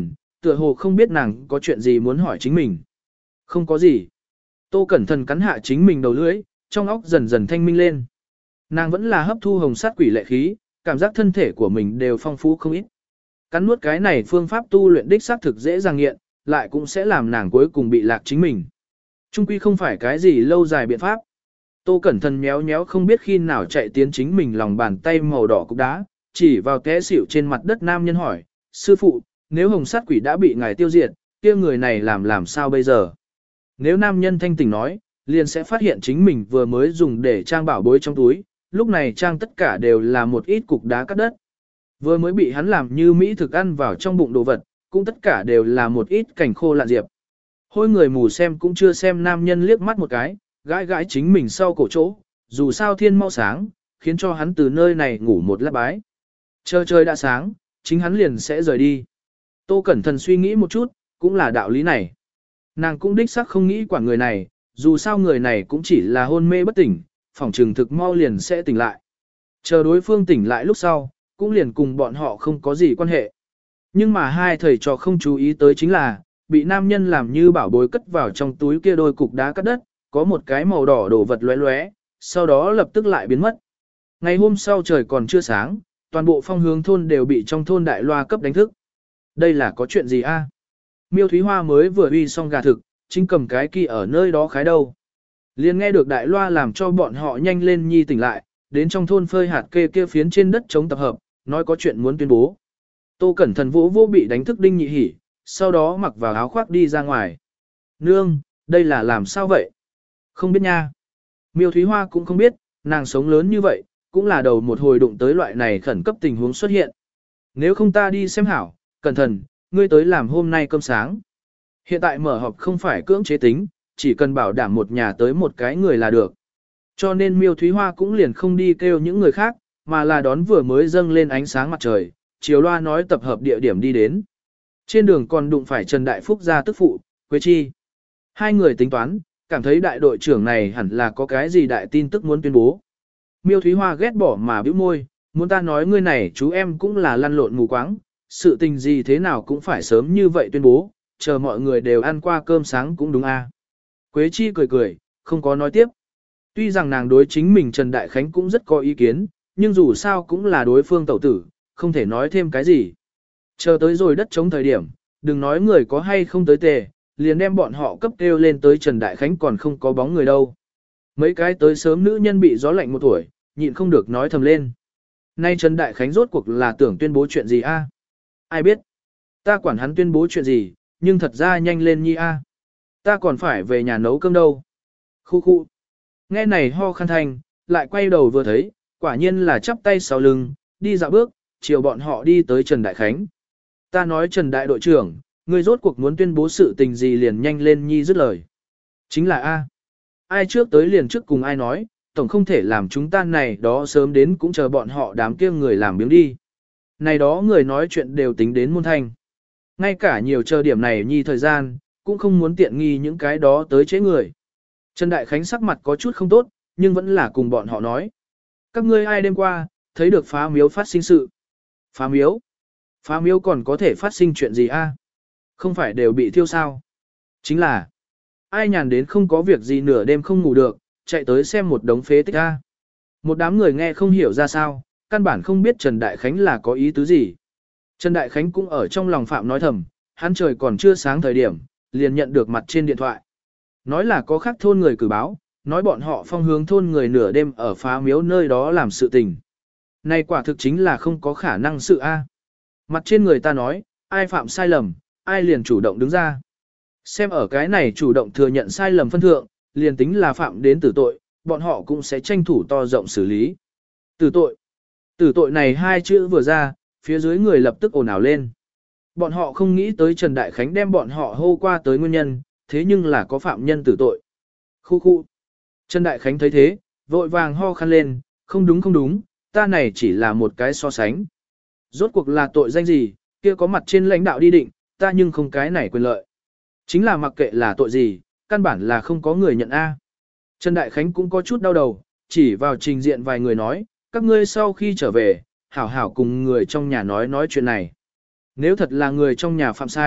tựa hồ không biết nàng có chuyện gì muốn hỏi chính mình. Không có gì. Tô Cẩn Thận cắn hạ chính mình đầu lưỡi, trong óc dần dần thanh minh lên. Nàng vẫn là hấp thu hồng sát quỷ lệ khí, cảm giác thân thể của mình đều phong phú không ít. Cắn nuốt cái này phương pháp tu luyện đích xác thực dễ dàng nghiện, lại cũng sẽ làm nàng cuối cùng bị lạc chính mình. Trung quy không phải cái gì lâu dài biện pháp. Tô Cẩn Thận méo méo không biết khi nào chạy tiến chính mình lòng bàn tay màu đỏ cục đá, chỉ vào té xỉu trên mặt đất nam nhân hỏi, sư phụ, nếu hồng sát quỷ đã bị ngài tiêu diệt, kia người này làm làm sao bây giờ? Nếu nam nhân thanh tỉnh nói, liền sẽ phát hiện chính mình vừa mới dùng để trang bảo bối trong túi, lúc này trang tất cả đều là một ít cục đá cắt đất. Vừa mới bị hắn làm như mỹ thực ăn vào trong bụng đồ vật, cũng tất cả đều là một ít cảnh khô lạn diệp. Hôi người mù xem cũng chưa xem nam nhân liếc mắt một cái, gãi gãi chính mình sau cổ chỗ, dù sao thiên mau sáng, khiến cho hắn từ nơi này ngủ một lát bái. Chờ trời đã sáng, chính hắn liền sẽ rời đi. Tô Cẩn Thận suy nghĩ một chút, cũng là đạo lý này. Nàng cũng đích xác không nghĩ quản người này, dù sao người này cũng chỉ là hôn mê bất tỉnh, phỏng trừng thực mau liền sẽ tỉnh lại. Chờ đối phương tỉnh lại lúc sau, cũng liền cùng bọn họ không có gì quan hệ. Nhưng mà hai thầy trò không chú ý tới chính là, bị nam nhân làm như bảo bối cất vào trong túi kia đôi cục đá cắt đất, có một cái màu đỏ đồ vật lóe lóe, sau đó lập tức lại biến mất. Ngày hôm sau trời còn chưa sáng, toàn bộ phong hướng thôn đều bị trong thôn đại loa cấp đánh thức. Đây là có chuyện gì a? Miêu Thúy Hoa mới vừa uy xong gà thực, chính cầm cái kỳ ở nơi đó khái đâu. Liền nghe được đại loa làm cho bọn họ nhanh lên nhi tỉnh lại, đến trong thôn phơi hạt kê kia phiến trên đất chống tập hợp, nói có chuyện muốn tuyên bố. Tô Cẩn Thận vỗ vỗ bị đánh thức Đinh Nhị Hỉ, sau đó mặc vào áo khoác đi ra ngoài. Nương, đây là làm sao vậy? Không biết nha. Miêu Thúy Hoa cũng không biết, nàng sống lớn như vậy, cũng là đầu một hồi đụng tới loại này khẩn cấp tình huống xuất hiện. Nếu không ta đi xem hảo, Cẩn Thận, ngươi tới làm hôm nay cơm sáng. Hiện tại mở họp không phải cưỡng chế tính, chỉ cần bảo đảm một nhà tới một cái người là được. Cho nên Miêu Thúy Hoa cũng liền không đi kêu những người khác, mà là đón vừa mới dâng lên ánh sáng mặt trời, chiều loa nói tập hợp địa điểm đi đến. Trên đường còn đụng phải Trần Đại Phúc ra tức phụ, Quế Chi. Hai người tính toán, cảm thấy đại đội trưởng này hẳn là có cái gì đại tin tức muốn tuyên bố. Miêu Thúy Hoa ghét bỏ mà bĩu môi, muốn ta nói ngươi này chú em cũng là lăn lộn mù quáng, sự tình gì thế nào cũng phải sớm như vậy tuyên bố, chờ mọi người đều ăn qua cơm sáng cũng đúng a. Quế Chi cười cười, không có nói tiếp. Tuy rằng nàng đối chính mình Trần Đại Khánh cũng rất có ý kiến, nhưng dù sao cũng là đối phương tẩu tử, không thể nói thêm cái gì. Chờ tới rồi đất chống thời điểm, đừng nói người có hay không tới tề, liền đem bọn họ cấp kêu lên tới Trần Đại Khánh còn không có bóng người đâu. Mấy cái tới sớm nữ nhân bị gió lạnh một tuổi, nhịn không được nói thầm lên. Nay Trần Đại Khánh rốt cuộc là tưởng tuyên bố chuyện gì a? Ai biết? Ta quản hắn tuyên bố chuyện gì, nhưng thật ra nhanh lên nhi a. Ta còn phải về nhà nấu cơm đâu. Khu khu. Nghe này ho khăn thanh, lại quay đầu vừa thấy, quả nhiên là chắp tay sau lưng, đi dạo bước, chiều bọn họ đi tới Trần Đại Khánh. Ta nói Trần Đại đội trưởng, ngươi rốt cuộc muốn tuyên bố sự tình gì liền nhanh lên nhi dứt lời. Chính là A. Ai trước tới liền trước cùng ai nói, tổng không thể làm chúng ta này đó sớm đến cũng chờ bọn họ đám kia người làm biếng đi. Này đó người nói chuyện đều tính đến môn thanh. Ngay cả nhiều chờ điểm này nhi thời gian, cũng không muốn tiện nghi những cái đó tới chế người. Trần Đại Khánh sắc mặt có chút không tốt, nhưng vẫn là cùng bọn họ nói. Các ngươi ai đêm qua, thấy được phá miếu phát sinh sự. Phá miếu? Phá miếu còn có thể phát sinh chuyện gì a? Không phải đều bị thiêu sao? Chính là, ai nhàn đến không có việc gì nửa đêm không ngủ được, chạy tới xem một đống phế tích a. Một đám người nghe không hiểu ra sao, căn bản không biết Trần Đại Khánh là có ý tứ gì. Trần Đại Khánh cũng ở trong lòng phạm nói thầm, hắn trời còn chưa sáng thời điểm, liền nhận được mặt trên điện thoại. Nói là có khác thôn người cử báo, nói bọn họ phong hướng thôn người nửa đêm ở phá miếu nơi đó làm sự tình. Này quả thực chính là không có khả năng sự A. Mặt trên người ta nói, ai phạm sai lầm, ai liền chủ động đứng ra. Xem ở cái này chủ động thừa nhận sai lầm phân thượng, liền tính là phạm đến tử tội, bọn họ cũng sẽ tranh thủ to rộng xử lý. Tử tội. Tử tội này hai chữ vừa ra, phía dưới người lập tức ồn ào lên. Bọn họ không nghĩ tới Trần Đại Khánh đem bọn họ hô qua tới nguyên nhân, thế nhưng là có phạm nhân tử tội. Khu khu. Trần Đại Khánh thấy thế, vội vàng ho khăn lên, không đúng không đúng, ta này chỉ là một cái so sánh. Rốt cuộc là tội danh gì, kia có mặt trên lãnh đạo đi định, ta nhưng không cái này quyền lợi. Chính là mặc kệ là tội gì, căn bản là không có người nhận A. Trần Đại Khánh cũng có chút đau đầu, chỉ vào trình diện vài người nói, các ngươi sau khi trở về, hảo hảo cùng người trong nhà nói nói chuyện này. Nếu thật là người trong nhà phạm sai,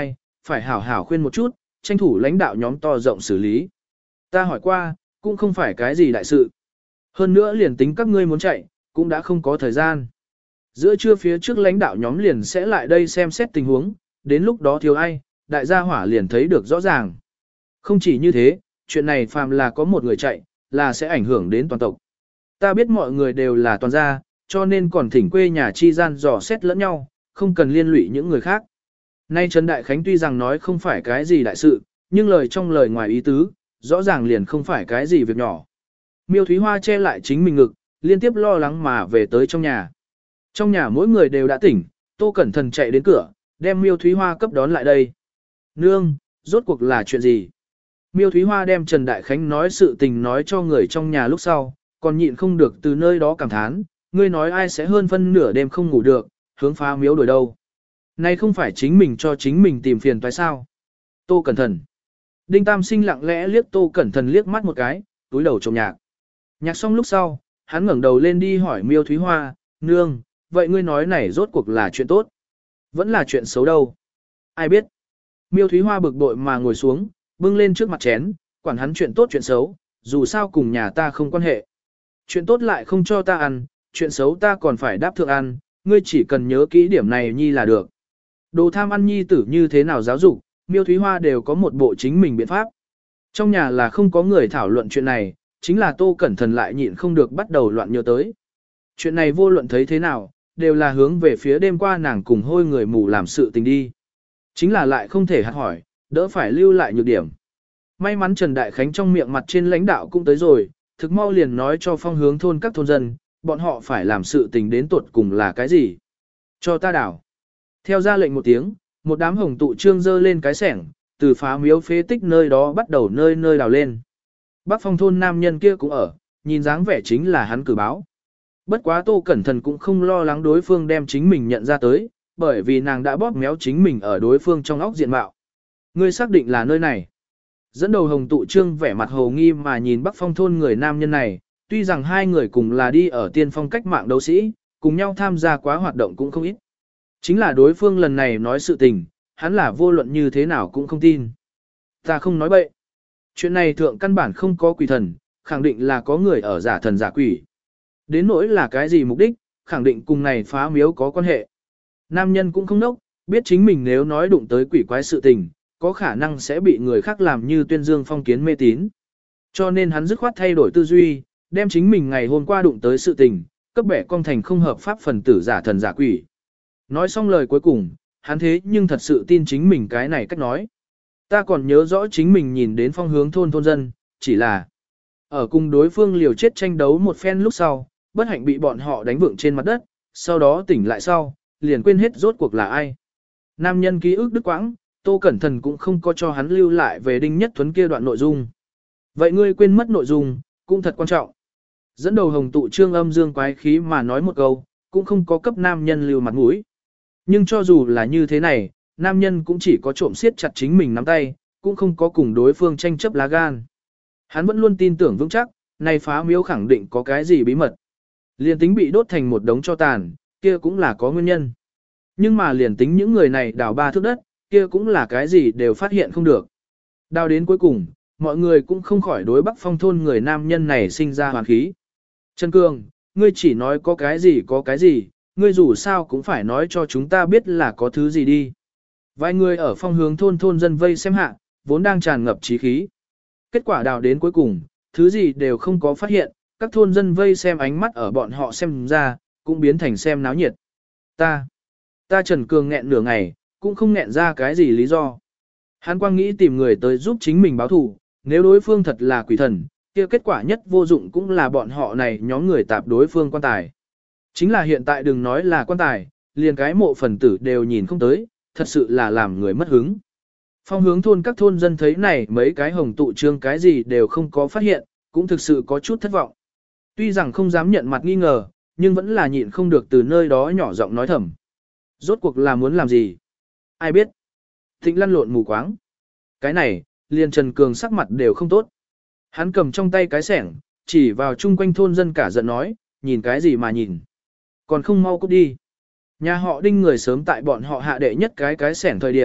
phải hảo hảo khuyên một chút, tranh thủ lãnh đạo nhóm to rộng xử lý. Ta hỏi qua, cũng không phải cái gì đại sự. Hơn nữa liền tính các ngươi muốn chạy, cũng đã không có thời gian. Giữa trưa phía trước lãnh đạo nhóm liền sẽ lại đây xem xét tình huống, đến lúc đó thiếu ai, đại gia hỏa liền thấy được rõ ràng. Không chỉ như thế, chuyện này phàm là có một người chạy, là sẽ ảnh hưởng đến toàn tộc. Ta biết mọi người đều là toàn gia, cho nên còn thỉnh quê nhà chi gian dò xét lẫn nhau, không cần liên lụy những người khác. Nay Trần Đại Khánh tuy rằng nói không phải cái gì đại sự, nhưng lời trong lời ngoài ý tứ, rõ ràng liền không phải cái gì việc nhỏ. Miêu Thúy Hoa che lại chính mình ngực, liên tiếp lo lắng mà về tới trong nhà. Trong nhà mỗi người đều đã tỉnh, Tô Cẩn Thận chạy đến cửa, đem Miêu Thúy Hoa cấp đón lại đây. Nương, rốt cuộc là chuyện gì? Miêu Thúy Hoa đem Trần Đại Khánh nói sự tình nói cho người trong nhà lúc sau, còn nhịn không được từ nơi đó cảm thán, ngươi nói ai sẽ hơn phân nửa đêm không ngủ được, hướng phá miếu đổi đâu. Này không phải chính mình cho chính mình tìm phiền toái sao? Tô Cẩn Thận. Đinh Tam Sinh lặng lẽ liếc Tô Cẩn Thận liếc mắt một cái, túi đầu trồng nhạc. Nhạc xong lúc sau, hắn ngẩng đầu lên đi hỏi Miêu Thúy Hoa, nương, vậy ngươi nói này rốt cuộc là chuyện tốt? Vẫn là chuyện xấu đâu? Ai biết? Miêu Thúy Hoa bực bội mà ngồi xuống, bưng lên trước mặt chén, quản hắn chuyện tốt chuyện xấu, dù sao cùng nhà ta không quan hệ. Chuyện tốt lại không cho ta ăn, chuyện xấu ta còn phải đáp thượng ăn, ngươi chỉ cần nhớ kỹ điểm này nhi là được. Đồ tham ăn nhi tử như thế nào giáo dục, Miêu Thúy Hoa đều có một bộ chính mình biện pháp. Trong nhà là không có người thảo luận chuyện này, chính là Tô Cẩn Thận lại nhịn không được bắt đầu loạn nhớ tới. Chuyện này vô luận thấy thế nào, đều là hướng về phía đêm qua nàng cùng hôi người mù làm sự tình đi. Chính là lại không thể hạt hỏi, đỡ phải lưu lại nhược điểm. May mắn Trần Đại Khánh trong miệng mặt trên lãnh đạo cũng tới rồi, thực mau liền nói cho phong hướng thôn các thôn dân, bọn họ phải làm sự tình đến tuột cùng là cái gì. Cho ta đảo. Theo ra lệnh một tiếng, một đám hồng tụ trương dơ lên cái sẻng, từ phá miếu phế tích nơi đó bắt đầu nơi nơi đào lên. Bắc phong thôn nam nhân kia cũng ở, nhìn dáng vẻ chính là hắn cử báo. Bất quá Tô Cẩn Thận cũng không lo lắng đối phương đem chính mình nhận ra tới, bởi vì nàng đã bóp méo chính mình ở đối phương trong óc diện mạo. Ngươi xác định là nơi này. Dẫn đầu hồng tụ trương vẻ mặt hồ nghi mà nhìn Bắc phong thôn người nam nhân này, tuy rằng hai người cùng là đi ở tiên phong cách mạng đấu sĩ, cùng nhau tham gia quá hoạt động cũng không ít. Chính là đối phương lần này nói sự tình, hắn là vô luận như thế nào cũng không tin. Ta không nói bậy. Chuyện này thượng căn bản không có quỷ thần, khẳng định là có người ở giả thần giả quỷ. Đến nỗi là cái gì mục đích, khẳng định cùng này phá miếu có quan hệ. Nam nhân cũng không nốc, biết chính mình nếu nói đụng tới quỷ quái sự tình, có khả năng sẽ bị người khác làm như tuyên dương phong kiến mê tín. Cho nên hắn dứt khoát thay đổi tư duy, đem chính mình ngày hôm qua đụng tới sự tình, cấp bẻ công thành không hợp pháp phần tử giả thần giả quỷ. Nói xong lời cuối cùng, hắn thế nhưng thật sự tin chính mình cái này cách nói. Ta còn nhớ rõ chính mình nhìn đến phong hướng thôn thôn dân, chỉ là ở cùng đối phương liều chết tranh đấu một phen lúc sau, bất hạnh bị bọn họ đánh vượng trên mặt đất, sau đó tỉnh lại sau, liền quên hết rốt cuộc là ai. Nam nhân ký ức đứt quãng, Tô Cẩn Thận cũng không có cho hắn lưu lại về Đinh Nhất Thuấn kia đoạn nội dung. Vậy ngươi quên mất nội dung, cũng thật quan trọng. Dẫn đầu hồng tụ trương âm dương quái khí mà nói một câu, cũng không có cấp nam nhân lưu mặt mũi. Nhưng cho dù là như thế này, nam nhân cũng chỉ có trộm siết chặt chính mình nắm tay, cũng không có cùng đối phương tranh chấp lá gan. Hắn vẫn luôn tin tưởng vững chắc, này phá miếu khẳng định có cái gì bí mật. Liền tính bị đốt thành một đống cho tàn, kia cũng là có nguyên nhân. Nhưng mà liền tính những người này đào ba thước đất, kia cũng là cái gì đều phát hiện không được. Đào đến cuối cùng, mọi người cũng không khỏi đối Bắc phong thôn người nam nhân này sinh ra hoàn khí. Trần Cương, ngươi chỉ nói có cái gì có cái gì, ngươi dù sao cũng phải nói cho chúng ta biết là có thứ gì đi. Vài người ở phong hướng thôn thôn dân vây xem hạ, vốn đang tràn ngập trí khí. Kết quả đào đến cuối cùng, thứ gì đều không có phát hiện, các thôn dân vây xem ánh mắt ở bọn họ xem ra, cũng biến thành xem náo nhiệt. Ta, ta Trần Cường nghẹn nửa ngày, cũng không nghẹn ra cái gì lý do. Hắn quang nghĩ tìm người tới giúp chính mình báo thù, nếu đối phương thật là quỷ thần, kia kết quả nhất vô dụng cũng là bọn họ này nhóm người tạp đối phương quan tài. Chính là hiện tại đừng nói là quan tài, liền cái mộ phần tử đều nhìn không tới, thật sự là làm người mất hứng. Phong hướng thôn các thôn dân thấy này mấy cái hồng tụ trương cái gì đều không có phát hiện, cũng thực sự có chút thất vọng. Tuy rằng không dám nhận mặt nghi ngờ, nhưng vẫn là nhịn không được từ nơi đó nhỏ giọng nói thầm. Rốt cuộc là muốn làm gì? Ai biết? Thịnh lăn lộn mù quáng. Cái này, liền Trần Cường sắc mặt đều không tốt. Hắn cầm trong tay cái sẻng, chỉ vào chung quanh thôn dân cả giận nói, nhìn cái gì mà nhìn. Còn không mau cút đi. Nhà họ Đinh người sớm tại bọn họ hạ đệ nhất cái cái sẻng thời điểm,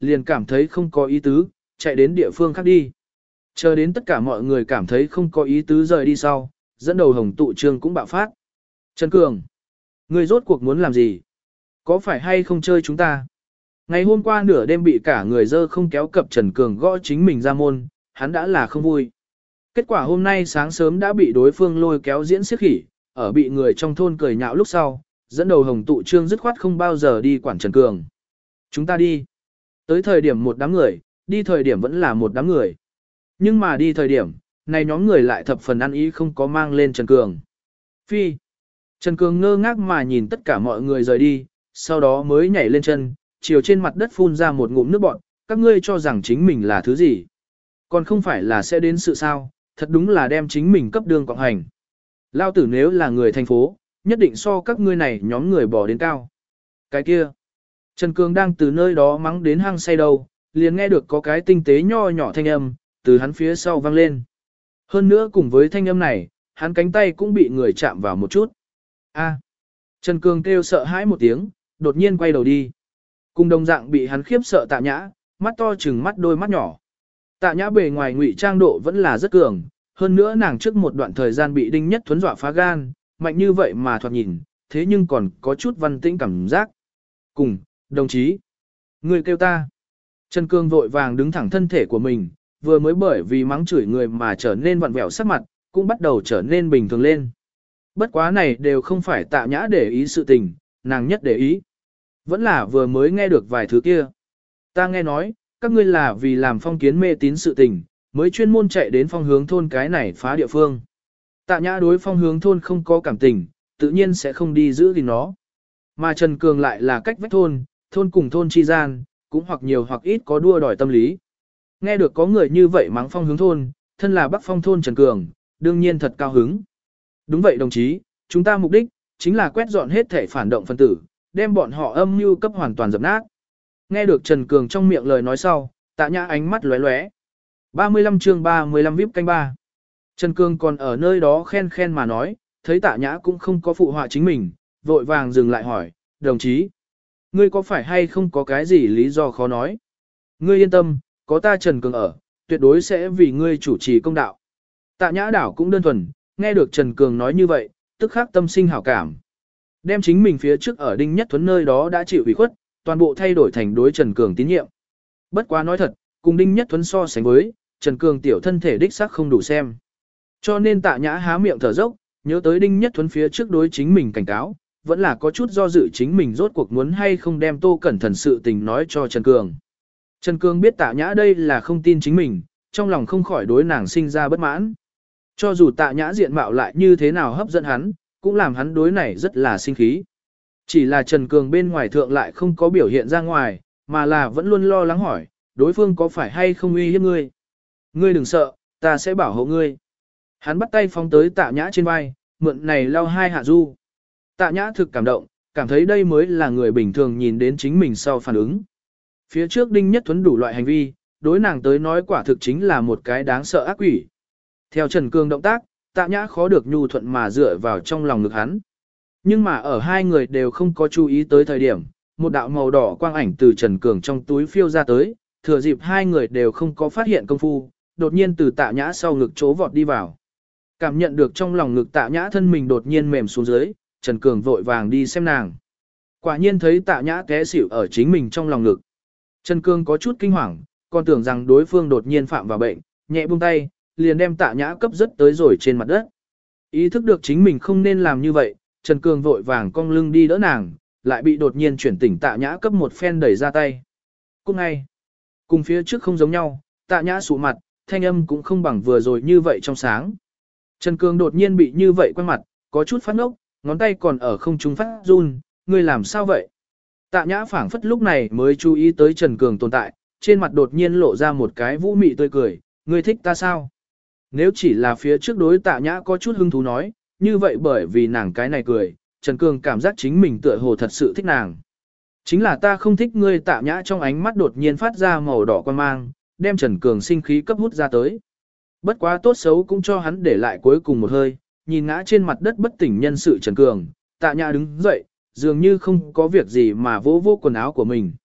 liền cảm thấy không có ý tứ, chạy đến địa phương khác đi. Chờ đến tất cả mọi người cảm thấy không có ý tứ rời đi sau, dẫn đầu hồng tụ trương cũng bạo phát. Trần Cường, ngươi rốt cuộc muốn làm gì? Có phải hay không chơi chúng ta? Ngày hôm qua nửa đêm bị cả người dơ không kéo cập Trần Cường gõ chính mình ra môn, hắn đã là không vui. Kết quả hôm nay sáng sớm đã bị đối phương lôi kéo diễn xiếc khỉ, ở bị người trong thôn cười nhạo lúc sau, dẫn đầu hồng tụ trương dứt khoát không bao giờ đi quản Trần Cường. Chúng ta đi. Tới thời điểm một đám người, đi thời điểm vẫn là một đám người. Nhưng mà đi thời điểm, này nhóm người lại thập phần ăn ý không có mang lên Trần Cường. Phi. Trần Cường ngơ ngác mà nhìn tất cả mọi người rời đi, sau đó mới nhảy lên chân, chiều trên mặt đất phun ra một ngụm nước bọt, các ngươi cho rằng chính mình là thứ gì. Còn không phải là sẽ đến sự sao, thật đúng là đem chính mình cấp đường quạng hành. Lao tử nếu là người thành phố, nhất định so các ngươi này nhóm người bỏ đến cao. Cái kia. Trần Cường đang từ nơi đó mắng đến hang say đầu, liền nghe được có cái tinh tế nho nhỏ thanh âm, từ hắn phía sau vang lên. Hơn nữa cùng với thanh âm này, hắn cánh tay cũng bị người chạm vào một chút. A. Trần Cường kêu sợ hãi một tiếng, đột nhiên quay đầu đi. Cùng đồng dạng bị hắn khiếp sợ Tạ Nhã, mắt to chừng mắt đôi mắt nhỏ. Tạ Nhã bề ngoài ngụy trang độ vẫn là rất cường, hơn nữa nàng trước một đoạn thời gian bị Đinh Nhất Thuấn dọa phá gan, mạnh như vậy mà thoạt nhìn, thế nhưng còn có chút văn tĩnh cảm giác. Cùng, đồng chí, người kêu ta. Trần Cường vội vàng đứng thẳng thân thể của mình, vừa mới bởi vì mắng chửi người mà trở nên vặn vẹo sắc mặt, cũng bắt đầu trở nên bình thường lên. Bất quá này đều không phải Tạ Nhã để ý sự tình, nàng nhất để ý. Vẫn là vừa mới nghe được vài thứ kia. Ta nghe nói, các ngươi là vì làm phong kiến mê tín sự tình, mới chuyên môn chạy đến phong hướng thôn cái này phá địa phương. Tạ Nhã đối phong hướng thôn không có cảm tình, tự nhiên sẽ không đi giữ gìn nó. Mà Trần Cường lại là cách vách thôn, thôn cùng thôn chi gian, cũng hoặc nhiều hoặc ít có đua đòi tâm lý. Nghe được có người như vậy mắng phong hướng thôn, thân là bắc phong thôn Trần Cường, đương nhiên thật cao hứng. Đúng vậy đồng chí, chúng ta mục đích, chính là quét dọn hết thể phản động phân tử, đem bọn họ âm mưu cấp hoàn toàn dập nát. Nghe được Trần Cường trong miệng lời nói sau, Tạ Nhã ánh mắt lóe lóe. ba mươi lăm chương ba mươi lăm vê i pê canh ba. Trần Cường còn ở nơi đó khen khen mà nói, thấy Tạ Nhã cũng không có phụ họa chính mình, vội vàng dừng lại hỏi, đồng chí, ngươi có phải hay không có cái gì lý do khó nói? Ngươi yên tâm, có ta Trần Cường ở, tuyệt đối sẽ vì ngươi chủ trì công đạo. Tạ Nhã đảo cũng đơn thuần, nghe được Trần Cường nói như vậy, tức khắc tâm sinh hảo cảm. Đem chính mình phía trước ở Đinh Nhất Thuấn nơi đó đã chịu ủy khuất, toàn bộ thay đổi thành đối Trần Cường tín nhiệm. Bất quá nói thật, cùng Đinh Nhất Thuấn so sánh với, Trần Cường tiểu thân thể đích xác không đủ xem. Cho nên Tạ Nhã há miệng thở dốc, nhớ tới Đinh Nhất Thuấn phía trước đối chính mình cảnh cáo, vẫn là có chút do dự chính mình rốt cuộc muốn hay không đem Tô Cẩn Thận sự tình nói cho Trần Cường. Trần Cường biết Tạ Nhã đây là không tin chính mình, trong lòng không khỏi đối nàng sinh ra bất mãn. Cho dù Tạ Nhã diện mạo lại như thế nào hấp dẫn hắn, cũng làm hắn đối này rất là sinh khí. Chỉ là Trần Cường bên ngoài thượng lại không có biểu hiện ra ngoài, mà là vẫn luôn lo lắng hỏi, đối phương có phải hay không uy hiếp ngươi. Ngươi đừng sợ, ta sẽ bảo hộ ngươi. Hắn bắt tay phóng tới Tạ Nhã trên vai, mượn này lau hai hạ du. Tạ Nhã thực cảm động, cảm thấy đây mới là người bình thường nhìn đến chính mình sau phản ứng. Phía trước Đinh Nhất Thuấn đủ loại hành vi, đối nàng tới nói quả thực chính là một cái đáng sợ ác quỷ. Theo Trần Cường động tác, Tạ Nhã khó được nhu thuận mà dựa vào trong lòng ngực hắn. Nhưng mà ở hai người đều không có chú ý tới thời điểm, một đạo màu đỏ quang ảnh từ Trần Cường trong túi phiêu ra tới, thừa dịp hai người đều không có phát hiện công phu, đột nhiên từ Tạ Nhã sau ngực chỗ vọt đi vào. Cảm nhận được trong lòng ngực Tạ Nhã thân mình đột nhiên mềm xuống dưới, Trần Cường vội vàng đi xem nàng. Quả nhiên thấy Tạ Nhã té xỉu ở chính mình trong lòng ngực. Trần Cường có chút kinh hoàng, còn tưởng rằng đối phương đột nhiên phạm vào bệnh, nhẹ buông tay, liền đem Tạ Nhã cấp rất tới rồi trên mặt đất. Ý thức được chính mình không nên làm như vậy, Trần Cường vội vàng cong lưng đi đỡ nàng, lại bị đột nhiên chuyển tỉnh Tạ Nhã cấp một phen đẩy ra tay. Cũng ngay, cùng phía trước không giống nhau, Tạ Nhã sụ mặt, thanh âm cũng không bằng vừa rồi như vậy trong sáng. Trần Cường đột nhiên bị như vậy quay mặt, có chút phát ngốc, ngón tay còn ở không trung phát run, ngươi làm sao vậy? Tạ Nhã phảng phất lúc này mới chú ý tới Trần Cường tồn tại, trên mặt đột nhiên lộ ra một cái vũ mị tươi cười, ngươi thích ta sao? Nếu chỉ là phía trước đối Tạ Nhã có chút hứng thú nói, như vậy bởi vì nàng cái này cười, Trần Cường cảm giác chính mình tựa hồ thật sự thích nàng. Chính là ta không thích ngươi. Tạ Nhã trong ánh mắt đột nhiên phát ra màu đỏ quan mang, đem Trần Cường sinh khí cấp hút ra tới. Bất quá tốt xấu cũng cho hắn để lại cuối cùng một hơi, nhìn ngã trên mặt đất bất tỉnh nhân sự Trần Cường, Tạ Nhã đứng dậy, dường như không có việc gì mà vỗ vỗ quần áo của mình.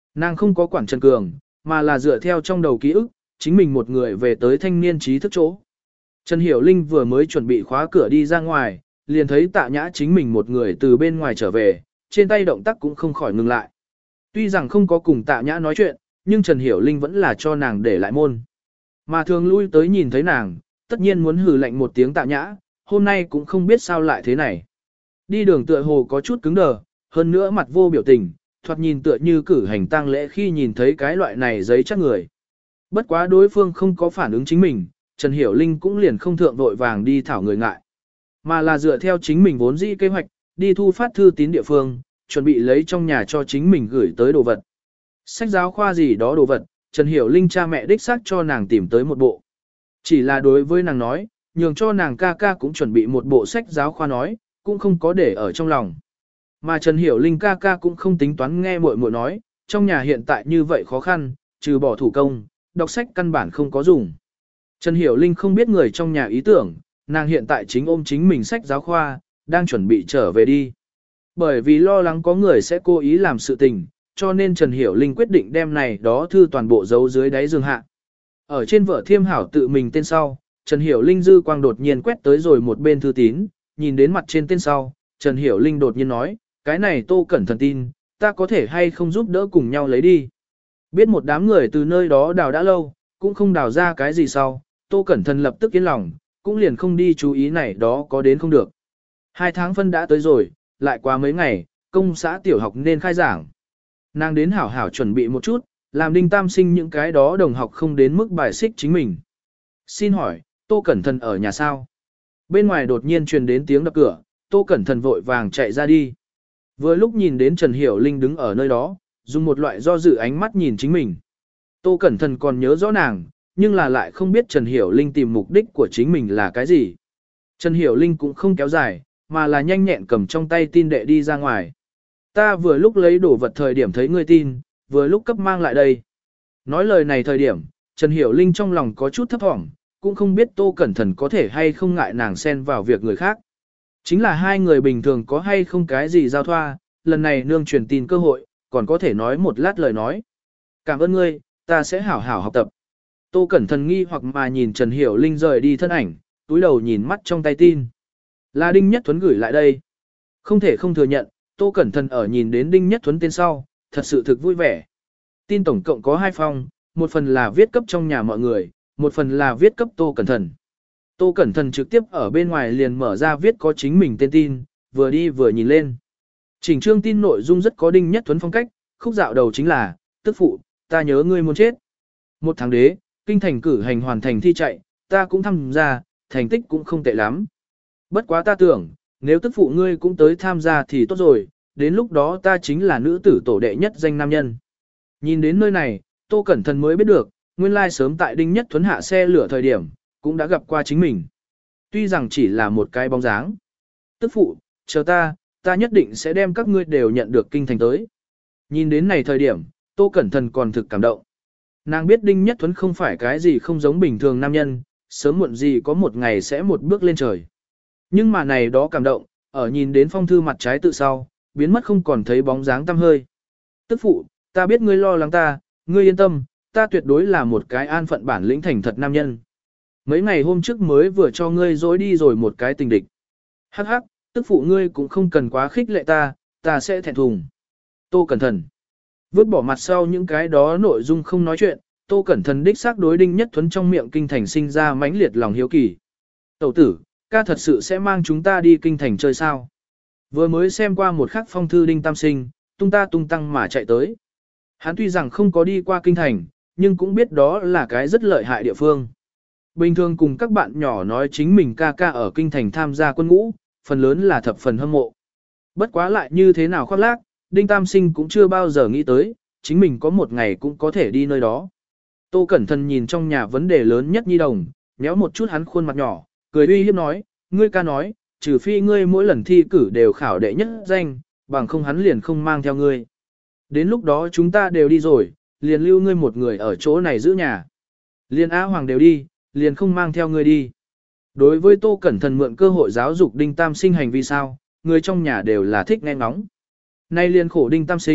Nàng không có quản Trần Cường, mà là dựa theo trong đầu ký ức, chính mình một người về tới thanh niên trí thức chỗ. Trần Hiểu Linh vừa mới chuẩn bị khóa cửa đi ra ngoài, liền thấy Tạ Nhã chính mình một người từ bên ngoài trở về, trên tay động tác cũng không khỏi ngừng lại. Tuy rằng không có cùng Tạ Nhã nói chuyện, nhưng Trần Hiểu Linh vẫn là cho nàng để lại môn. Mà thường lui tới nhìn thấy nàng, tất nhiên muốn hừ lạnh một tiếng Tạ Nhã, hôm nay cũng không biết sao lại thế này. Đi đường tựa hồ có chút cứng đờ, hơn nữa mặt vô biểu tình, thoạt nhìn tựa như cử hành tang lễ khi nhìn thấy cái loại này giấy chắc người. Bất quá đối phương không có phản ứng chính mình, Trần Hiểu Linh cũng liền không thượng vội vàng đi thảo người ngại. Mà là dựa theo chính mình vốn dĩ kế hoạch, đi thu phát thư tín địa phương, chuẩn bị lấy trong nhà cho chính mình gửi tới đồ vật. Sách giáo khoa gì đó đồ vật, Trần Hiểu Linh cha mẹ đích xác cho nàng tìm tới một bộ. Chỉ là đối với nàng nói, nhường cho nàng ca ca cũng chuẩn bị một bộ sách giáo khoa nói, cũng không có để ở trong lòng. Mà Trần Hiểu Linh ca ca cũng không tính toán nghe muội muội nói, trong nhà hiện tại như vậy khó khăn, trừ bỏ thủ công, đọc sách căn bản không có dùng. Trần Hiểu Linh không biết người trong nhà ý tưởng, nàng hiện tại chính ôm chính mình sách giáo khoa, đang chuẩn bị trở về đi. Bởi vì lo lắng có người sẽ cố ý làm sự tình, cho nên Trần Hiểu Linh quyết định đem này đó thư toàn bộ giấu dưới đáy giường hạ. Ở trên vở thiêm hảo tự mình tên sau, Trần Hiểu Linh dư quang đột nhiên quét tới rồi một bên thư tín, nhìn đến mặt trên tên sau, Trần Hiểu Linh đột nhiên nói, cái này Tô Cẩn Thận tin, ta có thể hay không giúp đỡ cùng nhau lấy đi. Biết một đám người từ nơi đó đào đã lâu, cũng không đào ra cái gì sau, Tô Cẩn Thận lập tức yên lòng, cũng liền không đi chú ý này đó có đến không được. Hai tháng phân đã tới rồi, lại qua mấy ngày, công xã tiểu học nên khai giảng. Nàng đến hảo hảo chuẩn bị một chút, làm Đinh Tam Sinh những cái đó đồng học không đến mức bài xích chính mình. Xin hỏi, Tô Cẩn Thận ở nhà sao? Bên ngoài đột nhiên truyền đến tiếng đập cửa, Tô Cẩn Thận vội vàng chạy ra đi. Vừa lúc nhìn đến Trần Hiểu Linh đứng ở nơi đó, dùng một loại do dự ánh mắt nhìn chính mình. Tô Cẩn Thận còn nhớ rõ nàng, nhưng là lại không biết Trần Hiểu Linh tìm mục đích của chính mình là cái gì. Trần Hiểu Linh cũng không kéo dài, mà là nhanh nhẹn cầm trong tay tin đệ đi ra ngoài. Ta vừa lúc lấy đồ vật thời điểm thấy ngươi tin, vừa lúc cấp mang lại đây. Nói lời này thời điểm, Trần Hiểu Linh trong lòng có chút thấp thỏm, cũng không biết Tô Cẩn Thận có thể hay không ngại nàng xen vào việc người khác. Chính là hai người bình thường có hay không cái gì giao thoa, lần này nương truyền tin cơ hội, còn có thể nói một lát lời nói. Cảm ơn ngươi, ta sẽ hảo hảo học tập. Tô Cẩn Thận nghi hoặc mà nhìn Trần Hiểu Linh rời đi thân ảnh, túi đầu nhìn mắt trong tay tin. Là Đinh Nhất Thuấn gửi lại đây. Không thể không thừa nhận, Tô Cẩn Thận ở nhìn đến Đinh Nhất Thuấn tên sau, thật sự thực vui vẻ. Tin tổng cộng có hai phong, một phần là viết cấp trong nhà mọi người, một phần là viết cấp Tô Cẩn Thận. Tô Cẩn Thận trực tiếp ở bên ngoài liền mở ra viết có chính mình tên tin, vừa đi vừa nhìn lên. Chỉnh chương tin nội dung rất có Đinh Nhất Thuấn phong cách, khúc dạo đầu chính là, tức phụ, ta nhớ ngươi muốn chết. Một tháng đế, kinh thành cử hành hoàn thành thi chạy, ta cũng tham gia, thành tích cũng không tệ lắm. Bất quá ta tưởng, nếu tức phụ ngươi cũng tới tham gia thì tốt rồi, đến lúc đó ta chính là nữ tử tổ đệ nhất danh nam nhân. Nhìn đến nơi này, Tô Cẩn Thận mới biết được, nguyên lai sớm tại Đinh Nhất Thuấn hạ xe lửa thời điểm, cũng đã gặp qua chính mình. Tuy rằng chỉ là một cái bóng dáng. Tức phụ, chờ ta, ta nhất định sẽ đem các ngươi đều nhận được kinh thành tới. Nhìn đến này thời điểm, Tô Cẩn Thận còn thực cảm động. Nàng biết Đinh Nhất Thuấn không phải cái gì không giống bình thường nam nhân, sớm muộn gì có một ngày sẽ một bước lên trời. Nhưng mà này đó cảm động, ở nhìn đến phong thư mặt trái tự sau, biến mất không còn thấy bóng dáng tăm hơi. Tức phụ, ta biết ngươi lo lắng ta, ngươi yên tâm, ta tuyệt đối là một cái an phận bản lĩnh thành thật nam nhân. Mấy ngày hôm trước mới vừa cho ngươi dối đi rồi một cái tình địch. Hắc hắc, tức phụ ngươi cũng không cần quá khích lệ ta, ta sẽ thẹn thùng. Tô Cẩn Thận. Vứt bỏ mặt sau những cái đó nội dung không nói chuyện, Tô Cẩn Thận đích xác đối Đinh Nhất Thuấn trong miệng kinh thành sinh ra mãnh liệt lòng hiếu kỳ. Tẩu tử, ca thật sự sẽ mang chúng ta đi kinh thành chơi sao? Vừa mới xem qua một khắc phong thư Đinh Tam Sinh, tung ta tung tăng mà chạy tới. Hắn tuy rằng không có đi qua kinh thành, nhưng cũng biết đó là cái rất lợi hại địa phương. Bình thường cùng các bạn nhỏ nói chính mình ca ca ở kinh thành tham gia quân ngũ, phần lớn là thập phần hâm mộ. Bất quá lại như thế nào khoác lác, Đinh Tam Sinh cũng chưa bao giờ nghĩ tới, chính mình có một ngày cũng có thể đi nơi đó. Tô Cẩn Thận nhìn trong nhà vấn đề lớn nhất nhi đồng, méo một chút hắn khuôn mặt nhỏ, cười uy hiếp nói, ngươi ca nói, trừ phi ngươi mỗi lần thi cử đều khảo đệ nhất danh, bằng không hắn liền không mang theo ngươi. Đến lúc đó chúng ta đều đi rồi, liền lưu ngươi một người ở chỗ này giữ nhà. Liền Á Hoàng đều đi, liền không mang theo ngươi đi. Đối với Tô Cẩn Thận mượn cơ hội giáo dục Đinh Tam Sinh hành vi sao, người trong nhà đều là thích nghe ngóng. Nay liền khổ Đinh Tam Sinh,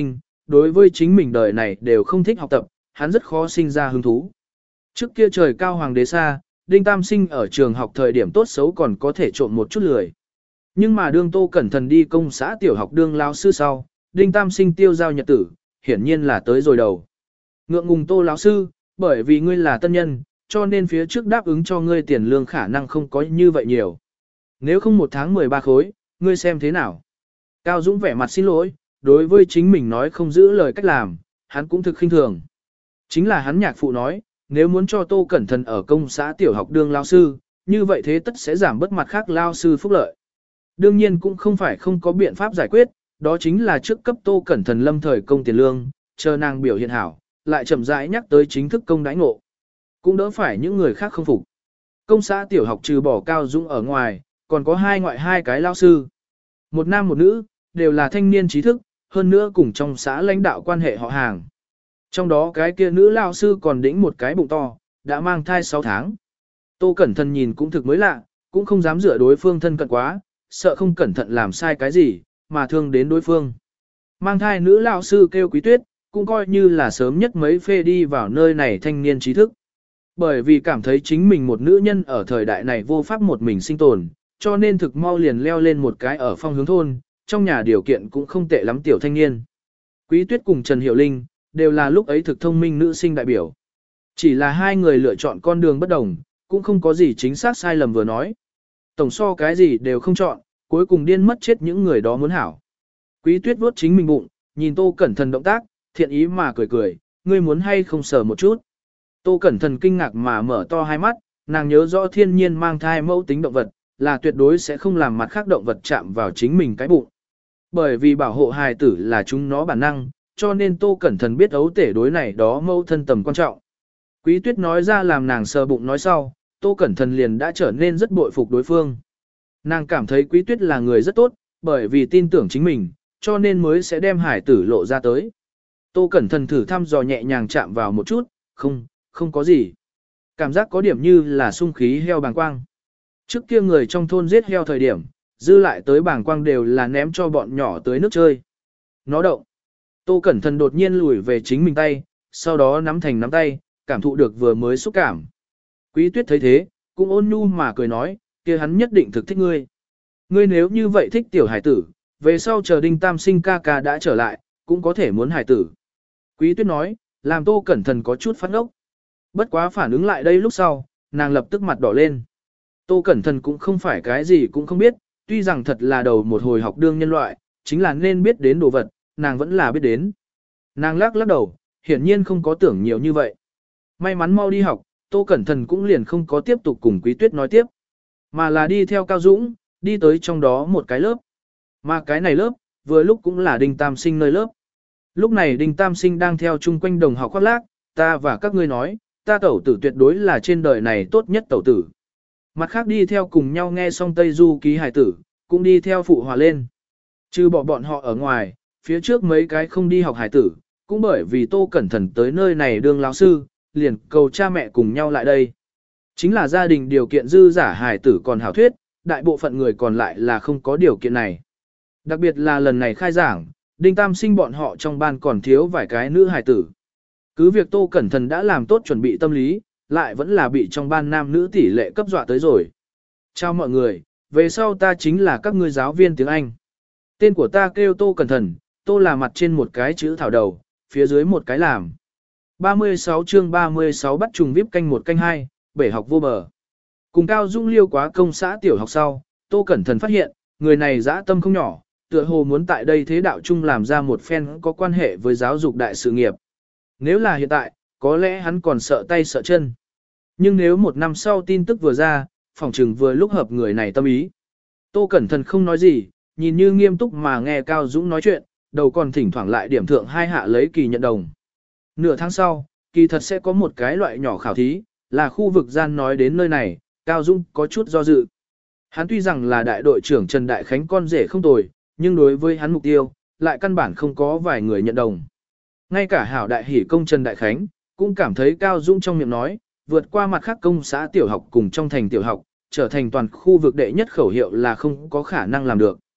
đối với chính mình đời này đều không thích học tập, hắn rất khó sinh ra hứng thú. Trước kia trời cao hoàng đế xa, Đinh Tam Sinh ở trường học thời điểm tốt xấu còn có thể trộm một chút lười. Nhưng mà đương Tô Cẩn Thận đi công xã tiểu học đương lao sư sau, Đinh Tam Sinh tiêu giao nhật tử, hiển nhiên là tới rồi đầu. Ngượng ngùng Tô lão sư, bởi vì ngươi là tân nhân, cho nên phía trước đáp ứng cho ngươi tiền lương khả năng không có như vậy nhiều. Nếu không một tháng mười ba khối, ngươi xem thế nào? Cao Dũng vẻ mặt xin lỗi, đối với chính mình nói không giữ lời cách làm, hắn cũng thực khinh thường. Chính là hắn nhạc phụ nói, nếu muốn cho Tô Cẩn Thận ở công xã tiểu học đương lao sư, như vậy thế tất sẽ giảm bất mặt khác lao sư phúc lợi. Đương nhiên cũng không phải không có biện pháp giải quyết, đó chính là trước cấp Tô Cẩn Thận lâm thời công tiền lương, chờ nàng biểu hiện hảo, lại chậm rãi nhắc tới chính thức công đãi ngộ. Cũng đỡ phải những người khác không phục. Công xã tiểu học trừ bỏ Cao Dũng ở ngoài, còn có hai ngoại hai cái lao sư. Một nam một nữ, đều là thanh niên trí thức, hơn nữa cùng trong xã lãnh đạo quan hệ họ hàng. Trong đó cái kia nữ lao sư còn đĩnh một cái bụng to, đã mang thai sáu tháng. Tô Cẩn Thận nhìn cũng thực mới lạ, cũng không dám dựa đối phương thân cận quá, sợ không cẩn thận làm sai cái gì, mà thương đến đối phương. Mang thai nữ lao sư kêu Quý Tuyết, cũng coi như là sớm nhất mấy phê đi vào nơi này thanh niên trí thức. Bởi vì cảm thấy chính mình một nữ nhân ở thời đại này vô pháp một mình sinh tồn, cho nên thực mau liền leo lên một cái ở phong hướng thôn, trong nhà điều kiện cũng không tệ lắm tiểu thanh niên. Quý Tuyết cùng Trần Hiểu Linh, đều là lúc ấy thực thông minh nữ sinh đại biểu. Chỉ là hai người lựa chọn con đường bất đồng, cũng không có gì chính xác sai lầm vừa nói. Tổng so cái gì đều không chọn, cuối cùng điên mất chết những người đó muốn hảo. Quý Tuyết vuốt chính mình bụng, nhìn Tô Cẩn Thận động tác, thiện ý mà cười cười, ngươi muốn hay không sờ một chút. Tô Cẩn Thận kinh ngạc mà mở to hai mắt, nàng nhớ rõ thiên nhiên mang thai mẫu tính động vật, là tuyệt đối sẽ không làm mặt khác động vật chạm vào chính mình cái bụng. Bởi vì bảo hộ hài tử là chúng nó bản năng, cho nên Tô Cẩn Thận biết ấu tể đối này đó mẫu thân tầm quan trọng. Quý Tuyết nói ra làm nàng sờ bụng nói sau, Tô Cẩn Thận liền đã trở nên rất bội phục đối phương. Nàng cảm thấy Quý Tuyết là người rất tốt, bởi vì tin tưởng chính mình, cho nên mới sẽ đem hải tử lộ ra tới. Tô Cẩn Thận thử thăm dò nhẹ nhàng chạm vào một chút, không, không có gì. Cảm giác có điểm như là sung khí heo bàng quang. Trước kia người trong thôn giết heo thời điểm, dư lại tới bàng quang đều là ném cho bọn nhỏ tới nước chơi. Nó động. Tô Cẩn Thận đột nhiên lùi về chính mình tay, sau đó nắm thành nắm tay, cảm thụ được vừa mới xúc cảm. Quý Tuyết thấy thế, cũng ôn nhu mà cười nói, kia hắn nhất định thực thích ngươi. Ngươi nếu như vậy thích tiểu hải tử, về sau chờ Đinh Tam Sinh ca ca đã trở lại, cũng có thể muốn hải tử. Quý Tuyết nói, làm Tô Cẩn Thận có chút phát ốc. Bất quá phản ứng lại đây lúc sau, nàng lập tức mặt đỏ lên. Tô Cẩn Thận cũng không phải cái gì cũng không biết, tuy rằng thật là đầu một hồi học đương nhân loại, chính là nên biết đến đồ vật, nàng vẫn là biết đến. Nàng lắc lắc đầu, hiển nhiên không có tưởng nhiều như vậy. May mắn mau đi học, Tô Cẩn Thận cũng liền không có tiếp tục cùng Quý Tuyết nói tiếp, mà là đi theo Cao Dũng, đi tới trong đó một cái lớp. Mà cái này lớp, vừa lúc cũng là Đinh Tam Sinh nơi lớp. Lúc này Đinh Tam Sinh đang theo chung quanh đồng học khoác lác, ta và các ngươi nói, ta tẩu tử tuyệt đối là trên đời này tốt nhất tẩu tử. Mặt khác đi theo cùng nhau nghe xong Tây Du ký hài tử, cũng đi theo phụ hòa lên. Trừ bỏ bọn họ ở ngoài, phía trước mấy cái không đi học hài tử, cũng bởi vì Tô Cẩn Thận tới nơi này đương lão sư, liền cầu cha mẹ cùng nhau lại đây. Chính là gia đình điều kiện dư giả hài tử còn hảo thuyết, đại bộ phận người còn lại là không có điều kiện này. Đặc biệt là lần này khai giảng, Đinh Tam Sinh bọn họ trong ban còn thiếu vài cái nữ hài tử. Cứ việc Tô Cẩn Thận đã làm tốt chuẩn bị tâm lý, lại vẫn là bị trong ban nam nữ tỷ lệ cấp dọa tới rồi. Chào mọi người, về sau ta chính là các ngươi giáo viên tiếng Anh. Tên của ta kêu Tô Cẩn Thận, Tô là mặt trên một cái chữ thảo đầu, phía dưới một cái làm. ba mươi sáu chương ba mươi sáu bắt trùng vip canh một canh hai, bể học vô bờ. Cùng Cao Dung liêu quá công xã tiểu học sau, Tô Cẩn Thận phát hiện, người này dã tâm không nhỏ, tựa hồ muốn tại đây thế đạo chung làm ra một phen có quan hệ với giáo dục đại sự nghiệp. Nếu là hiện tại, có lẽ hắn còn sợ tay sợ chân. Nhưng nếu một năm sau tin tức vừa ra, phỏng chừng vừa lúc hợp người này tâm ý. Tô Cẩn Thận không nói gì, nhìn như nghiêm túc mà nghe Cao Dũng nói chuyện, đầu còn thỉnh thoảng lại điểm thượng hai hạ lấy kỳ nhận đồng. Nửa tháng sau, kỳ thật sẽ có một cái loại nhỏ khảo thí, là khu vực gian nói đến nơi này, Cao Dũng có chút do dự. Hắn tuy rằng là đại đội trưởng Trần Đại Khánh con rể không tồi, nhưng đối với hắn mục tiêu, lại căn bản không có vài người nhận đồng. Ngay cả hảo đại hỷ công Trần Đại Khánh, cũng cảm thấy Cao Dũng trong miệng nói, vượt qua mặt khác công xã tiểu học cùng trong thành tiểu học, trở thành toàn khu vực đệ nhất khẩu hiệu là không có khả năng làm được.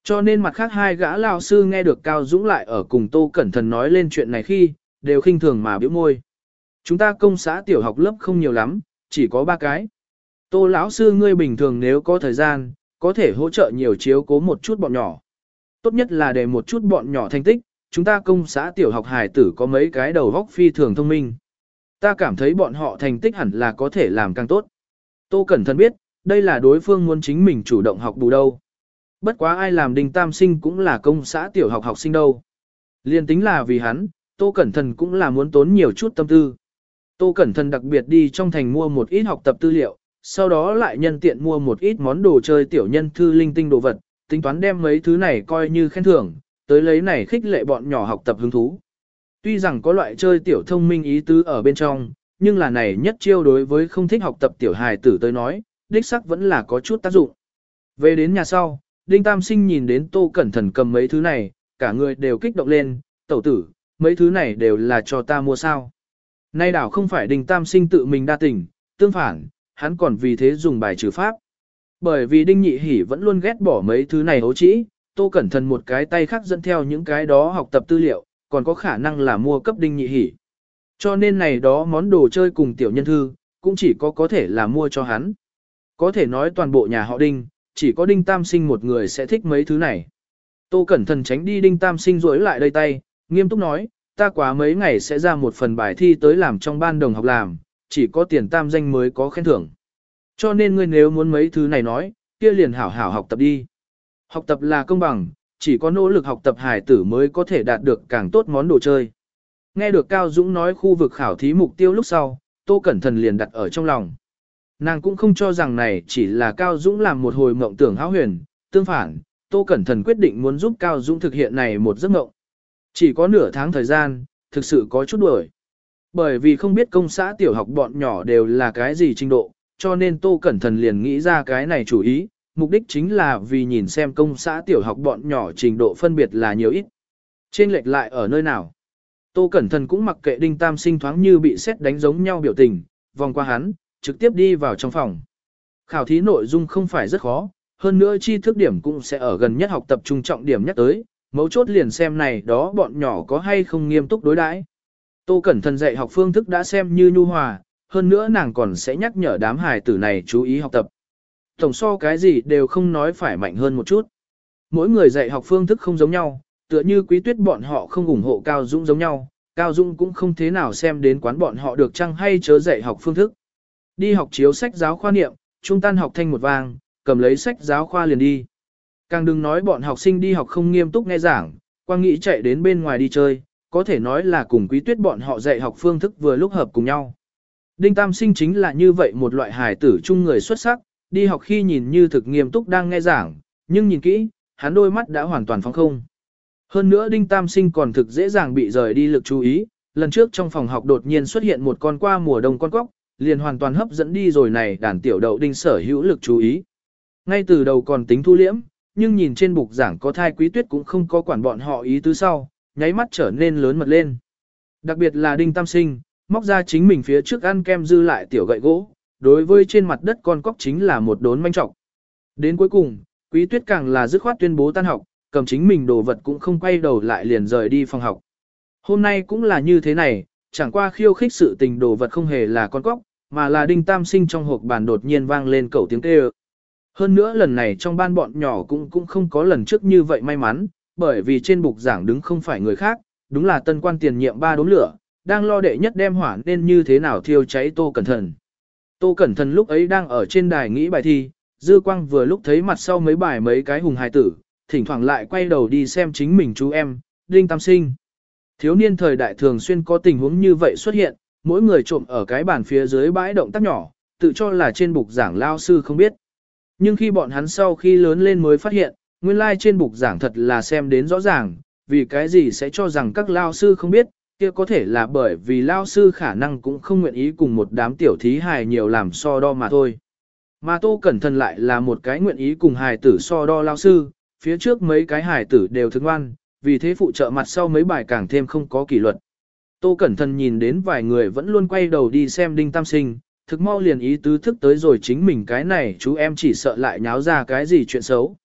Cho nên mặt khác hai gã lao sư nghe được Cao Dũng lại ở cùng Tô Cẩn Thận nói lên chuyện này khi, đều khinh thường mà bĩu môi. Chúng ta công xã tiểu học lớp không nhiều lắm, chỉ có ba cái. Tô lão sư ngươi bình thường nếu có thời gian, có thể hỗ trợ nhiều chiếu cố một chút bọn nhỏ. Tốt nhất là để một chút bọn nhỏ thành tích, chúng ta công xã tiểu học hài tử có mấy cái đầu góc phi thường thông minh. Ta cảm thấy bọn họ thành tích hẳn là có thể làm càng tốt. Tô Cẩn Thận biết, đây là đối phương muốn chính mình chủ động học bù đâu. Bất quá ai làm Đinh Tam Sinh cũng là công xã tiểu học học sinh đâu. Liên tính là vì hắn, Tô Cẩn Thận cũng là muốn tốn nhiều chút tâm tư. Tô Cẩn Thận đặc biệt đi trong thành mua một ít học tập tư liệu, sau đó lại nhân tiện mua một ít món đồ chơi tiểu nhân thư linh tinh đồ vật, tính toán đem mấy thứ này coi như khen thưởng, tới lấy này khích lệ bọn nhỏ học tập hứng thú. Tuy rằng có loại chơi tiểu thông minh ý tứ ở bên trong, nhưng là này nhất chiêu đối với không thích học tập tiểu hài tử tới nói, đích sắc vẫn là có chút tác dụng. Về đến nhà sau, Đinh Tam Sinh nhìn đến Tô Cẩn Thận cầm mấy thứ này, cả người đều kích động lên, tẩu tử, mấy thứ này đều là cho ta mua sao. Nay đảo không phải Đinh Tam Sinh tự mình đa tình, tương phản, hắn còn vì thế dùng bài trừ pháp. Bởi vì Đinh Nhị Hỉ vẫn luôn ghét bỏ mấy thứ này hấu trĩ, Tô Cẩn Thận một cái tay khác dẫn theo những cái đó học tập tư liệu, còn có khả năng là mua cấp Đinh Nhị Hỉ. Cho nên này đó món đồ chơi cùng tiểu nhân thư, cũng chỉ có có thể là mua cho hắn. Có thể nói toàn bộ nhà họ Đinh, chỉ có Đinh Tam Sinh một người sẽ thích mấy thứ này. Tô Cẩn Thận tránh đi Đinh Tam Sinh rối lại đây tay, nghiêm túc nói, ta quá mấy ngày sẽ ra một phần bài thi tới làm trong ban đồng học làm, chỉ có tiền tam danh mới có khen thưởng. Cho nên ngươi nếu muốn mấy thứ này nói, kia liền hảo hảo học tập đi. Học tập là công bằng, chỉ có nỗ lực học tập hài tử mới có thể đạt được càng tốt món đồ chơi. Nghe được Cao Dũng nói khu vực khảo thí mục tiêu lúc sau, Tô Cẩn Thận liền đặt ở trong lòng. Nàng cũng không cho rằng này chỉ là Cao Dũng làm một hồi mộng tưởng hão huyền, tương phản, Tô Cẩn Thận quyết định muốn giúp Cao Dũng thực hiện này một giấc mộng. Chỉ có nửa tháng thời gian, thực sự có chút đuổi. Bởi vì không biết công xã tiểu học bọn nhỏ đều là cái gì trình độ, cho nên Tô Cẩn Thận liền nghĩ ra cái này chủ ý, mục đích chính là vì nhìn xem công xã tiểu học bọn nhỏ trình độ phân biệt là nhiều ít. Trên lệch lại ở nơi nào. Tô Cẩn Thận cũng mặc kệ Đinh Tam Sinh thoáng như bị sét đánh giống nhau biểu tình, vòng qua hắn, trực tiếp đi vào trong phòng. Khảo thí nội dung không phải rất khó, hơn nữa chi thức điểm cũng sẽ ở gần nhất học tập trung trọng điểm nhắc tới, mấu chốt liền xem này đó bọn nhỏ có hay không nghiêm túc đối đãi. Tô Cẩn Thận dạy học phương thức đã xem như nhu hòa, hơn nữa nàng còn sẽ nhắc nhở đám hài tử này chú ý học tập. Tổng so cái gì đều không nói phải mạnh hơn một chút. Mỗi người dạy học phương thức không giống nhau, tựa như Quý Tuyết bọn họ không ủng hộ Cao Dũng giống nhau, Cao Dũng cũng không thế nào xem đến quán bọn họ được chăng hay chớ dạy học phương thức. Đi học chiếu sách giáo khoa niệm, trung tan học thanh một vang, cầm lấy sách giáo khoa liền đi. Càng đừng nói bọn học sinh đi học không nghiêm túc nghe giảng, quang nghĩ chạy đến bên ngoài đi chơi, có thể nói là cùng Quý Tuyết bọn họ dạy học phương thức vừa lúc hợp cùng nhau. Đinh Tam Sinh chính là như vậy một loại hài tử chung người xuất sắc, đi học khi nhìn như thực nghiêm túc đang nghe giảng, nhưng nhìn kỹ, hắn đôi mắt đã hoàn toàn phóng không. Hơn nữa Đinh Tam Sinh còn thực dễ dàng bị rời đi lực chú ý, lần trước trong phòng học đột nhiên xuất hiện một con qua mùa đông con cóc, liền hoàn toàn hấp dẫn đi rồi này đàn tiểu đậu Đinh sở hữu lực chú ý. Ngay từ đầu còn tính thu liễm, nhưng nhìn trên bục giảng có thai Quý Tuyết cũng không có quản bọn họ ý tứ sau, nháy mắt trở nên lớn mật lên. Đặc biệt là Đinh Tam Sinh, móc ra chính mình phía trước ăn kem dư lại tiểu gậy gỗ, đối với trên mặt đất con cóc chính là một đốn manh trọng. Đến cuối cùng, Quý Tuyết càng là dứt khoát tuyên bố tan học, cầm chính mình đồ vật cũng không quay đầu lại liền rời đi phòng học. Hôm nay cũng là như thế này, chẳng qua khiêu khích sự tình đồ vật không hề là con cóc, mà là Đinh Tam Sinh trong hộp bàn đột nhiên vang lên cẩu tiếng kêu. Hơn nữa lần này trong ban bọn nhỏ cũng cũng không có lần trước như vậy may mắn, bởi vì trên bục giảng đứng không phải người khác, đúng là tân quan tiền nhiệm ba đốm lửa, đang lo đệ nhất đem hỏa nên như thế nào thiêu cháy Tô Cẩn Thận. Tô Cẩn Thận lúc ấy đang ở trên đài nghĩ bài thi, dư quang vừa lúc thấy mặt sau mấy bài mấy cái hùng hài tử, thỉnh thoảng lại quay đầu đi xem chính mình chú em, Đinh Tam Sinh. Thiếu niên thời đại thường xuyên có tình huống như vậy xuất hiện, mỗi người trộm ở cái bàn phía dưới bãi động tác nhỏ, tự cho là trên bục giảng lao sư không biết. Nhưng khi bọn hắn sau khi lớn lên mới phát hiện, nguyên lai like trên bục giảng thật là xem đến rõ ràng, vì cái gì sẽ cho rằng các lao sư không biết, kia có thể là bởi vì lao sư khả năng cũng không nguyện ý cùng một đám tiểu thí hài nhiều làm so đo mà thôi. Mà Tô Cẩn Thận lại là một cái nguyện ý cùng hài tử so đo lao sư, phía trước mấy cái hài tử đều thương ngoan, vì thế phụ trợ mặt sau mấy bài càng thêm không có kỷ luật. Tô Cẩn Thận nhìn đến vài người vẫn luôn quay đầu đi xem Đinh Tam Sinh, thực mau liền ý tứ thức tới rồi chính mình cái này chú em chỉ sợ lại nháo ra cái gì chuyện xấu.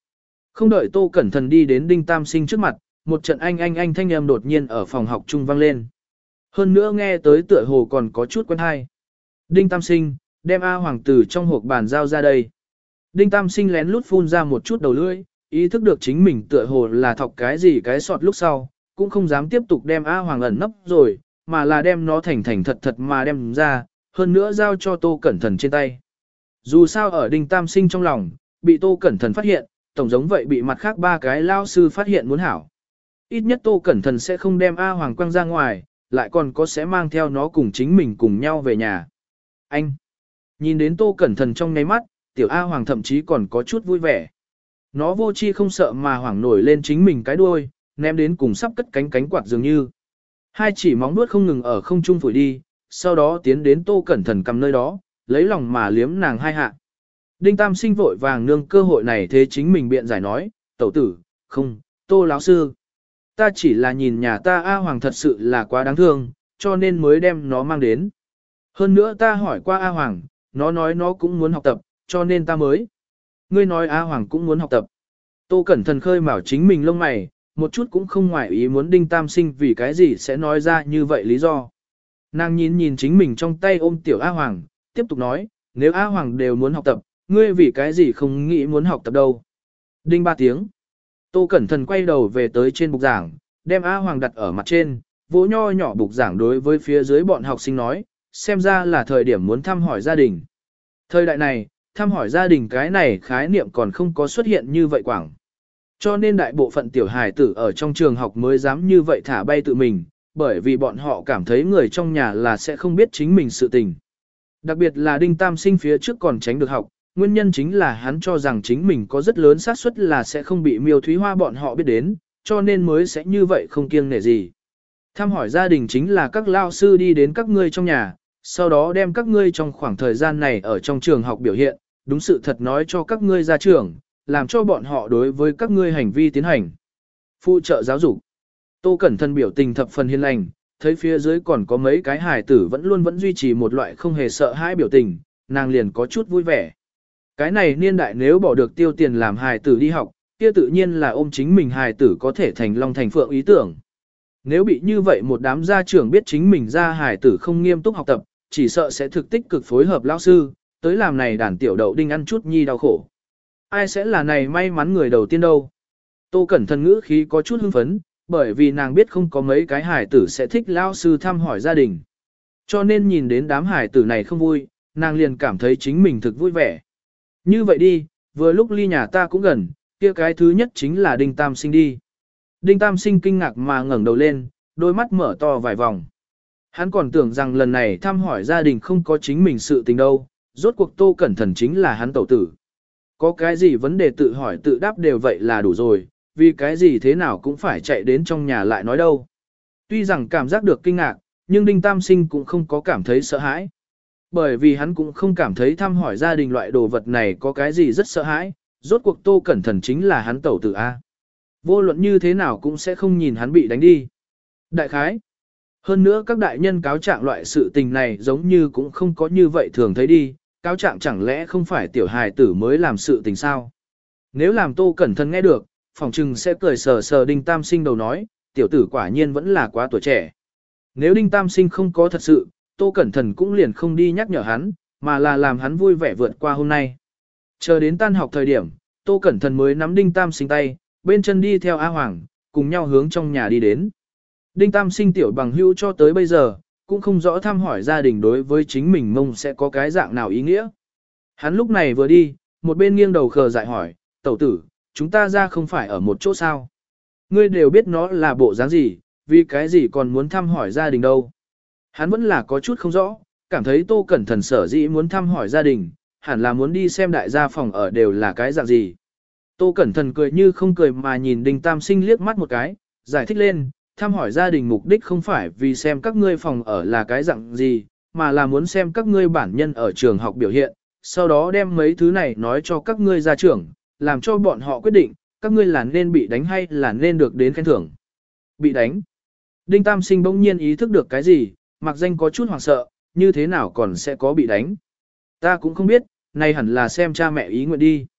Không đợi Tô Cẩn Thần đi đến Đinh Tam Sinh trước mặt, một trận anh anh anh thanh âm đột nhiên ở phòng học trung vang lên. Hơn nữa nghe tới tựa hồ còn có chút quen hay. Đinh Tam Sinh, đem A Hoàng tử trong hộp bàn giao ra đây. Đinh Tam Sinh lén lút phun ra một chút đầu lưỡi, ý thức được chính mình tựa hồ là thọc cái gì cái sọt lúc sau, cũng không dám tiếp tục đem A Hoàng ẩn nấp rồi, mà là đem nó thành thành thật thật mà đem ra, hơn nữa giao cho Tô Cẩn Thần trên tay. Dù sao ở Đinh Tam Sinh trong lòng, bị Tô Cẩn Thần phát hiện, tổng giống vậy bị mặt khác ba cái lao sư phát hiện muốn hảo. Ít nhất Tô Cẩn Thần sẽ không đem A Hoàng quăng ra ngoài, lại còn có sẽ mang theo nó cùng chính mình cùng nhau về nhà. Anh! Nhìn đến Tô Cẩn Thần trong ngáy mắt, tiểu A Hoàng thậm chí còn có chút vui vẻ. Nó vô chi không sợ mà hoảng nổi lên chính mình cái đuôi, ném đến cùng sắp cất cánh cánh quạt dường như. Hai chỉ móng vuốt không ngừng ở không trung phủi đi, sau đó tiến đến Tô Cẩn Thần cầm nơi đó, lấy lòng mà liếm nàng hai hạ. Đinh Tam Sinh vội vàng nương cơ hội này thế chính mình biện giải nói, tẩu tử, không, Tô lão sư. Ta chỉ là nhìn nhà ta A Hoàng thật sự là quá đáng thương, cho nên mới đem nó mang đến. Hơn nữa ta hỏi qua A Hoàng, nó nói nó cũng muốn học tập, cho nên ta mới. Ngươi nói A Hoàng cũng muốn học tập. Tô Cẩn Thần khơi mào chính mình lông mày, một chút cũng không ngoại ý muốn Đinh Tam Sinh vì cái gì sẽ nói ra như vậy lý do. Nàng nhìn nhìn chính mình trong tay ôm tiểu A Hoàng, tiếp tục nói, nếu A Hoàng đều muốn học tập, ngươi vì cái gì không nghĩ muốn học tập đâu. Đinh ba tiếng. Tô Cẩn Thần quay đầu về tới trên bục giảng, đem A Hoàng đặt ở mặt trên, vỗ nho nhỏ bục giảng đối với phía dưới bọn học sinh nói, xem ra là thời điểm muốn thăm hỏi gia đình. Thời đại này, thăm hỏi gia đình cái này khái niệm còn không có xuất hiện như vậy quảng. Cho nên đại bộ phận tiểu hài tử ở trong trường học mới dám như vậy thả bay tự mình, bởi vì bọn họ cảm thấy người trong nhà là sẽ không biết chính mình sự tình. Đặc biệt là Đinh Tam Sinh phía trước còn tránh được học, nguyên nhân chính là hắn cho rằng chính mình có rất lớn xác suất là sẽ không bị Miêu Thúy Hoa bọn họ biết đến, cho nên mới sẽ như vậy không kiêng nể gì. Thăm hỏi gia đình chính là các lao sư đi đến các ngươi trong nhà, sau đó đem các ngươi trong khoảng thời gian này ở trong trường học biểu hiện, đúng sự thật nói cho các ngươi gia trưởng, làm cho bọn họ đối với các ngươi hành vi tiến hành. Phụ trợ giáo dục. Tô Cẩn Thần biểu tình thập phần hiền lành, thấy phía dưới còn có mấy cái hài tử vẫn luôn vẫn duy trì một loại không hề sợ hãi biểu tình, nàng liền có chút vui vẻ. Cái này niên đại nếu bỏ được tiêu tiền làm hài tử đi học, kia tự nhiên là ôm chính mình hài tử có thể thành long thành phượng ý tưởng. Nếu bị như vậy một đám gia trưởng biết chính mình ra hài tử không nghiêm túc học tập, chỉ sợ sẽ thực tích cực phối hợp lão sư, tới làm này đàn tiểu đậu đinh ăn chút nhi đau khổ. Ai sẽ là này may mắn người đầu tiên đâu? Tô Cẩn Thần ngữ khí có chút hưng phấn, bởi vì nàng biết không có mấy cái hài tử sẽ thích lão sư thăm hỏi gia đình. Cho nên nhìn đến đám hài tử này không vui, nàng liền cảm thấy chính mình thực vui vẻ. Như vậy đi, vừa lúc ly nhà ta cũng gần, kia cái thứ nhất chính là Đinh Tam Sinh đi. Đinh Tam Sinh kinh ngạc mà ngẩng đầu lên, đôi mắt mở to vài vòng. Hắn còn tưởng rằng lần này thăm hỏi gia đình không có chính mình sự tình đâu, rốt cuộc Tô Cẩn Thần chính là hắn tẩu tử. Có cái gì vấn đề tự hỏi tự đáp đều vậy là đủ rồi, vì cái gì thế nào cũng phải chạy đến trong nhà lại nói đâu. Tuy rằng cảm giác được kinh ngạc, nhưng Đinh Tam Sinh cũng không có cảm thấy sợ hãi. Bởi vì hắn cũng không cảm thấy thăm hỏi gia đình loại đồ vật này có cái gì rất sợ hãi, rốt cuộc Tô Cẩn Thần chính là hắn tẩu tử A. Vô luận như thế nào cũng sẽ không nhìn hắn bị đánh đi. Đại khái. Hơn nữa các đại nhân cáo trạng loại sự tình này giống như cũng không có như vậy thường thấy đi, cáo trạng chẳng lẽ không phải tiểu hài tử mới làm sự tình sao. Nếu làm Tô Cẩn Thần nghe được, phòng trừng sẽ cười sờ sờ Đinh Tam Sinh đầu nói, tiểu tử quả nhiên vẫn là quá tuổi trẻ. Nếu Đinh Tam Sinh không có thật sự, Tô Cẩn Thần cũng liền không đi nhắc nhở hắn, mà là làm hắn vui vẻ vượt qua hôm nay. Chờ đến tan học thời điểm, Tô Cẩn Thần mới nắm Đinh Tam Sinh tay, bên chân đi theo A Hoàng, cùng nhau hướng trong nhà đi đến. Đinh Tam Sinh tiểu bằng hữu cho tới bây giờ, cũng không rõ thăm hỏi gia đình đối với chính mình mông sẽ có cái dạng nào ý nghĩa. Hắn lúc này vừa đi, một bên nghiêng đầu khờ dại hỏi, tẩu tử, chúng ta ra không phải ở một chỗ sao? Ngươi đều biết nó là bộ dáng gì, vì cái gì còn muốn thăm hỏi gia đình đâu? Hắn vẫn là có chút không rõ, cảm thấy Tô Cẩn Thần sở dĩ muốn thăm hỏi gia đình, hẳn là muốn đi xem đại gia phòng ở đều là cái dạng gì. Tô Cẩn Thần cười như không cười mà nhìn Đinh Tam Sinh liếc mắt một cái, giải thích lên, thăm hỏi gia đình mục đích không phải vì xem các ngươi phòng ở là cái dạng gì, mà là muốn xem các ngươi bản nhân ở trường học biểu hiện, sau đó đem mấy thứ này nói cho các ngươi gia trưởng, làm cho bọn họ quyết định, các ngươi là nên bị đánh hay là nên được đến khen thưởng. Bị đánh. Đinh Tam Sinh bỗng nhiên ý thức được cái gì, mặc danh có chút hoảng sợ, như thế nào còn sẽ có bị đánh. Ta cũng không biết, này hẳn là xem cha mẹ ý nguyện đi.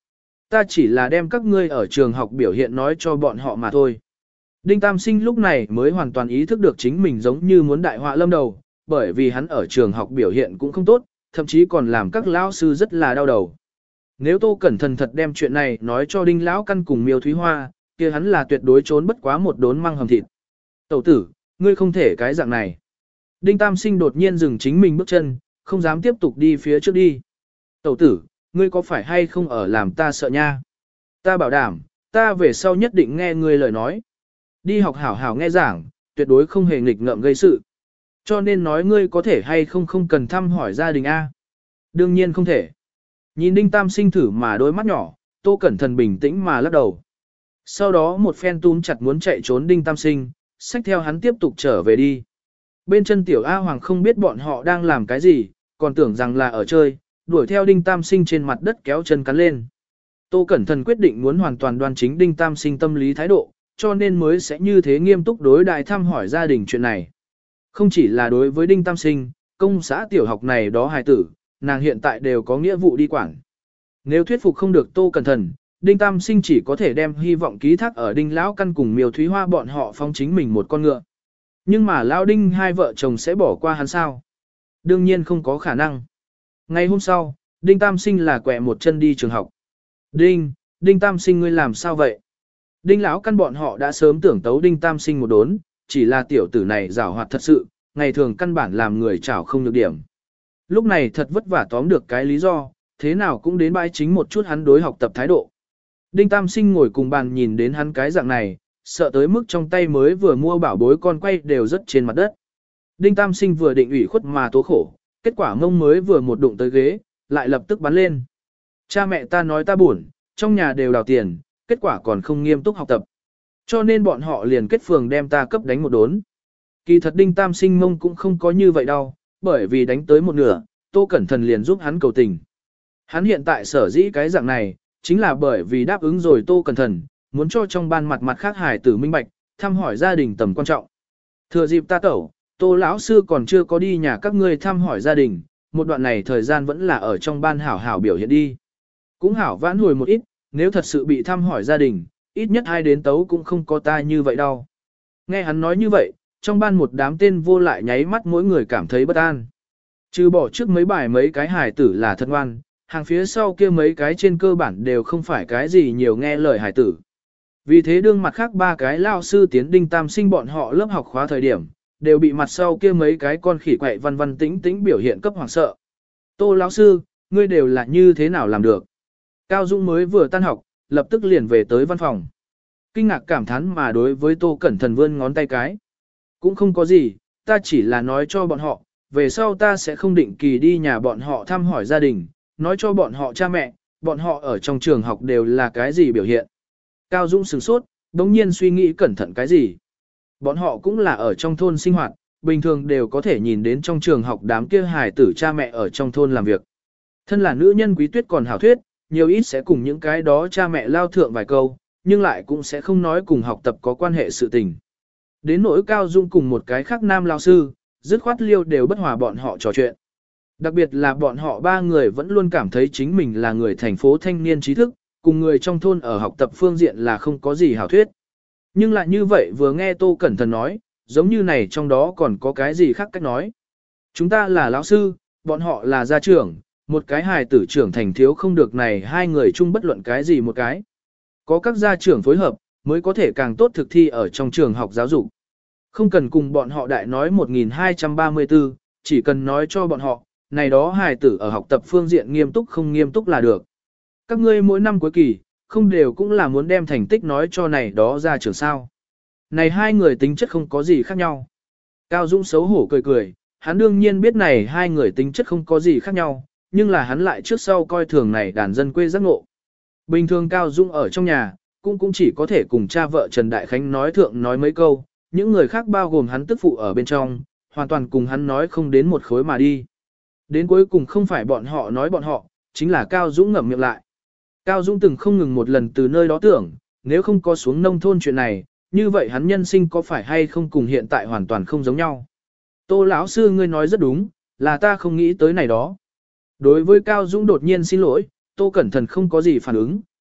Ta chỉ là đem các ngươi ở trường học biểu hiện nói cho bọn họ mà thôi. Đinh Tam Sinh lúc này mới hoàn toàn ý thức được chính mình giống như muốn đại họa lâm đầu, bởi vì hắn ở trường học biểu hiện cũng không tốt, thậm chí còn làm các lão sư rất là đau đầu. Nếu Tô Cẩn Thận thật đem chuyện này nói cho Đinh Lão Căn cùng Miêu Thúy Hoa, kia hắn là tuyệt đối trốn bất quá một đốn măng hầm thịt. Tẩu tử, ngươi không thể cái dạng này. Đinh Tam Sinh đột nhiên dừng chính mình bước chân, không dám tiếp tục đi phía trước đi. Tẩu tử, ngươi có phải hay không ở làm ta sợ nha? Ta bảo đảm, ta về sau nhất định nghe ngươi lời nói. Đi học hảo hảo nghe giảng, tuyệt đối không hề nghịch ngợm gây sự. Cho nên nói ngươi có thể hay không không cần thăm hỏi gia đình A. Đương nhiên không thể. Nhìn Đinh Tam Sinh thử mà đôi mắt nhỏ, Tô Cẩn Thận bình tĩnh mà lắc đầu. Sau đó một phen túm chặt muốn chạy trốn Đinh Tam Sinh, xách theo hắn tiếp tục trở về đi. Bên chân tiểu A Hoàng không biết bọn họ đang làm cái gì, còn tưởng rằng là ở chơi, đuổi theo Đinh Tam Sinh trên mặt đất kéo chân cắn lên. Tô Cẩn Thận quyết định muốn hoàn toàn đoan chính Đinh Tam Sinh tâm lý thái độ, cho nên mới sẽ như thế nghiêm túc đối đại thăm hỏi gia đình chuyện này. Không chỉ là đối với Đinh Tam Sinh, công xã tiểu học này đó hài tử, nàng hiện tại đều có nghĩa vụ đi quản. Nếu thuyết phục không được Tô Cẩn Thận, Đinh Tam Sinh chỉ có thể đem hy vọng ký thác ở Đinh Lão Căn cùng Miêu Thúy Hoa bọn họ phong chính mình một con ngựa. Nhưng mà Lão Đinh hai vợ chồng sẽ bỏ qua hắn sao? Đương nhiên không có khả năng. Ngày hôm sau, Đinh Tam Sinh là quẹ một chân đi trường học. Đinh, Đinh Tam Sinh ngươi làm sao vậy? Đinh Lão Căn bọn họ đã sớm tưởng tấu Đinh Tam Sinh một đốn, chỉ là tiểu tử này giảo hoạt thật sự, ngày thường căn bản làm người chảo không được điểm. Lúc này thật vất vả tóm được cái lý do, thế nào cũng đến bãi chính một chút hắn đối học tập thái độ. Đinh Tam Sinh ngồi cùng bàn nhìn đến hắn cái dạng này, sợ tới mức trong tay mới vừa mua bảo bối con quay đều rất trên mặt đất. Đinh Tam Sinh vừa định ủy khuất mà tố khổ, kết quả mông mới vừa một đụng tới ghế, lại lập tức bắn lên. Cha mẹ ta nói ta buồn, trong nhà đều đào tiền, kết quả còn không nghiêm túc học tập. Cho nên bọn họ liền kết phường đem ta cấp đánh một đốn. Kỳ thật Đinh Tam Sinh mông cũng không có như vậy đâu, bởi vì đánh tới một nửa, Tô Cẩn Thận liền giúp hắn cầu tình. Hắn hiện tại sở dĩ cái dạng này, chính là bởi vì đáp ứng rồi Tô Cẩn Thận, muốn cho trong ban mặt mặt khác hài tử minh bạch, thăm hỏi gia đình tầm quan trọng. Thừa dịp ta tẩu, Tô lão sư còn chưa có đi nhà các ngươi thăm hỏi gia đình, một đoạn này thời gian vẫn là ở trong ban hảo hảo biểu hiện đi. Cũng hảo vãn hồi một ít, nếu thật sự bị thăm hỏi gia đình, ít nhất hai đến tấu cũng không có ta như vậy đâu. Nghe hắn nói như vậy, trong ban một đám tên vô lại nháy mắt mỗi người cảm thấy bất an. Trừ bỏ trước mấy bài mấy cái hài tử là thân ngoan, hàng phía sau kia mấy cái trên cơ bản đều không phải cái gì nhiều nghe lời hài tử. Vì thế đương mặt khác ba cái lao sư tiến Đinh Tam Sinh bọn họ lớp học khóa thời điểm, đều bị mặt sau kia mấy cái con khỉ quậy văn văn tĩnh tĩnh biểu hiện cấp hoàng sợ. Tô lão sư, ngươi đều là như thế nào làm được? Cao Dung mới vừa tan học, lập tức liền về tới văn phòng. Kinh ngạc cảm thán mà đối với Tô Cẩn Thận vươn ngón tay cái. Cũng không có gì, ta chỉ là nói cho bọn họ, về sau ta sẽ không định kỳ đi nhà bọn họ thăm hỏi gia đình, nói cho bọn họ cha mẹ, bọn họ ở trong trường học đều là cái gì biểu hiện. Cao Dung sửng sốt, đống nhiên suy nghĩ cẩn thận cái gì. Bọn họ cũng là ở trong thôn sinh hoạt, bình thường đều có thể nhìn đến trong trường học đám kia hài tử cha mẹ ở trong thôn làm việc. Thân là nữ nhân Quý Tuyết còn hảo thuyết, nhiều ít sẽ cùng những cái đó cha mẹ lao thượng vài câu, nhưng lại cũng sẽ không nói cùng học tập có quan hệ sự tình. Đến nỗi Cao Dung cùng một cái khác nam lao sư, dứt khoát liêu đều bất hòa bọn họ trò chuyện. Đặc biệt là bọn họ ba người vẫn luôn cảm thấy chính mình là người thành phố thanh niên trí thức, cùng người trong thôn ở học tập phương diện là không có gì hảo thuyết. Nhưng lại như vậy vừa nghe Tô Cẩn Thận nói, giống như này trong đó còn có cái gì khác cách nói. Chúng ta là lão sư, bọn họ là gia trưởng, một cái hài tử trưởng thành thiếu không được này hai người chung bất luận cái gì một cái. Có các gia trưởng phối hợp, mới có thể càng tốt thực thi ở trong trường học giáo dục. Không cần cùng bọn họ đại nói một nghìn hai trăm ba mươi tư, chỉ cần nói cho bọn họ, này đó hài tử ở học tập phương diện nghiêm túc không nghiêm túc là được. Các ngươi mỗi năm cuối kỳ, không đều cũng là muốn đem thành tích nói cho này đó ra trường sao. Này hai người tính chất không có gì khác nhau. Cao Dũng xấu hổ cười cười, hắn đương nhiên biết này hai người tính chất không có gì khác nhau, nhưng là hắn lại trước sau coi thường này đàn dân quê giác ngộ. Bình thường Cao Dũng ở trong nhà, cũng cũng chỉ có thể cùng cha vợ Trần Đại Khánh nói thượng nói mấy câu, những người khác bao gồm hắn tức phụ ở bên trong, hoàn toàn cùng hắn nói không đến một khối mà đi. Đến cuối cùng không phải bọn họ nói bọn họ, chính là Cao Dũng ngậm miệng lại. Cao Dũng từng không ngừng một lần từ nơi đó tưởng, nếu không có xuống nông thôn chuyện này, như vậy hắn nhân sinh có phải hay không cùng hiện tại hoàn toàn không giống nhau. Tô lão sư ngươi nói rất đúng, là ta không nghĩ tới này đó. Đối với Cao Dũng đột nhiên xin lỗi, Tô Cẩn Thận không có gì phản ứng,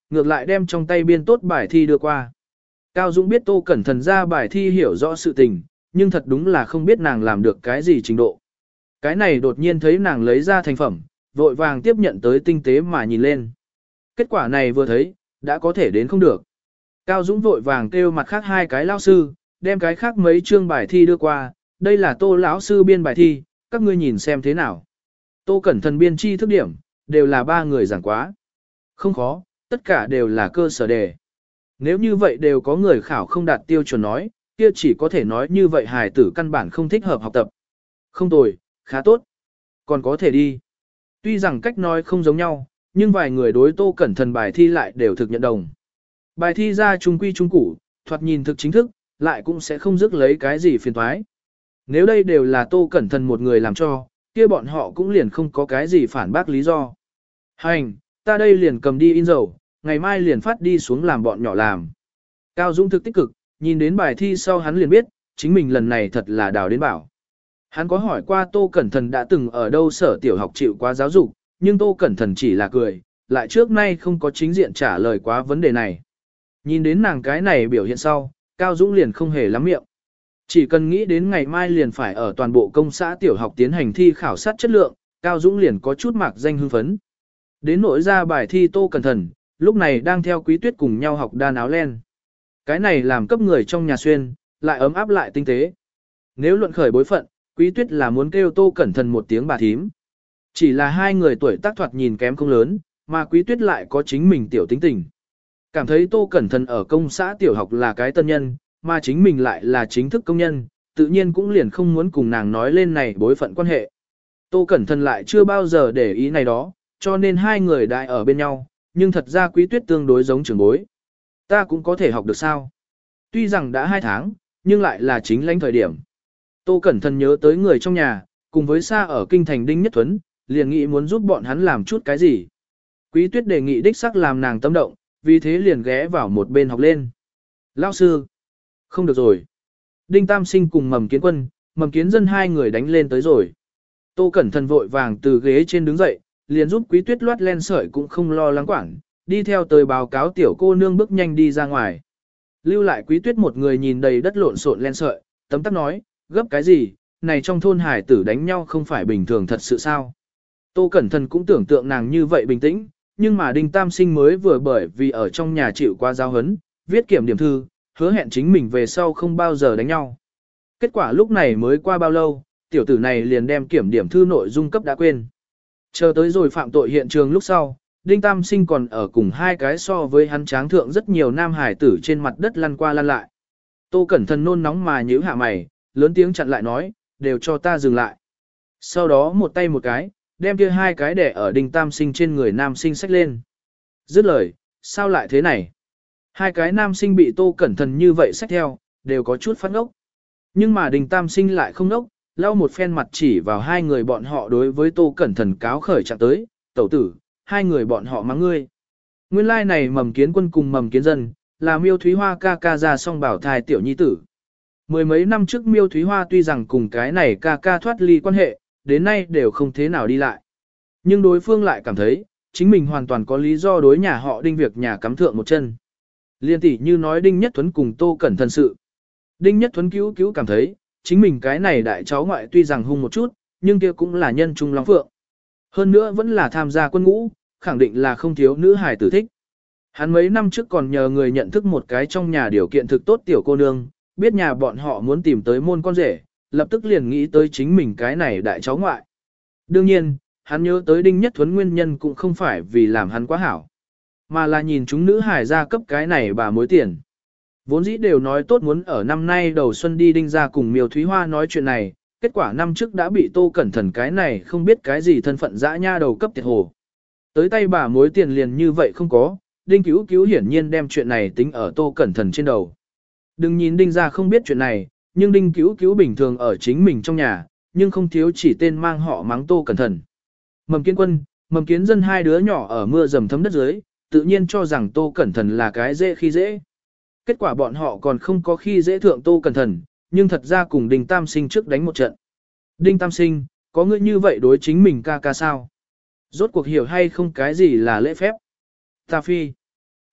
ngược lại đem trong tay biên tốt bài thi đưa qua. Cao Dũng biết Tô Cẩn Thần ra bài thi hiểu rõ sự tình, nhưng thật đúng là không biết nàng làm được cái gì trình độ. Cái này đột nhiên thấy nàng lấy ra thành phẩm, vội vàng tiếp nhận tới tinh tế mà nhìn lên. Kết quả này vừa thấy, đã có thể đến không được. Cao Dũng vội vàng kêu mặt khác hai cái lao sư, đem cái khác mấy chương bài thi đưa qua, đây là Tô lão sư biên bài thi, các ngươi nhìn xem thế nào. Tô Cẩn Thần biên chi thức điểm, đều là ba người giảng quá. Không khó, tất cả đều là cơ sở đề. Nếu như vậy đều có người khảo không đạt tiêu chuẩn nói, kia chỉ có thể nói như vậy hài tử căn bản không thích hợp học tập. Không tồi, khá tốt. Còn có thể đi. Tuy rằng cách nói không giống nhau, nhưng vài người đối Tô Cẩn Thần bài thi lại đều thực nhận đồng. Bài thi ra trung quy trung củ, thoạt nhìn thực chính thức, lại cũng sẽ không rước lấy cái gì phiền toái. Nếu đây đều là Tô Cẩn Thần một người làm cho, kia bọn họ cũng liền không có cái gì phản bác lý do. Hành, ta đây liền cầm đi in dầu, ngày mai liền phát đi xuống làm bọn nhỏ làm. Cao Dũng thực tích cực, nhìn đến bài thi sau hắn liền biết, chính mình lần này thật là đào đến bảo. Hắn có hỏi qua Tô Cẩn Thần đã từng ở đâu sở tiểu học chịu quá giáo dục, nhưng Tô Cẩn Thần chỉ là cười, lại trước nay không có chính diện trả lời quá vấn đề này. Nhìn đến nàng cái này biểu hiện sau, Cao Dũng liền không hề lắm miệng. Chỉ cần nghĩ đến ngày mai liền phải ở toàn bộ công xã tiểu học tiến hành thi khảo sát chất lượng, Cao Dũng liền có chút mạc danh hưng phấn. Đến nỗi ra bài thi Tô Cẩn Thần, lúc này đang theo Quý Tuyết cùng nhau học đan áo len. Cái này làm cấp người trong nhà xuyên, lại ấm áp lại tinh tế. Nếu luận khởi bối phận, Quý Tuyết là muốn kêu Tô Cẩn Thần một tiếng bà thím. Chỉ là hai người tuổi tác thoạt nhìn kém không lớn, mà Quý Tuyết lại có chính mình tiểu tính tình. Cảm thấy Tô Cẩn Thần ở công xã tiểu học là cái tân nhân, mà chính mình lại là chính thức công nhân, tự nhiên cũng liền không muốn cùng nàng nói lên này bối phận quan hệ. Tô Cẩn Thần lại chưa bao giờ để ý này đó, cho nên hai người đại ở bên nhau, nhưng thật ra Quý Tuyết tương đối giống trưởng bối. Ta cũng có thể học được sao? Tuy rằng đã hai tháng, nhưng lại là chính lãnh thời điểm. Tô Cẩn Thần nhớ tới người trong nhà, cùng với xa ở kinh thành Đinh Nhất Thuấn, liền nghĩ muốn giúp bọn hắn làm chút cái gì. Quý Tuyết đề nghị đích sắc làm nàng tâm động, vì thế liền ghé vào một bên học lên. Lão sư, không được rồi. Đinh Tam Sinh cùng Mầm Kiến Quân, Mầm Kiến Dân hai người đánh lên tới rồi. Tô Cẩn Thần vội vàng từ ghế trên đứng dậy, liền giúp Quý Tuyết loát len sợi cũng không lo lắng quản, đi theo tới báo cáo tiểu cô nương bước nhanh đi ra ngoài. Lưu lại Quý Tuyết một người nhìn đầy đất lộn xộn len sợi, tấm tắc nói, gấp cái gì, này trong thôn hải tử đánh nhau không phải bình thường thật sự sao. Tô Cẩn Thần cũng tưởng tượng nàng như vậy bình tĩnh, nhưng mà Đinh Tam Sinh mới vừa bởi vì ở trong nhà chịu qua giáo hấn, viết kiểm điểm thư, hứa hẹn chính mình về sau không bao giờ đánh nhau. Kết quả lúc này mới qua bao lâu, tiểu tử này liền đem kiểm điểm thư nội dung cấp đã quên. Chờ tới rồi phạm tội hiện trường lúc sau, Đinh Tam Sinh còn ở cùng hai cái so với hắn tráng thượng rất nhiều nam hải tử trên mặt đất lăn qua lăn lại. Tô Cẩn Thần nôn nóng mà nhíu hạ mày, lớn tiếng chặn lại nói, đều cho ta dừng lại. Sau đó một tay một cái, đem kia hai cái đẻ ở Đinh Tam Sinh trên người nam sinh xách lên. Dứt lời, sao lại thế này? Hai cái nam sinh bị Tô Cẩn Thần như vậy xách theo, đều có chút phát ngốc. Nhưng mà Đinh Tam Sinh lại không ngốc, lau một phen mặt chỉ vào hai người bọn họ đối với Tô Cẩn Thần cáo khởi trạng tới, tẩu tử, hai người bọn họ mắng ngươi. Nguyên lai like này Mầm Kiến Quân cùng Mầm Kiến Dân, là Miêu Thúy Hoa ca ca ra song bảo thai tiểu nhi tử. Mười mấy năm trước Miêu Thúy Hoa tuy rằng cùng cái này ca ca thoát ly quan hệ, đến nay đều không thế nào đi lại. Nhưng đối phương lại cảm thấy, chính mình hoàn toàn có lý do đối nhà họ Đinh việc nhà cắm thượng một chân. Liên tỷ như nói Đinh Nhất Thuấn cùng Tô Cẩn Thần sự. Đinh Nhất Thuấn cứu cứu cảm thấy, chính mình cái này đại cháu ngoại tuy rằng hung một chút, nhưng kia cũng là nhân trung long phượng. Hơn nữa vẫn là tham gia quân ngũ, khẳng định là không thiếu nữ hài tử thích. Hắn mấy năm trước còn nhờ người nhận thức một cái trong nhà điều kiện thực tốt tiểu cô nương, biết nhà bọn họ muốn tìm tới môn con rể, lập tức liền nghĩ tới chính mình cái này đại cháu ngoại. Đương nhiên, hắn nhớ tới Đinh Nhất Thuấn nguyên nhân cũng không phải vì làm hắn quá hảo, mà là nhìn chúng nữ hài ra cấp cái này bà mối tiền. Vốn dĩ đều nói tốt muốn ở năm nay đầu xuân đi Đinh ra cùng Miêu Thúy Hoa nói chuyện này, kết quả năm trước đã bị Tô Cẩn Thần cái này không biết cái gì thân phận dã nha đầu cấp tiệt hồ. Tới tay bà mối tiền liền như vậy không có, Đinh Cứu Cứu hiển nhiên đem chuyện này tính ở Tô Cẩn Thần trên đầu. Đừng nhìn Đinh ra không biết chuyện này, nhưng Đinh Cứu Cứu bình thường ở chính mình trong nhà, nhưng không thiếu chỉ tên mang họ mắng Tô Cẩn Thần. Mầm Kiến Quân, Mầm Kiến Dân hai đứa nhỏ ở mưa dầm thấm đất dưới, tự nhiên cho rằng Tô Cẩn Thần là cái dễ khi dễ. Kết quả bọn họ còn không có khi dễ thượng Tô Cẩn Thần, nhưng thật ra cùng Đinh Tam Sinh trước đánh một trận. Đinh Tam Sinh, có ngươi như vậy đối chính mình ca ca sao? Rốt cuộc hiểu hay không cái gì là lễ phép? Ta phi.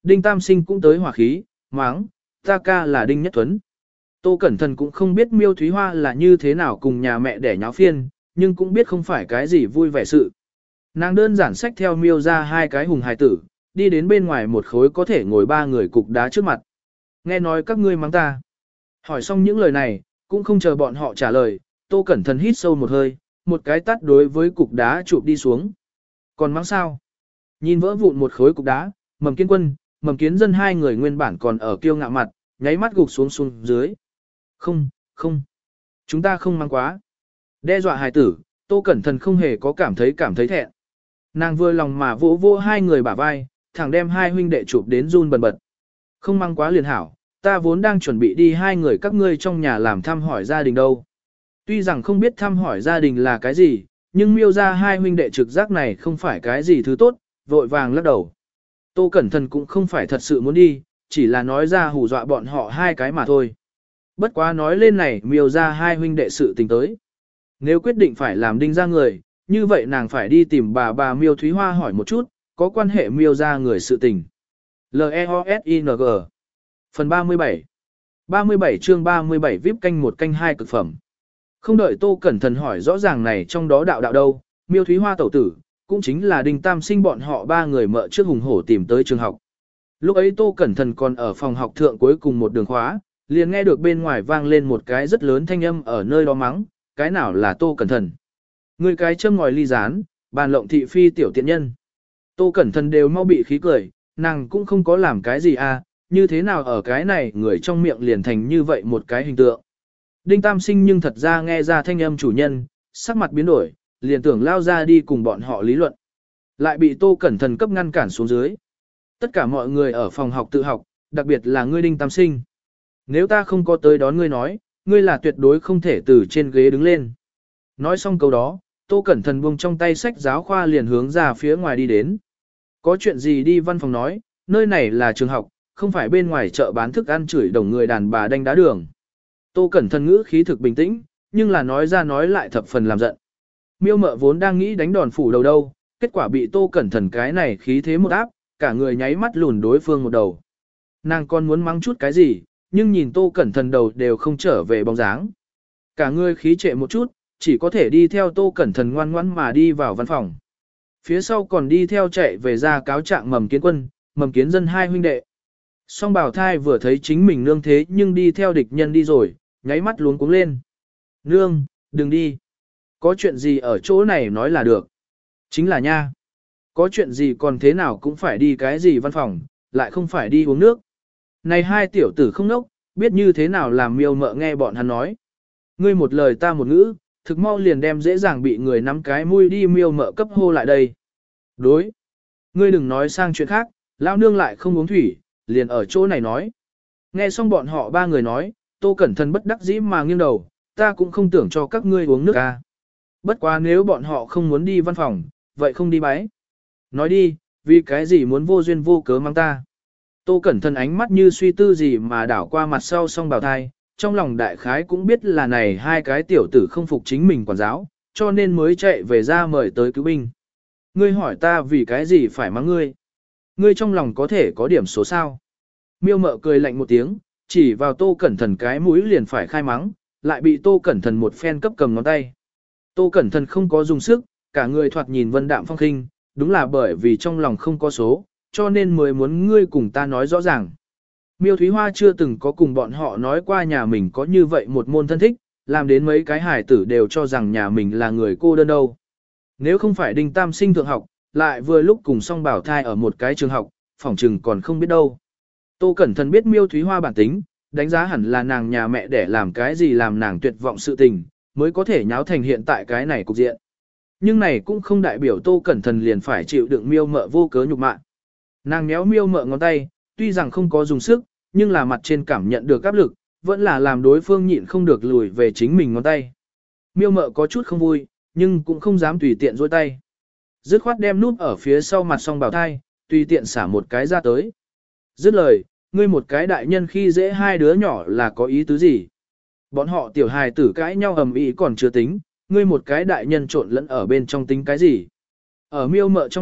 Đinh Tam Sinh cũng tới hỏa khí, máng, ta ca là Đinh Nhất Tuấn. Tô Cẩn Thận cũng không biết Miêu Thúy Hoa là như thế nào cùng nhà mẹ để nháo phiên, nhưng cũng biết không phải cái gì vui vẻ sự. Nàng đơn giản xách theo Miêu ra hai cái hùng hài tử, đi đến bên ngoài một khối có thể ngồi ba người cục đá trước mặt. Nghe nói các ngươi mắng ta. Hỏi xong những lời này, cũng không chờ bọn họ trả lời, Tô Cẩn Thận hít sâu một hơi, một cái tát đối với cục đá chụp đi xuống. Còn mắng sao? Nhìn vỡ vụn một khối cục đá, Mầm Kiến Quân, Mầm Kiến Dân hai người nguyên bản còn ở kiêu ngạo mặt, nháy mắt gục xuống xuống dưới. Không, không. Chúng ta không mang quá. Đe dọa hài tử, Tô Cẩn Thận không hề có cảm thấy cảm thấy thẹn. Nàng vừa lòng mà vỗ vỗ hai người bả vai, thẳng đem hai huynh đệ chụp đến run bần bật. Không mang quá liền hảo, ta vốn đang chuẩn bị đi hai người các ngươi trong nhà làm thăm hỏi gia đình đâu. Tuy rằng không biết thăm hỏi gia đình là cái gì, nhưng Miêu ra hai huynh đệ trực giác này không phải cái gì thứ tốt, vội vàng lắc đầu. Tô Cẩn Thận cũng không phải thật sự muốn đi, chỉ là nói ra hù dọa bọn họ hai cái mà thôi. Bất quá nói lên này Miêu ra hai huynh đệ sự tình tới. Nếu quyết định phải làm Đinh ra người, như vậy nàng phải đi tìm bà bà Miêu Thúy Hoa hỏi một chút, có quan hệ Miêu ra người sự tình. L E O S I N G Phần ba mươi bảy ba mươi bảy chương ba mươi bảy vê i pê canh một canh hai cực phẩm. Không đợi Tô Cẩn Thận hỏi rõ ràng này trong đó đạo đạo đâu, Miêu Thúy Hoa tẩu tử, cũng chính là Đinh Tam Sinh bọn họ ba người mợ trước hùng hổ tìm tới trường học. Lúc ấy Tô Cẩn Thận còn ở phòng học thượng cuối cùng một đường khóa, liền nghe được bên ngoài vang lên một cái rất lớn thanh âm ở nơi đó mắng, cái nào là Tô Cẩn Thận. Người cái châm ngòi ly rán, bàn lộng thị phi tiểu tiện nhân. Tô Cẩn Thận đều mau bị khí cười, nàng cũng không có làm cái gì à, như thế nào ở cái này người trong miệng liền thành như vậy một cái hình tượng. Đinh Tam Sinh nhưng thật ra nghe ra thanh âm chủ nhân, sắc mặt biến đổi, liền tưởng lao ra đi cùng bọn họ lý luận. Lại bị Tô Cẩn Thận cấp ngăn cản xuống dưới. Tất cả mọi người ở phòng học tự học, đặc biệt là ngươi Đinh Tam Sinh. Nếu ta không có tới đón ngươi nói, ngươi là tuyệt đối không thể từ trên ghế đứng lên. Nói xong câu đó, Tô Cẩn Thận buông trong tay sách giáo khoa liền hướng ra phía ngoài đi đến. Có chuyện gì đi văn phòng nói, nơi này là trường học, không phải bên ngoài chợ bán thức ăn chửi đồng người đàn bà đánh đá đường. Tô Cẩn Thận ngữ khí thực bình tĩnh, nhưng là nói ra nói lại thập phần làm giận. Miêu mợ vốn đang nghĩ đánh đòn phủ đầu đâu, kết quả bị Tô Cẩn Thận cái này khí thế một áp, cả người nháy mắt lùn đối phương một đầu. Nàng còn muốn mắng chút cái gì, nhưng nhìn Tô Cẩn Thận đầu đều không trở về bóng dáng. Cả người khí trệ một chút, chỉ có thể đi theo Tô Cẩn Thận ngoan ngoãn mà đi vào văn phòng. Phía sau còn đi theo chạy về ra cáo trạng Mầm Kiến Quân, Mầm Kiến Dân hai huynh đệ. Song Bảo Thai vừa thấy chính mình nương thế nhưng đi theo địch nhân đi rồi, nháy mắt luống cuống lên. Nương, đừng đi. Có chuyện gì ở chỗ này nói là được. Chính là nha. Có chuyện gì còn thế nào cũng phải đi cái gì văn phòng, lại không phải đi uống nước. Này hai tiểu tử không nốc, biết như thế nào làm Miêu mợ nghe bọn hắn nói. Ngươi một lời ta một ngữ, thực mau liền đem dễ dàng bị người nắm cái mũi đi Miêu mợ cấp hô lại đây. Đối. Ngươi đừng nói sang chuyện khác, lão nương lại không uống thủy, liền ở chỗ này nói. Nghe xong bọn họ ba người nói, Tô Cẩn Thận bất đắc dĩ mà nghiêng đầu, ta cũng không tưởng cho các ngươi uống nước ca. Bất quá nếu bọn họ không muốn đi văn phòng, vậy không đi bái. Nói đi, vì cái gì muốn vô duyên vô cớ mang ta. Tô Cẩn Thận ánh mắt như suy tư gì mà đảo qua mặt sau Song Bảo Thai, trong lòng đại khái cũng biết là này hai cái tiểu tử không phục chính mình quản giáo, cho nên mới chạy về ra mời tới cứu binh. Ngươi hỏi ta vì cái gì phải mắng ngươi. Ngươi trong lòng có thể có điểm số sao. Miêu mợ cười lạnh một tiếng, chỉ vào Tô Cẩn Thận cái mũi liền phải khai mắng, lại bị Tô Cẩn Thận một phen cấp cầm ngón tay. Tô Cẩn Thận không có dùng sức, cả người thoạt nhìn vân đạm phong khinh, đúng là bởi vì trong lòng không có số, cho nên mới muốn ngươi cùng ta nói rõ ràng. Miêu Thúy Hoa chưa từng có cùng bọn họ nói qua nhà mình có như vậy một môn thân thích, làm đến mấy cái hài tử đều cho rằng nhà mình là người cô đơn đâu. Nếu không phải Đinh Tam Sinh thượng học, lại vừa lúc cùng Song Bảo Thai ở một cái trường học, phỏng chừng còn không biết đâu. Tô Cẩn Thận biết Miêu Thúy Hoa bản tính, đánh giá hẳn là nàng nhà mẹ để làm cái gì làm nàng tuyệt vọng sự tình, mới có thể nháo thành hiện tại cái này cục diện. Nhưng này cũng không đại biểu Tô Cẩn Thận liền phải chịu đựng Miêu mợ vô cớ nhục mạ. Nàng méo Miêu mợ ngón tay, tuy rằng không có dùng sức, nhưng là mặt trên cảm nhận được áp lực, vẫn là làm đối phương nhịn không được lùi về chính mình ngón tay. Miêu mợ có chút không vui, nhưng cũng không dám tùy tiện dôi tay. Dứt khoát đem nút ở phía sau mặt Song Bảo Thai, tùy tiện xả một cái ra tới. Dứt lời, ngươi một cái đại nhân khi dễ hai đứa nhỏ là có ý tứ gì? Bọn họ tiểu hài tử cãi nhau ầm ĩ còn chưa tính, ngươi một cái đại nhân trộn lẫn ở bên trong tính cái gì? Ở Miêu mợ trong mắt,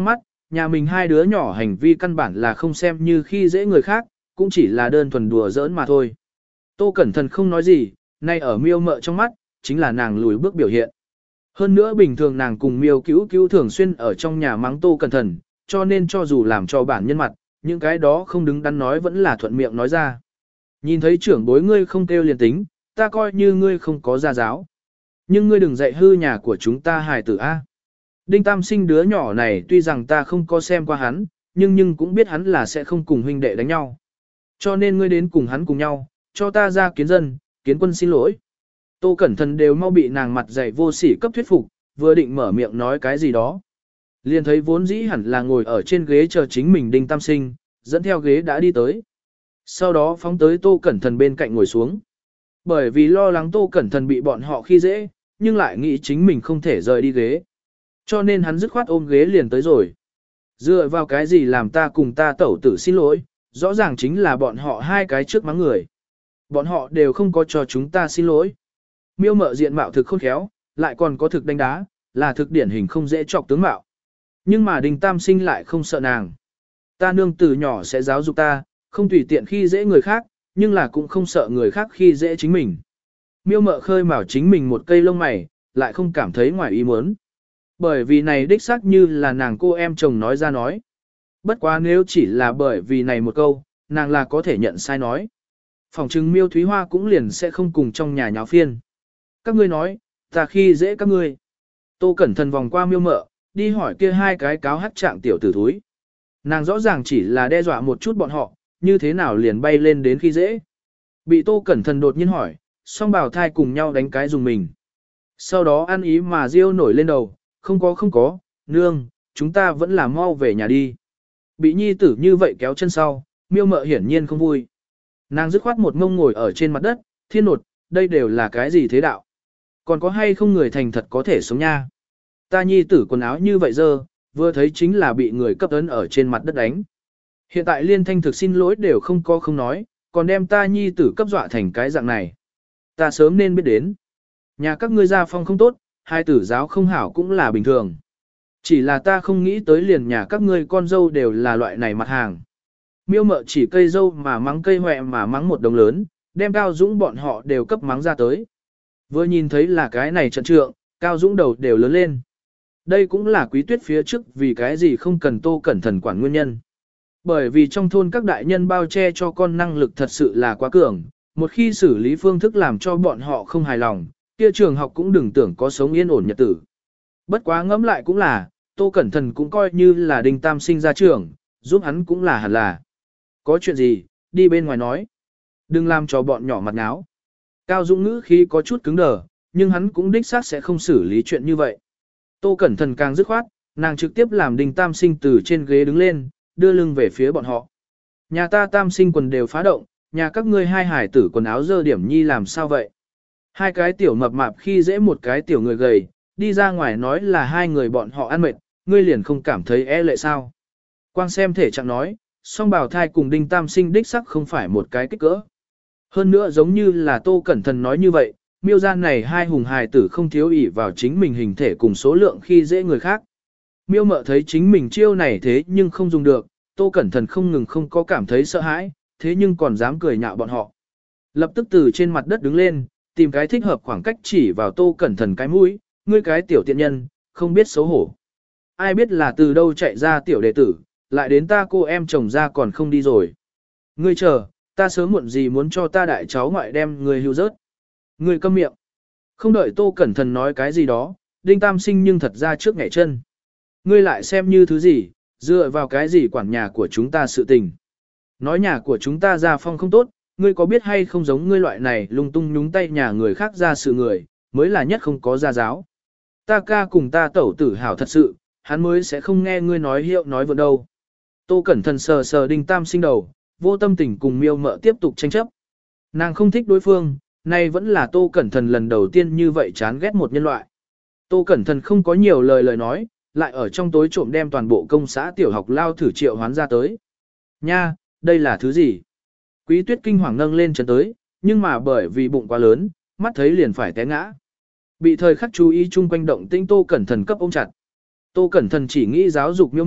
nhà mình hai đứa nhỏ hành vi căn bản là không xem như khi dễ người khác, cũng chỉ là đơn thuần đùa giỡn mà thôi. Tô Cẩn Thận không nói gì, nay ở miêu mợ trong mắt, chính là nàng lùi bước biểu hiện. Hơn nữa bình thường nàng cùng miêu cứu cứu thường xuyên ở trong nhà mắng Tô Cẩn Thận, cho nên cho dù làm cho bản nhân mặt, những cái đó không đứng đắn nói vẫn là thuận miệng nói ra. Nhìn thấy trưởng bối ngươi không kêu liền tính, ta coi như ngươi không có gia giáo. Nhưng ngươi đừng dạy hư nhà của chúng ta hài tử A. Đinh Tam Sinh đứa nhỏ này tuy rằng ta không có xem qua hắn, nhưng nhưng cũng biết hắn là sẽ không cùng huynh đệ đánh nhau. Cho nên ngươi đến cùng hắn cùng nhau, cho ta ra kiến dân, kiến quân xin lỗi. Tô Cẩn Thận đều mau bị nàng mặt dày vô sỉ cấp thuyết phục, vừa định mở miệng nói cái gì đó. Liền thấy vốn dĩ hẳn là ngồi ở trên ghế chờ chính mình Đinh Tam Sinh, dẫn theo ghế đã đi tới. Sau đó phóng tới Tô Cẩn Thận bên cạnh ngồi xuống. Bởi vì lo lắng Tô Cẩn Thận bị bọn họ khi dễ, nhưng lại nghĩ chính mình không thể rời đi ghế. Cho nên hắn dứt khoát ôm ghế liền tới rồi. Dựa vào cái gì làm ta cùng ta tẩu tử xin lỗi, rõ ràng chính là bọn họ hai cái trước mắng người. Bọn họ đều không có cho chúng ta xin lỗi. Miêu mợ diện mạo thực khôn khéo, lại còn có thực đánh đá, là thực điển hình không dễ chọc tướng mạo. Nhưng mà Đinh Tam Sinh lại không sợ nàng. Ta nương từ nhỏ sẽ giáo dục ta, không tùy tiện khi dễ người khác, nhưng là cũng không sợ người khác khi dễ chính mình. Miêu mợ khơi mào chính mình một cây lông mày, lại không cảm thấy ngoài ý muốn. Bởi vì này đích xác như là nàng cô em chồng nói ra nói. Bất quá nếu chỉ là bởi vì này một câu, nàng là có thể nhận sai nói. Phòng trừng Miêu Thúy Hoa cũng liền sẽ không cùng trong nhà nháo phiên. Các ngươi nói, ta khi dễ các ngươi. Tô Cẩn Thận vòng qua Miêu mợ, đi hỏi kia hai cái cáo hắc trạng tiểu tử thúi. Nàng rõ ràng chỉ là đe dọa một chút bọn họ, như thế nào liền bay lên đến khi dễ. Bị Tô Cẩn Thận đột nhiên hỏi, song bảo thai cùng nhau đánh cái dùng mình. Sau đó ăn ý mà riêu nổi lên đầu, không có không có, nương, chúng ta vẫn là mau về nhà đi. Bị nhi tử như vậy kéo chân sau, Miêu mợ hiển nhiên không vui. Nàng dứt khoát một mông ngồi ở trên mặt đất, thiên nột, đây đều là cái gì thế đạo? Còn có hay không người thành thật có thể sống nha? Ta nhi tử quần áo như vậy dơ, vừa thấy chính là bị người cấp ấn ở trên mặt đất đánh. Hiện tại liên thanh thực xin lỗi đều không có không nói, còn đem ta nhi tử cấp dọa thành cái dạng này. Ta sớm nên biết đến. Nhà các ngươi gia phong không tốt, hai tử giáo không hảo cũng là bình thường. Chỉ là ta không nghĩ tới liền nhà các ngươi con dâu đều là loại này mặt hàng. Miêu mợ chỉ cây dâu mà mắng cây hoẹ mà mắng một đồng lớn, đem Cao Dũng bọn họ đều cấp mắng ra tới. Vừa nhìn thấy là cái này trận trượng, Cao Dũng đầu đều lớn lên. Đây cũng là Quý Tuyết phía trước vì cái gì không cần Tô Cẩn Thận quản nguyên nhân. Bởi vì trong thôn các đại nhân bao che cho con năng lực thật sự là quá cường, một khi xử lý phương thức làm cho bọn họ không hài lòng, kia trường học cũng đừng tưởng có sống yên ổn nhật tử. Bất quá ngẫm lại cũng là, Tô Cẩn Thận cũng coi như là Đinh Tam Sinh ra trường, giúp hắn cũng là hẳn là. Có chuyện gì, đi bên ngoài nói. Đừng làm cho bọn nhỏ mặt náo. Cao Dũng ngữ khi có chút cứng đờ, nhưng hắn cũng đích xác sẽ không xử lý chuyện như vậy. Tô Cẩn Thận càng dứt khoát, nàng trực tiếp làm Đinh Tam Sinh từ trên ghế đứng lên, đưa lưng về phía bọn họ. Nhà ta Tam Sinh quần đều phá động, nhà các ngươi hai hải tử quần áo dơ điểm nhi làm sao vậy? Hai cái tiểu mập mạp khi dễ một cái tiểu người gầy, đi ra ngoài nói là hai người bọn họ ăn mệt, ngươi liền không cảm thấy e lệ sao? Quang xem thể trạng nói, song bào thai cùng Đinh Tam Sinh đích sắc không phải một cái kích cỡ. Hơn nữa giống như là Tô Cẩn Thận nói như vậy, miêu gian này hai hùng hài tử không thiếu ỷ vào chính mình hình thể cùng số lượng khi dễ người khác. Miêu mợ thấy chính mình chiêu này thế nhưng không dùng được, Tô Cẩn Thận không ngừng không có cảm thấy sợ hãi, thế nhưng còn dám cười nhạo bọn họ. Lập tức từ trên mặt đất đứng lên, tìm cái thích hợp khoảng cách chỉ vào Tô Cẩn Thận cái mũi, ngươi cái tiểu tiện nhân, không biết xấu hổ. Ai biết là từ đâu chạy ra tiểu đệ tử, lại đến ta cô em chồng ra còn không đi rồi. Ngươi chờ, ta sớm muộn gì muốn cho ta đại cháu ngoại đem ngươi hưu rớt. Ngươi câm miệng. Không đợi Tô Cẩn Thận nói cái gì đó, Đinh Tam Sinh nhưng thật ra trước nhảy chân. Ngươi lại xem như thứ gì, dựa vào cái gì quản nhà của chúng ta sự tình. Nói nhà của chúng ta gia phong không tốt, ngươi có biết hay không giống ngươi loại này lung tung nhúng tay nhà người khác ra sự người, mới là nhất không có gia giáo. Ta ca cùng ta tẩu tử hảo thật sự, hắn mới sẽ không nghe ngươi nói hiệu nói vượt đâu. Tô Cẩn Thận sờ sờ Đinh Tam Sinh đầu, vô tâm tình cùng miêu mợ tiếp tục tranh chấp. Nàng không thích đối phương, nay vẫn là Tô Cẩn Thận lần đầu tiên như vậy chán ghét một nhân loại. Tô Cẩn Thận không có nhiều lời lời nói, lại ở trong tối trộm đem toàn bộ công xã tiểu học lao thử triệu hoán ra tới. Nha, đây là thứ gì? Quý Tuyết kinh hoàng nâng lên chân tới, nhưng mà bởi vì bụng quá lớn, mắt thấy liền phải té ngã. Bị thời khắc chú ý chung quanh động tĩnh Tô Cẩn Thận cấp ôm chặt. Tô Cẩn Thận chỉ nghĩ giáo dục miêu mợ,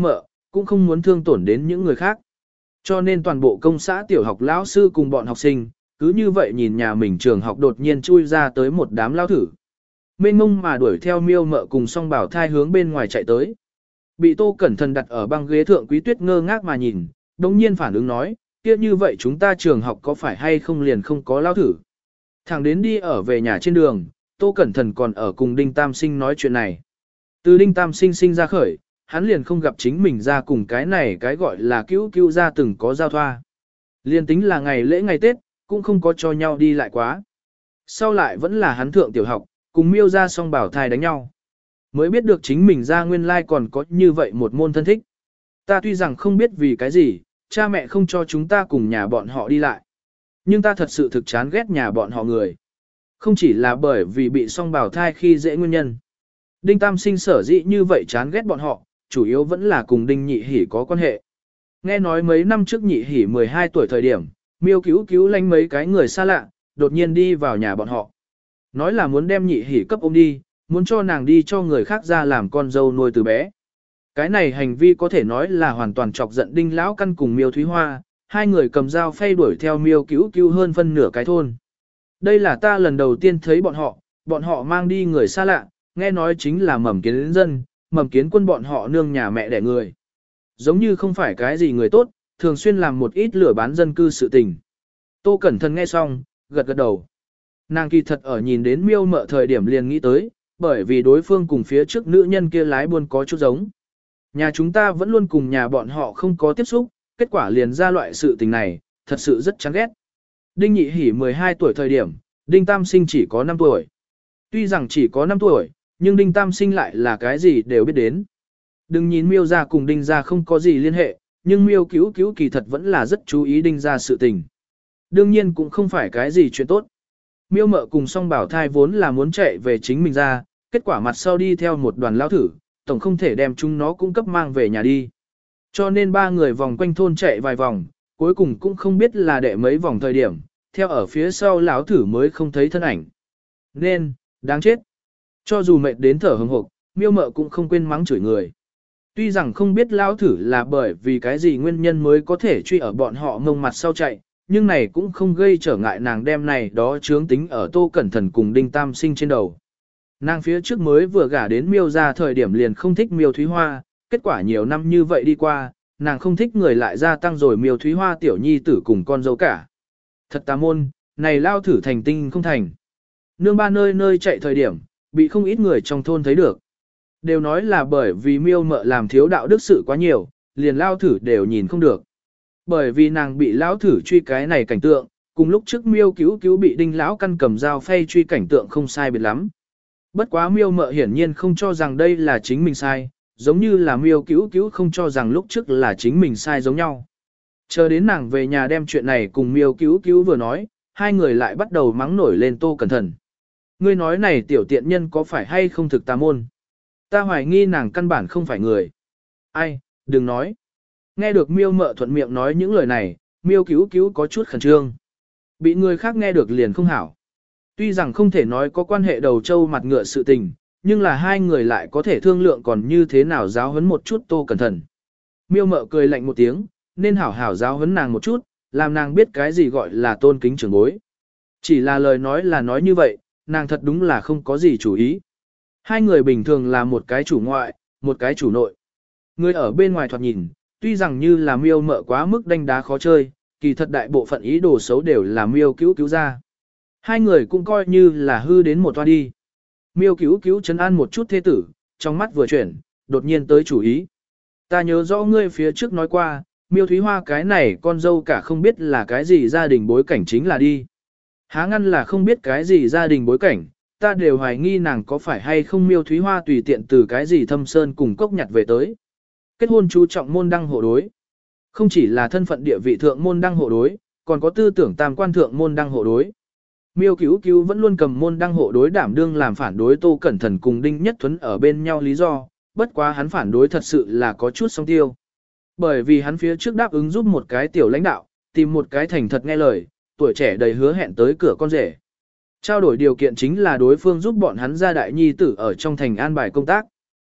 cũng không muốn thương tổn đến những người khác. Cho nên toàn bộ công xã tiểu học lão sư cùng bọn học sinh, cứ như vậy nhìn nhà mình trường học đột nhiên chui ra tới một đám lao thử. Mênh mông mà đuổi theo Miêu Mợ cùng song bảo thai hướng bên ngoài chạy tới. Bị Tô Cẩn Thận đặt ở băng ghế thượng, Quý Tuyết ngơ ngác mà nhìn, đồng nhiên phản ứng nói, kia như vậy chúng ta trường học có phải hay không liền không có lao thử. Thẳng đến đi ở về nhà trên đường, Tô Cẩn Thận còn ở cùng Đinh Tam Sinh nói chuyện này. Từ Đinh Tam Sinh sinh ra khởi, hắn liền không gặp chính mình ra cùng cái này cái gọi là cứu cứu ra từng có giao thoa. Liên tính là ngày lễ ngày Tết, cũng không có cho nhau đi lại quá. Sau lại vẫn là hắn thượng tiểu học, cùng Miêu ra song bảo thai đánh nhau. Mới biết được chính mình ra nguyên lai còn có như vậy một môn thân thích. Ta tuy rằng không biết vì cái gì, cha mẹ không cho chúng ta cùng nhà bọn họ đi lại. Nhưng ta thật sự thực chán ghét nhà bọn họ người. Không chỉ là bởi vì bị song bảo thai khi dễ nguyên nhân. Đinh Tam Sinh sở dĩ như vậy chán ghét bọn họ, chủ yếu vẫn là cùng Đinh Nhị Hỉ có quan hệ. Nghe nói mấy năm trước Nhị Hỉ mười hai tuổi thời điểm, Miêu cứu cứu lánh mấy cái người xa lạ, đột nhiên đi vào nhà bọn họ. Nói là muốn đem Nhị Hỉ cấp ôm đi, muốn cho nàng đi cho người khác ra làm con dâu nuôi từ bé. Cái này hành vi có thể nói là hoàn toàn chọc giận Đinh Lão Căn cùng Miêu Thúy Hoa, hai người cầm dao phay đuổi theo Miêu cứu cứu hơn phân nửa cái thôn. Đây là ta lần đầu tiên thấy bọn họ, bọn họ mang đi người xa lạ, nghe nói chính là mầm kiến dân, mầm kiến quân bọn họ nương nhà mẹ đẻ người. Giống như không phải cái gì người tốt, thường xuyên làm một ít lửa bán dân cư sự tình. Tô Cẩn Thận nghe xong, gật gật đầu. Nàng kỳ thật ở nhìn đến Miêu Mợ thời điểm liền nghĩ tới, bởi vì đối phương cùng phía trước nữ nhân kia lái buôn có chút giống. Nhà chúng ta vẫn luôn cùng nhà bọn họ không có tiếp xúc, kết quả liền ra loại sự tình này, thật sự rất chán ghét. Đinh Nhị Hỉ mười hai tuổi thời điểm, Đinh Tam Sinh chỉ có năm tuổi. Tuy rằng chỉ có năm tuổi, nhưng Đinh Tam Sinh lại là cái gì đều biết đến. Đừng nhìn Miêu gia cùng Đinh gia không có gì liên hệ, nhưng Miêu cứu cứu kỳ thật vẫn là rất chú ý Đinh gia sự tình. Đương nhiên cũng không phải cái gì chuyện tốt. Miêu Mợ cùng song bảo thai vốn là muốn chạy về chính mình ra, kết quả mặt sau đi theo một đoàn lao thử, tổng không thể đem chúng nó cung cấp mang về nhà đi. Cho nên ba người vòng quanh thôn chạy vài vòng, cuối cùng cũng không biết là đệ mấy vòng thời điểm, theo ở phía sau lão thử mới không thấy thân ảnh. Nên, đáng chết. Cho dù mệt đến thở hừng hực, Miêu Mợ cũng không quên mắng chửi người. Tuy rằng không biết lão thử là bởi vì cái gì nguyên nhân mới có thể truy ở bọn họ ngông mặt sau chạy, nhưng này cũng không gây trở ngại nàng đem này đó chướng tính ở Tô Cẩn Thận cùng Đinh Tam Sinh trên đầu. Nàng phía trước mới vừa gả đến Miêu ra thời điểm liền không thích Miêu Thúy Hoa, kết quả nhiều năm như vậy đi qua, nàng không thích người lại gia tăng rồi Miêu Thúy Hoa tiểu nhi tử cùng con dâu cả. Thật tà môn, này lao thử thành tinh không thành. Nương ba nơi nơi chạy thời điểm, bị không ít người trong thôn thấy được. Đều nói là bởi vì Miêu Mợ làm thiếu đạo đức sự quá nhiều, liền lao thử đều nhìn không được. Bởi vì nàng bị lão thử truy cái này cảnh tượng, cùng lúc trước Miêu cứu cứu bị Đinh Lão Căn cầm dao phay truy cảnh tượng không sai biệt lắm. Bất quá Miêu Mợ hiển nhiên không cho rằng đây là chính mình sai, giống như là Miêu cứu cứu không cho rằng lúc trước là chính mình sai giống nhau. Chờ đến nàng về nhà đem chuyện này cùng Miêu cứu cứu vừa nói, hai người lại bắt đầu mắng nổi lên Tô Cẩn Thận. Ngươi nói này tiểu tiện nhân có phải hay không thực tà môn? Ta hoài nghi nàng căn bản không phải người. Ai, đừng nói. Nghe được Miêu Mợ thuận miệng nói những lời này, Miêu cứu cứu có chút khẩn trương. Bị người khác nghe được liền không hảo. Tuy rằng không thể nói có quan hệ đầu trâu mặt ngựa sự tình, nhưng là hai người lại có thể thương lượng còn như thế nào giáo huấn một chút Tô Cẩn Thận. Miêu Mợ cười lạnh một tiếng, nên hảo hảo giáo huấn nàng một chút, làm nàng biết cái gì gọi là tôn kính trưởng bối. Chỉ là lời nói là nói như vậy, nàng thật đúng là không có gì chủ ý. Hai người bình thường là một cái chủ ngoại, một cái chủ nội. Người ở bên ngoài thoạt nhìn, tuy rằng như là Miêu Mợ quá mức đánh đá khó chơi, kỳ thật đại bộ phận ý đồ xấu đều là Miêu cứu cứu ra. Hai người cũng coi như là hư đến một toa đi. Miêu cứu cứu trấn an một chút thế tử, trong mắt vừa chuyển, đột nhiên tới chủ ý. Ta nhớ rõ ngươi phía trước nói qua, Miêu Thúy Hoa cái này con dâu cả không biết là cái gì gia đình bối cảnh chính là đi. Há ngăn là không biết cái gì gia đình bối cảnh, ta đều hoài nghi nàng có phải hay không Miêu Thúy Hoa tùy tiện từ cái gì thâm sơn cùng cốc nhặt về tới. Kết hôn chú trọng môn đăng hộ đối. Không chỉ là thân phận địa vị thượng môn đăng hộ đối, còn có tư tưởng tam quan thượng môn đăng hộ đối. Miêu cứu cứu vẫn luôn cầm môn đăng hộ đối đảm đương làm phản đối Tô Cẩn Thận cùng Đinh Nhất Thuấn ở bên nhau lý do, bất quá hắn phản đối thật sự là có chút song tiêu. Bởi vì hắn phía trước đáp ứng giúp một cái tiểu lãnh đạo, tìm một cái thành thật nghe lời, tuổi trẻ đầy hứa hẹn tới cửa con rể. Trao đổi điều kiện chính là đối phương giúp bọn hắn ra đại nhi tử ở trong thành an bài công tác.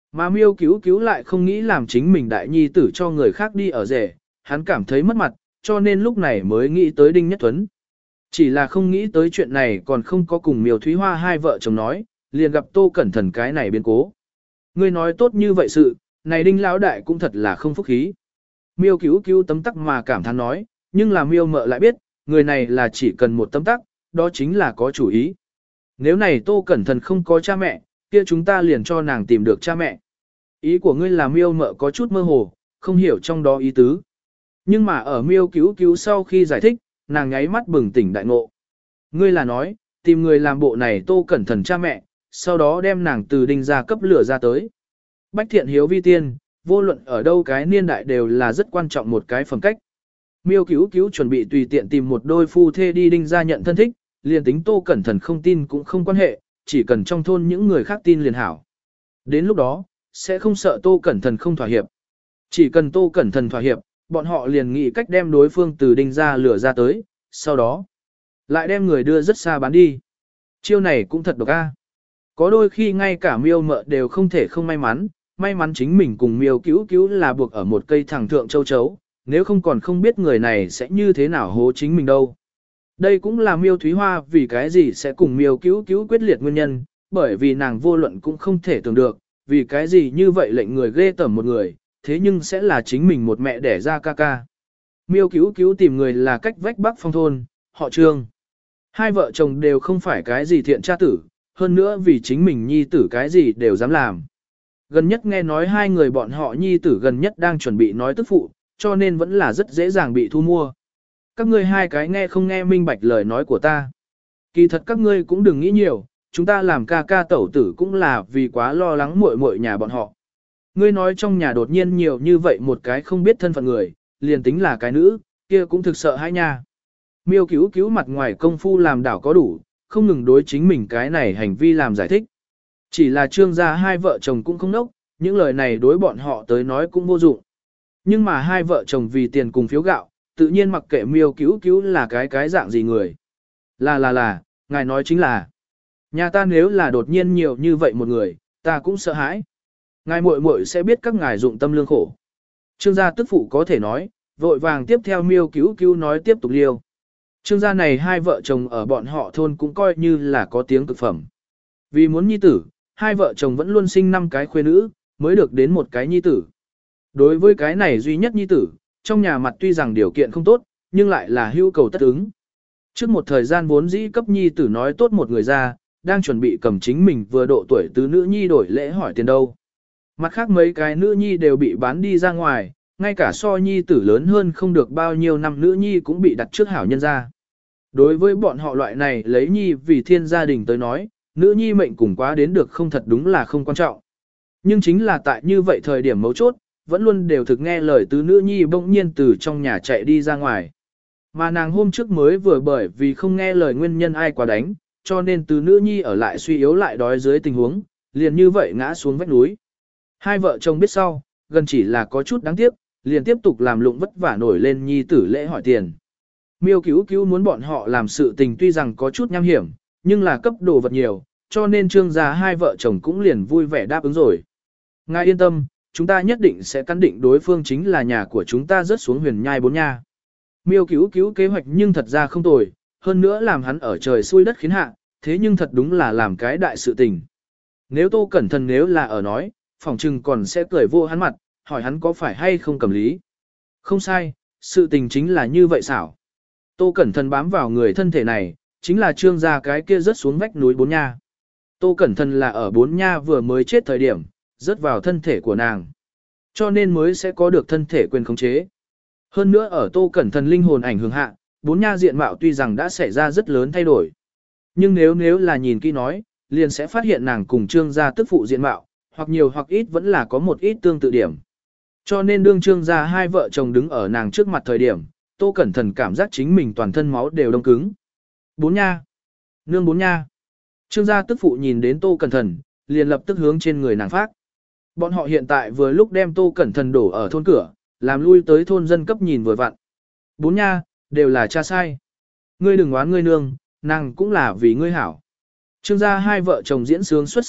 Mà miêu cứu cứu lại không nghĩ làm chính mình đại nhi tử cho người khác đi ở rể, hắn cảm thấy mất mặt, cho nên lúc này mới nghĩ tới Đinh Nhất Tuấn. Chỉ là không nghĩ tới chuyện này còn không có cùng miêu Thúy Hoa hai vợ chồng nói, liền gặp Tô Cẩn Thận cái này biến cố. Ngươi nói tốt như vậy sự, này Đinh lão đại cũng thật là không phúc khí. Miêu cứu cứu tấm tắc mà cảm thán nói, nhưng là miêu mợ lại biết, người này là chỉ cần một tấm tắc, đó chính là có chủ ý. Nếu này Tô Cẩn Thận không có cha mẹ, kia chúng ta liền cho nàng tìm được cha mẹ. Ý của ngươi là miêu mợ có chút mơ hồ, không hiểu trong đó ý tứ. Nhưng mà ở miêu cứu cứu sau khi giải thích, nàng nháy mắt bừng tỉnh đại ngộ. Ngươi là nói, tìm người làm bộ này Tô Cẩn Thận cha mẹ, sau đó đem nàng từ Đinh gia cấp lửa ra tới. Bách thiện hiếu vi tiên, vô luận ở đâu cái niên đại đều là rất quan trọng một cái phẩm cách. Miêu cứu cứu chuẩn bị tùy tiện tìm một đôi phu thê đi Đinh gia nhận thân thích, liền tính Tô Cẩn Thận không tin cũng không quan hệ, chỉ cần trong thôn những người khác tin liền hảo. Đến lúc đó, sẽ không sợ Tô Cẩn Thận không thỏa hiệp. Chỉ cần Tô Cẩn Thận thỏa hiệp, bọn họ liền nghĩ cách đem đối phương từ Đinh gia lửa ra tới, sau đó lại đem người đưa rất xa bán đi. Chiêu này cũng thật độc a. Có đôi khi ngay cả miêu mợ đều không thể không may mắn, may mắn chính mình cùng miêu cứu cứu là buộc ở một cây thẳng thượng châu chấu, nếu không còn không biết người này sẽ như thế nào hố chính mình đâu. Đây cũng là miêu Thúy Hoa vì cái gì sẽ cùng miêu cứu cứu quyết liệt nguyên nhân, bởi vì nàng vô luận cũng không thể tưởng được, vì cái gì như vậy lệnh người ghê tởm một người, thế nhưng sẽ là chính mình một mẹ đẻ ra ca ca. Miêu cứu cứu tìm người là cách vách Bắc Phong thôn, họ Trương. Hai vợ chồng đều không phải cái gì thiện cha tử, hơn nữa vì chính mình nhi tử cái gì đều dám làm. Gần nhất nghe nói hai người bọn họ nhi tử gần nhất đang chuẩn bị nói tức phụ, cho nên vẫn là rất dễ dàng bị thu mua. Các ngươi hai cái nghe không nghe minh bạch lời nói của ta. Kỳ thật các ngươi cũng đừng nghĩ nhiều, chúng ta làm ca ca tẩu tử cũng là vì quá lo lắng muội muội nhà bọn họ. Ngươi nói trong nhà đột nhiên nhiều như vậy một cái không biết thân phận người, liền tính là cái nữ, kia cũng thực sợ hãi nha. Miêu cứu cứu mặt ngoài công phu làm đảo có đủ, không ngừng đối chính mình cái này hành vi làm giải thích. Chỉ là Trương gia hai vợ chồng cũng không nốc, những lời này đối bọn họ tới nói cũng vô dụng. Nhưng mà hai vợ chồng vì tiền cùng phiếu gạo, tự nhiên mặc kệ miêu cứu cứu là cái cái dạng gì người. Là là là, ngài nói chính là, nhà ta nếu là đột nhiên nhiều như vậy một người, ta cũng sợ hãi. Ngài muội muội sẽ biết các ngài dụng tâm lương khổ. Trương gia tức phụ có thể nói, vội vàng tiếp theo miêu cứu cứu nói tiếp tục liêu. Trương gia này hai vợ chồng ở bọn họ thôn cũng coi như là có tiếng cực phẩm. Vì muốn nhi tử, hai vợ chồng vẫn luôn sinh năm cái khuê nữ, mới được đến một cái nhi tử. Đối với cái này duy nhất nhi tử, trong nhà mặt tuy rằng điều kiện không tốt, nhưng lại là hưu cầu tất ứng. Trước một thời gian vốn dĩ cấp nhi tử nói tốt một người ra, đang chuẩn bị cầm chính mình vừa độ tuổi tứ nữ nhi đổi lễ hỏi tiền đâu. Mặt khác mấy cái nữ nhi đều bị bán đi ra ngoài, ngay cả so nhi tử lớn hơn không được bao nhiêu năm nữ nhi cũng bị đặt trước hảo nhân ra. Đối với bọn họ loại này lấy nhi vì thiên gia đình tới nói, nữ nhi mệnh cùng quá đến được không thật đúng là không quan trọng. Nhưng chính là tại như vậy thời điểm mấu chốt, vẫn luôn đều thực nghe lời tứ nữ nhi bỗng nhiên từ trong nhà chạy đi ra ngoài. Mà nàng hôm trước mới vừa bởi vì không nghe lời nguyên nhân ai quá đánh, cho nên tứ nữ nhi ở lại suy yếu lại đói dưới tình huống, liền như vậy ngã xuống vách núi. Hai vợ chồng biết sau, gần chỉ là có chút đáng tiếc, liền tiếp tục làm lụng vất vả nổi lên nhi tử lễ hỏi tiền. Miêu cứu cứu muốn bọn họ làm sự tình tuy rằng có chút nham hiểm, nhưng là cấp đồ vật nhiều, cho nên Trương gia hai vợ chồng cũng liền vui vẻ đáp ứng rồi. Ngài yên tâm, chúng ta nhất định sẽ căn định đối phương chính là nhà của chúng ta rớt xuống huyền nhai bốn nha. Miêu cứu cứu kế hoạch nhưng thật ra không tồi, hơn nữa làm hắn ở trời xui đất khiến hạ, thế nhưng thật đúng là làm cái đại sự tình. Nếu Tô Cẩn Thận nếu là ở nói, phỏng chừng còn sẽ cười vô hắn mặt, hỏi hắn có phải hay không cầm lý. Không sai, sự tình chính là như vậy xảo. Tô Cẩn Thận bám vào người thân thể này, chính là Trương gia cái kia rớt xuống vách núi bốn nha. Tô Cẩn Thận là ở bốn nha vừa mới chết thời điểm, rớt vào thân thể của nàng. Cho nên mới sẽ có được thân thể quyền khống chế. Hơn nữa ở Tô Cẩn Thận linh hồn ảnh hưởng hạ, bốn nha diện mạo tuy rằng đã xảy ra rất lớn thay đổi. Nhưng nếu nếu là nhìn kỹ nói, liền sẽ phát hiện nàng cùng Trương gia tức phụ diện mạo, hoặc nhiều hoặc ít vẫn là có một ít tương tự điểm. Cho nên đương Trương gia hai vợ chồng đứng ở nàng trước mặt thời điểm, Tô Cẩn Thận cảm giác chính mình toàn thân máu đều đông cứng. Bốn nha! Nương bốn nha! Trương gia tức phụ nhìn đến Tô Cẩn Thận, liền lập tức hướng trên người nàng phát. Bọn họ hiện tại vừa lúc đem Tô Cẩn Thận đổ ở thôn cửa, làm lui tới thôn dân cấp nhìn vừa vặn. Bốn nha, đều là cha sai. Ngươi đừng oán ngươi nương, nàng cũng là vì ngươi hảo. Trương gia hai vợ chồng diễn sướng xuất sắc,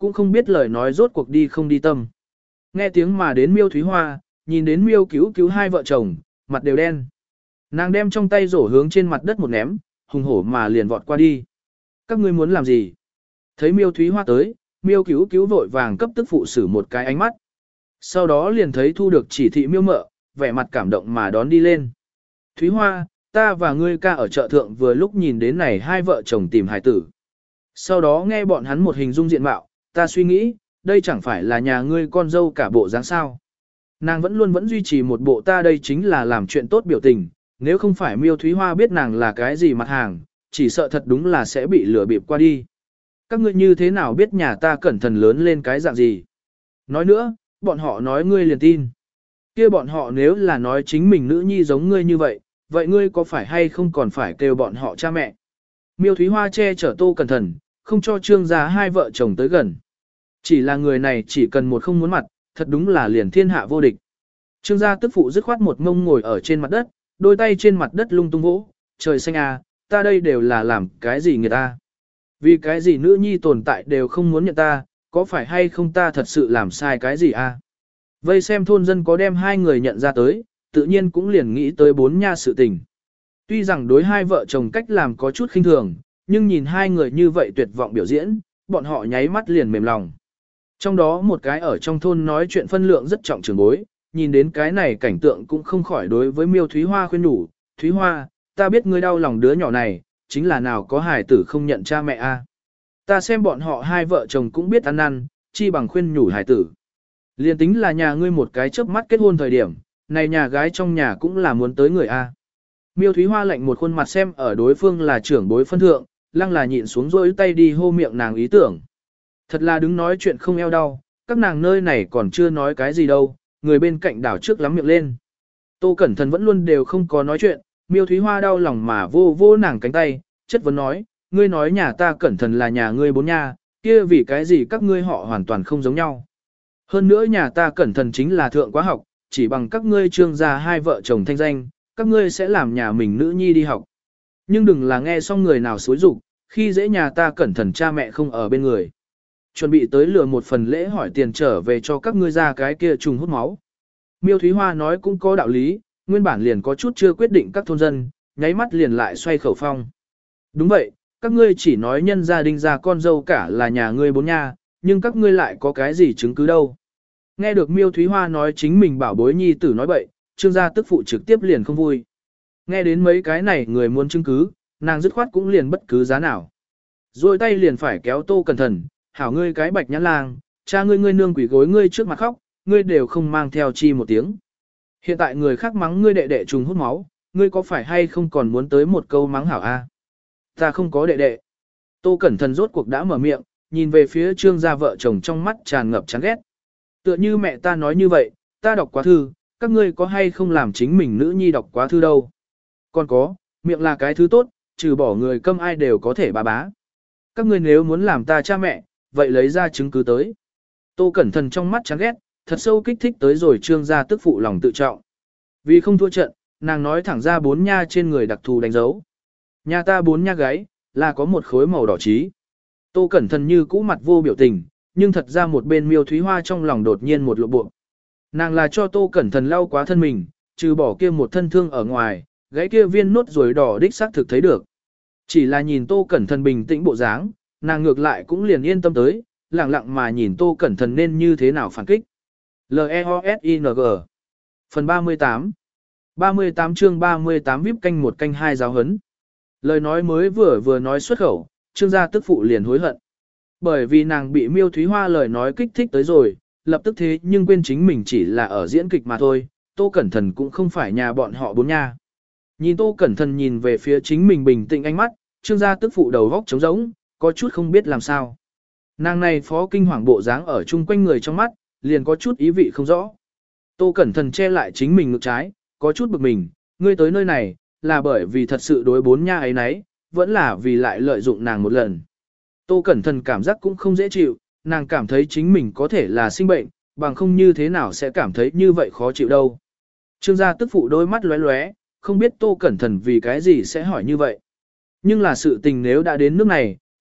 cũng không biết lời nói rốt cuộc đi không đi tâm. Nghe tiếng mà đến Miêu Thúy Hoa, nhìn đến Miêu Cứu Cứu hai vợ chồng, mặt đều đen. Nàng đem trong tay rổ hướng trên mặt đất một ném, hùng hổ mà liền vọt qua đi. Các ngươi muốn làm gì? Thấy Miêu Thúy Hoa tới, Miêu Cứu Cứu vội vàng cấp tức phụ xử một cái ánh mắt. Sau đó liền thấy thu được chỉ thị Miêu Mợ, vẻ mặt cảm động mà đón đi lên. Thúy Hoa, ta và ngươi ca ở chợ thượng vừa lúc nhìn đến này hai vợ chồng tìm hải tử. Sau đó nghe bọn hắn một hình dung diện mạo, ta suy nghĩ, đây chẳng phải là nhà ngươi con dâu cả bộ dáng sao. Nàng vẫn luôn vẫn duy trì một bộ ta đây chính là làm chuyện tốt biểu tình, nếu không phải Miêu Thúy Hoa biết nàng là cái gì mặt hàng, chỉ sợ thật đúng là sẽ bị lừa bịp qua đi. Các ngươi như thế nào biết nhà ta cẩn thận lớn lên cái dạng gì? Nói nữa, bọn họ nói ngươi liền tin. Kia bọn họ nếu là nói chính mình nữ nhi giống ngươi như vậy, vậy ngươi có phải hay không còn phải kêu bọn họ cha mẹ? Miêu Thúy Hoa che chở Tô Cẩn Thận, không cho Trương gia hai vợ chồng tới gần. Chỉ là người này chỉ cần một không muốn mặt, thật đúng là liền thiên hạ vô địch. Trương gia tức phụ dứt khoát một mông ngồi ở trên mặt đất, đôi tay trên mặt đất lung tung vỗ, trời xanh à, ta đây đều là làm cái gì người ta? Vì cái gì nữ nhi tồn tại đều không muốn nhận ta, có phải hay không ta thật sự làm sai cái gì à? Vây xem thôn dân có đem hai người nhận ra tới, tự nhiên cũng liền nghĩ tới bốn nha sự tình. Tuy rằng đối hai vợ chồng cách làm có chút khinh thường, nhưng nhìn hai người như vậy tuyệt vọng biểu diễn, bọn họ nháy mắt liền mềm lòng. Trong đó một cái ở trong thôn nói chuyện phân lượng rất trọng trưởng bối, nhìn đến cái này cảnh tượng cũng không khỏi đối với Miêu Thúy Hoa khuyên nhủ, Thúy Hoa, ta biết ngươi đau lòng đứa nhỏ này, chính là nào có hài tử không nhận cha mẹ a. Ta xem bọn họ hai vợ chồng cũng biết ăn năn, chi bằng khuyên nhủ hài tử. Liên tính là nhà ngươi một cái chớp mắt kết hôn thời điểm, này nhà gái trong nhà cũng là muốn tới người a. Miêu Thúy Hoa lạnh một khuôn mặt xem ở đối phương là trưởng bối phân thượng, lăng là nhịn xuống rỗi tay đi hô miệng nàng ý tưởng. Thật là đứng nói chuyện không eo đau, các nàng nơi này còn chưa nói cái gì đâu, người bên cạnh đảo trước lắm miệng lên. Tô Cẩn Thận vẫn luôn đều không có nói chuyện, Miêu Thúy Hoa đau lòng mà vô vô nàng cánh tay, chất vấn nói, ngươi nói nhà ta Cẩn Thận là nhà ngươi bốn nha, kia vì cái gì các ngươi họ hoàn toàn không giống nhau. Hơn nữa nhà ta Cẩn Thận chính là thượng quá học, chỉ bằng các ngươi Trương gia hai vợ chồng thanh danh, các ngươi sẽ làm nhà mình nữ nhi đi học. Nhưng đừng là nghe xong người nào xúi rục, khi dễ nhà ta Cẩn Thận cha mẹ không ở bên người. Chuẩn bị tới lừa một phần lễ hỏi tiền trở về cho các ngươi ra cái kia trùng hút máu. Miêu Thúy Hoa nói cũng có đạo lý, nguyên bản liền có chút chưa quyết định các thôn dân, nháy mắt liền lại xoay khẩu phong. Đúng vậy, các ngươi chỉ nói nhân gia đình ra con dâu cả là nhà ngươi bốn nha, nhưng các ngươi lại có cái gì chứng cứ đâu. Nghe được Miêu Thúy Hoa nói chính mình bảo bối nhi tử nói bậy, Trương gia tức phụ trực tiếp liền không vui. Nghe đến mấy cái này người muốn chứng cứ, nàng dứt khoát cũng liền bất cứ giá nào. Rồi tay liền phải kéo Tô Cẩn Thận, hảo ngươi cái bạch nhãn lang, cha ngươi ngươi nương quỷ gối ngươi trước mặt khóc, ngươi đều không mang theo chi một tiếng. Hiện tại người khác mắng ngươi đệ đệ trùng hút máu, ngươi có phải hay không còn muốn tới một câu mắng hảo a? Ta không có đệ đệ. Tô Cẩn Thận rốt cuộc đã mở miệng, nhìn về phía Trương gia vợ chồng trong mắt tràn ngập chán ghét. Tựa như mẹ ta nói như vậy, ta đọc quá thư, các ngươi có hay không làm chính mình nữ nhi đọc quá thư đâu. Còn có, miệng là cái thứ tốt, trừ bỏ người câm ai đều có thể bá bá. Các ngươi nếu muốn làm ta cha mẹ, vậy lấy ra chứng cứ tới. Tô Cẩn Thận trong mắt chán ghét, thật sâu kích thích tới rồi Trương gia tức phụ lòng tự trọng. Vì không thua trận, nàng nói thẳng ra bốn nha trên người đặc thù đánh dấu. Nhà ta bốn nha gái, là có một khối màu đỏ trí. Tô Cẩn Thận như cũ mặt vô biểu tình, nhưng thật ra một bên Miêu Thúy Hoa trong lòng đột nhiên một lộ bộ. Nàng là cho Tô Cẩn Thận lau quá thân mình, trừ bỏ kia một thân thương ở ngoài, gãy kia viên nốt ruồi đỏ đích xác thực thấy được. Chỉ là nhìn Tô Cẩn Thận bình tĩnh bộ dáng, nàng ngược lại cũng liền yên tâm tới, lặng lặng mà nhìn Tô Cẩn Thận nên như thế nào phản kích. L E O S I N G Phần ba mươi tám ba mươi tám chương ba mươi tám víp canh một canh hai giáo hấn. Lời nói mới vừa vừa nói xuất khẩu, Trương gia tức phụ liền hối hận. Bởi vì nàng bị Miêu Thúy Hoa lời nói kích thích tới rồi, lập tức thế nhưng quên chính mình chỉ là ở diễn kịch mà thôi, Tô Cẩn Thận cũng không phải nhà bọn họ bốn nha. Nhìn Tô Cẩn Thận nhìn về phía chính mình bình tĩnh ánh mắt, Trương gia tức phụ đầu góc trống rỗng, có chút không biết làm sao. Nàng này phó kinh hoàng bộ dáng ở chung quanh người trong mắt, liền có chút ý vị không rõ. Tô Cẩn Thận che lại chính mình ngực trái, có chút bực mình, ngươi tới nơi này, là bởi vì thật sự đối bốn nha ấy nấy, vẫn là vì lại lợi dụng nàng một lần. Tô Cẩn Thận cảm giác cũng không dễ chịu, nàng cảm thấy chính mình có thể là sinh bệnh, bằng không như thế nào sẽ cảm thấy như vậy khó chịu đâu. Trương gia tức phụ đôi mắt lóe lóe, không biết Tô Cẩn Thận vì cái gì sẽ hỏi như vậy. Nhưng là sự tình nếu đã đến nước này,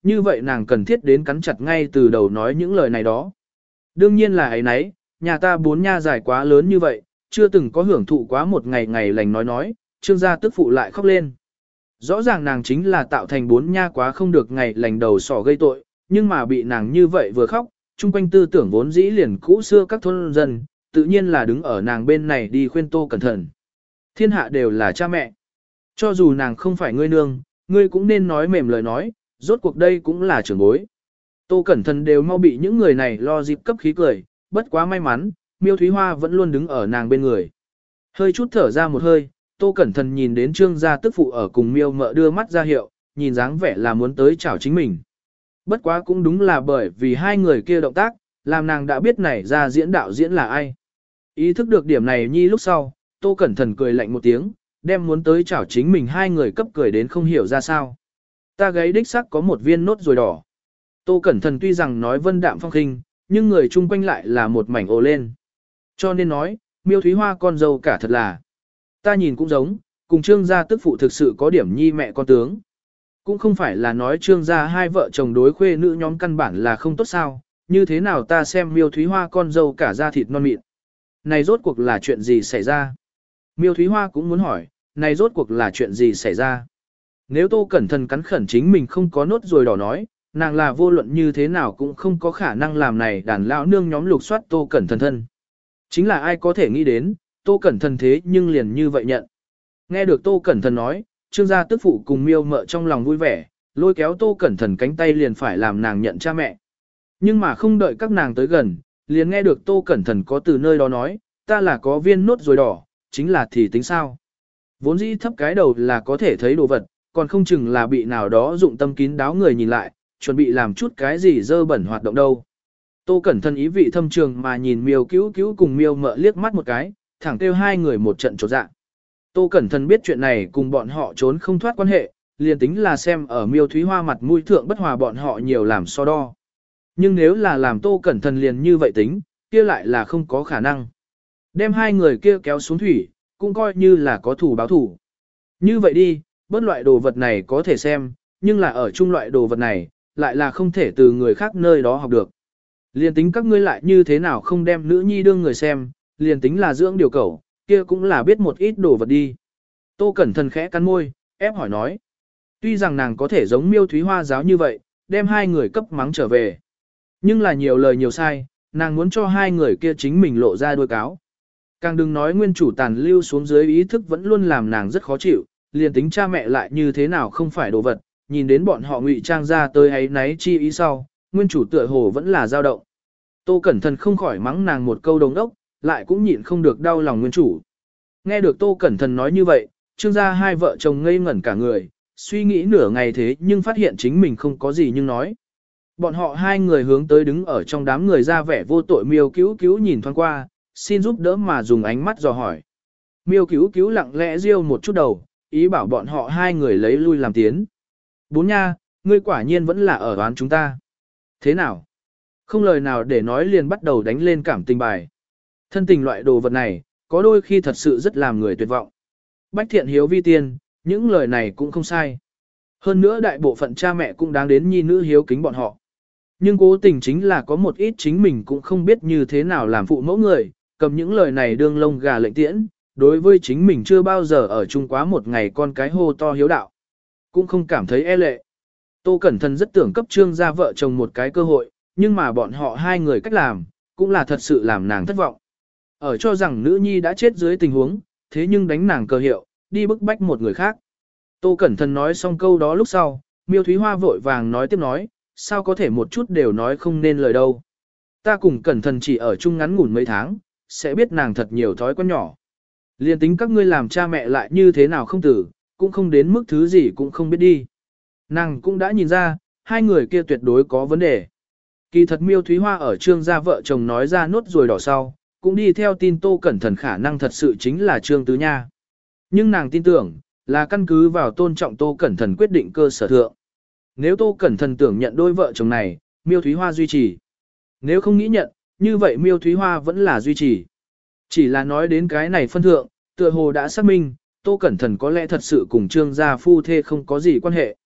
như vậy nàng cần thiết đến cắn chặt ngay từ đầu nói những lời này đó. Đương nhiên là ấy nấy, nhà ta bốn nha dài quá lớn như vậy, chưa từng có hưởng thụ quá một ngày ngày lành nói nói, trương gia tức phụ lại khóc lên. Rõ ràng nàng chính là tạo thành bốn nha quá không được ngày lành đầu sỏ gây tội, nhưng mà bị nàng như vậy vừa khóc, chung quanh tư tưởng vốn dĩ liền cũ xưa các thôn dân, tự nhiên là đứng ở nàng bên này đi khuyên Tô Cẩn Thận. Thiên hạ đều là cha mẹ. Cho dù nàng không phải ngươi nương, ngươi cũng nên nói mềm lời nói, rốt cuộc đây cũng là trưởng bối. Tô Cẩn Thận đều mau bị những người này lo dịp cấp khí cười, bất quá may mắn, Miêu Thúy Hoa vẫn luôn đứng ở nàng bên người. Hơi chút thở ra một hơi, Tô Cẩn Thận nhìn đến trương gia tức phụ ở cùng Miêu Mợ đưa mắt ra hiệu, nhìn dáng vẻ là muốn tới chào chính mình. Bất quá cũng đúng là bởi vì hai người kia động tác, làm nàng đã biết này ra diễn đạo diễn là ai. Ý thức được điểm này nhi lúc sau, Tô Cẩn Thận cười lạnh một tiếng, đem muốn tới chào chính mình hai người cấp cười đến không hiểu ra sao. Ta gáy đích sắc có một viên nốt ruồi đỏ. Tô Cẩn Thận tuy rằng nói vân đạm phong khinh, nhưng người chung quanh lại là một mảnh ồ lên. Cho nên nói, Miêu Thúy Hoa con dâu cả thật là. Ta nhìn cũng giống, cùng trương gia tức phụ thực sự có điểm nhi mẹ con tướng. Cũng không phải là nói trương gia hai vợ chồng đối khuê nữ nhóm căn bản là không tốt sao, như thế nào ta xem Miêu Thúy Hoa con dâu cả da thịt non mịn. Này rốt cuộc là chuyện gì xảy ra? Miêu Thúy Hoa cũng muốn hỏi, này rốt cuộc là chuyện gì xảy ra? Nếu Tô Cẩn Thận cắn khẩn chính mình không có nốt ruồi đỏ nói, nàng là vô luận như thế nào cũng không có khả năng làm này đàn lão nương nhóm lục soát Tô Cẩn Thận thân. Chính là ai có thể nghĩ đến, Tô Cẩn Thận thế nhưng liền như vậy nhận. Nghe được Tô Cẩn Thận nói, trương gia tức phụ cùng Miêu Mợ trong lòng vui vẻ, lôi kéo Tô Cẩn Thận cánh tay liền phải làm nàng nhận cha mẹ. Nhưng mà không đợi các nàng tới gần, liền nghe được Tô Cẩn Thận có từ nơi đó nói, ta là có viên nốt ruồi đỏ, chính là thì tính sao. Vốn dĩ thấp cái đầu là có thể thấy đồ vật, còn không chừng là bị nào đó dụng tâm kín đáo người nhìn lại, chuẩn bị làm chút cái gì dơ bẩn hoạt động đâu. Tô Cẩn Thận ý vị thâm trường mà nhìn Miêu Cứu Cứu cùng Miêu Mợ liếc mắt một cái, thẳng kêu hai người một trận chột dạ. Tô Cẩn Thận biết chuyện này cùng bọn họ trốn không thoát quan hệ, liền tính là xem ở Miêu Thúy Hoa mặt mũi thượng bất hòa bọn họ nhiều làm so đo. Nhưng nếu là làm Tô Cẩn Thận liền như vậy tính, kia lại là không có khả năng. Đem hai người kia kéo xuống thủy, cũng coi như là có thủ báo thủ. Như vậy đi, bớt loại đồ vật này có thể xem, nhưng là ở chung loại đồ vật này, lại là không thể từ người khác nơi đó học được. Liền tính các ngươi lại như thế nào không đem nữ nhi đương người xem, liền tính là dưỡng điều cầu, kia cũng là biết một ít đồ vật đi. Tô Cẩn Thận khẽ cắn môi, ép hỏi nói. Tuy rằng nàng có thể giống Miêu Thúy Hoa giáo như vậy, đem hai người cấp mắng trở về. Nhưng là nhiều lời nhiều sai, nàng muốn cho hai người kia chính mình lộ ra đuôi cáo. Càng đừng nói nguyên chủ tàn lưu xuống dưới ý thức vẫn luôn làm nàng rất khó chịu, liền tính cha mẹ lại như thế nào không phải đồ vật, nhìn đến bọn họ ngụy trang ra tới ấy náy chi ý sau, nguyên chủ tựa hồ vẫn là dao động. Tô Cẩn Thận không khỏi mắng nàng một câu đồng đốc, lại cũng nhịn không được đau lòng nguyên chủ. Nghe được Tô Cẩn Thận nói như vậy, trương gia hai vợ chồng ngây ngẩn cả người, suy nghĩ nửa ngày thế nhưng phát hiện chính mình không có gì nhưng nói. Bọn họ hai người hướng tới đứng ở trong đám người ra vẻ vô tội Miêu Cứu Cứu nhìn thoáng qua, xin giúp đỡ mà dùng ánh mắt dò hỏi. Miêu Cứu Cứu lặng lẽ riêu một chút đầu, ý bảo bọn họ hai người lấy lui làm tiến. Bốn nha, ngươi quả nhiên vẫn là ở đoán chúng ta. Thế nào? Không lời nào để nói liền bắt đầu đánh lên cảm tình bài. Thân tình loại đồ vật này, có đôi khi thật sự rất làm người tuyệt vọng. Bách thiện hiếu vi tiên, những lời này cũng không sai. Hơn nữa đại bộ phận cha mẹ cũng đáng đến nhi nữ hiếu kính bọn họ. Nhưng cố tình chính là có một ít chính mình cũng không biết như thế nào làm phụ mẫu người, cầm những lời này đương lông gà lệnh tiễn, đối với chính mình chưa bao giờ ở chung quá một ngày con cái hô to hiếu đạo. Cũng không cảm thấy e lệ. Tô Cẩn Thận rất tưởng cấp trương gia vợ chồng một cái cơ hội, nhưng mà bọn họ hai người cách làm, cũng là thật sự làm nàng thất vọng. Ở cho rằng nữ nhi đã chết dưới tình huống, thế nhưng đánh nàng cơ hiệu, đi bức bách một người khác. Tô Cẩn Thận nói xong câu đó lúc sau, Miêu Thúy Hoa vội vàng nói tiếp nói, sao có thể một chút đều nói không nên lời đâu. Ta cùng Cẩn Thận chỉ ở chung ngắn ngủn mấy tháng, sẽ biết nàng thật nhiều thói quen nhỏ. Liên tính các ngươi làm cha mẹ lại như thế nào không tử, cũng không đến mức thứ gì cũng không biết đi. Nàng cũng đã nhìn ra, hai người kia tuyệt đối có vấn đề. Kỳ thật Miêu Thúy Hoa ở trương gia vợ chồng nói ra nốt rồi đỏ sau, cũng đi theo tin Tô Cẩn Thận khả năng thật sự chính là trương tứ nha. Nhưng nàng tin tưởng, là căn cứ vào tôn trọng Tô Cẩn Thận quyết định cơ sở thượng. Nếu Tô Cẩn Thận tưởng nhận đôi vợ chồng này, Miêu Thúy Hoa duy trì. Nếu không nghĩ nhận, như vậy Miêu Thúy Hoa vẫn là duy trì. Chỉ là nói đến cái này phân thượng, tựa hồ đã xác minh, Tô Cẩn Thận có lẽ thật sự cùng trương gia phu thê không có gì quan hệ.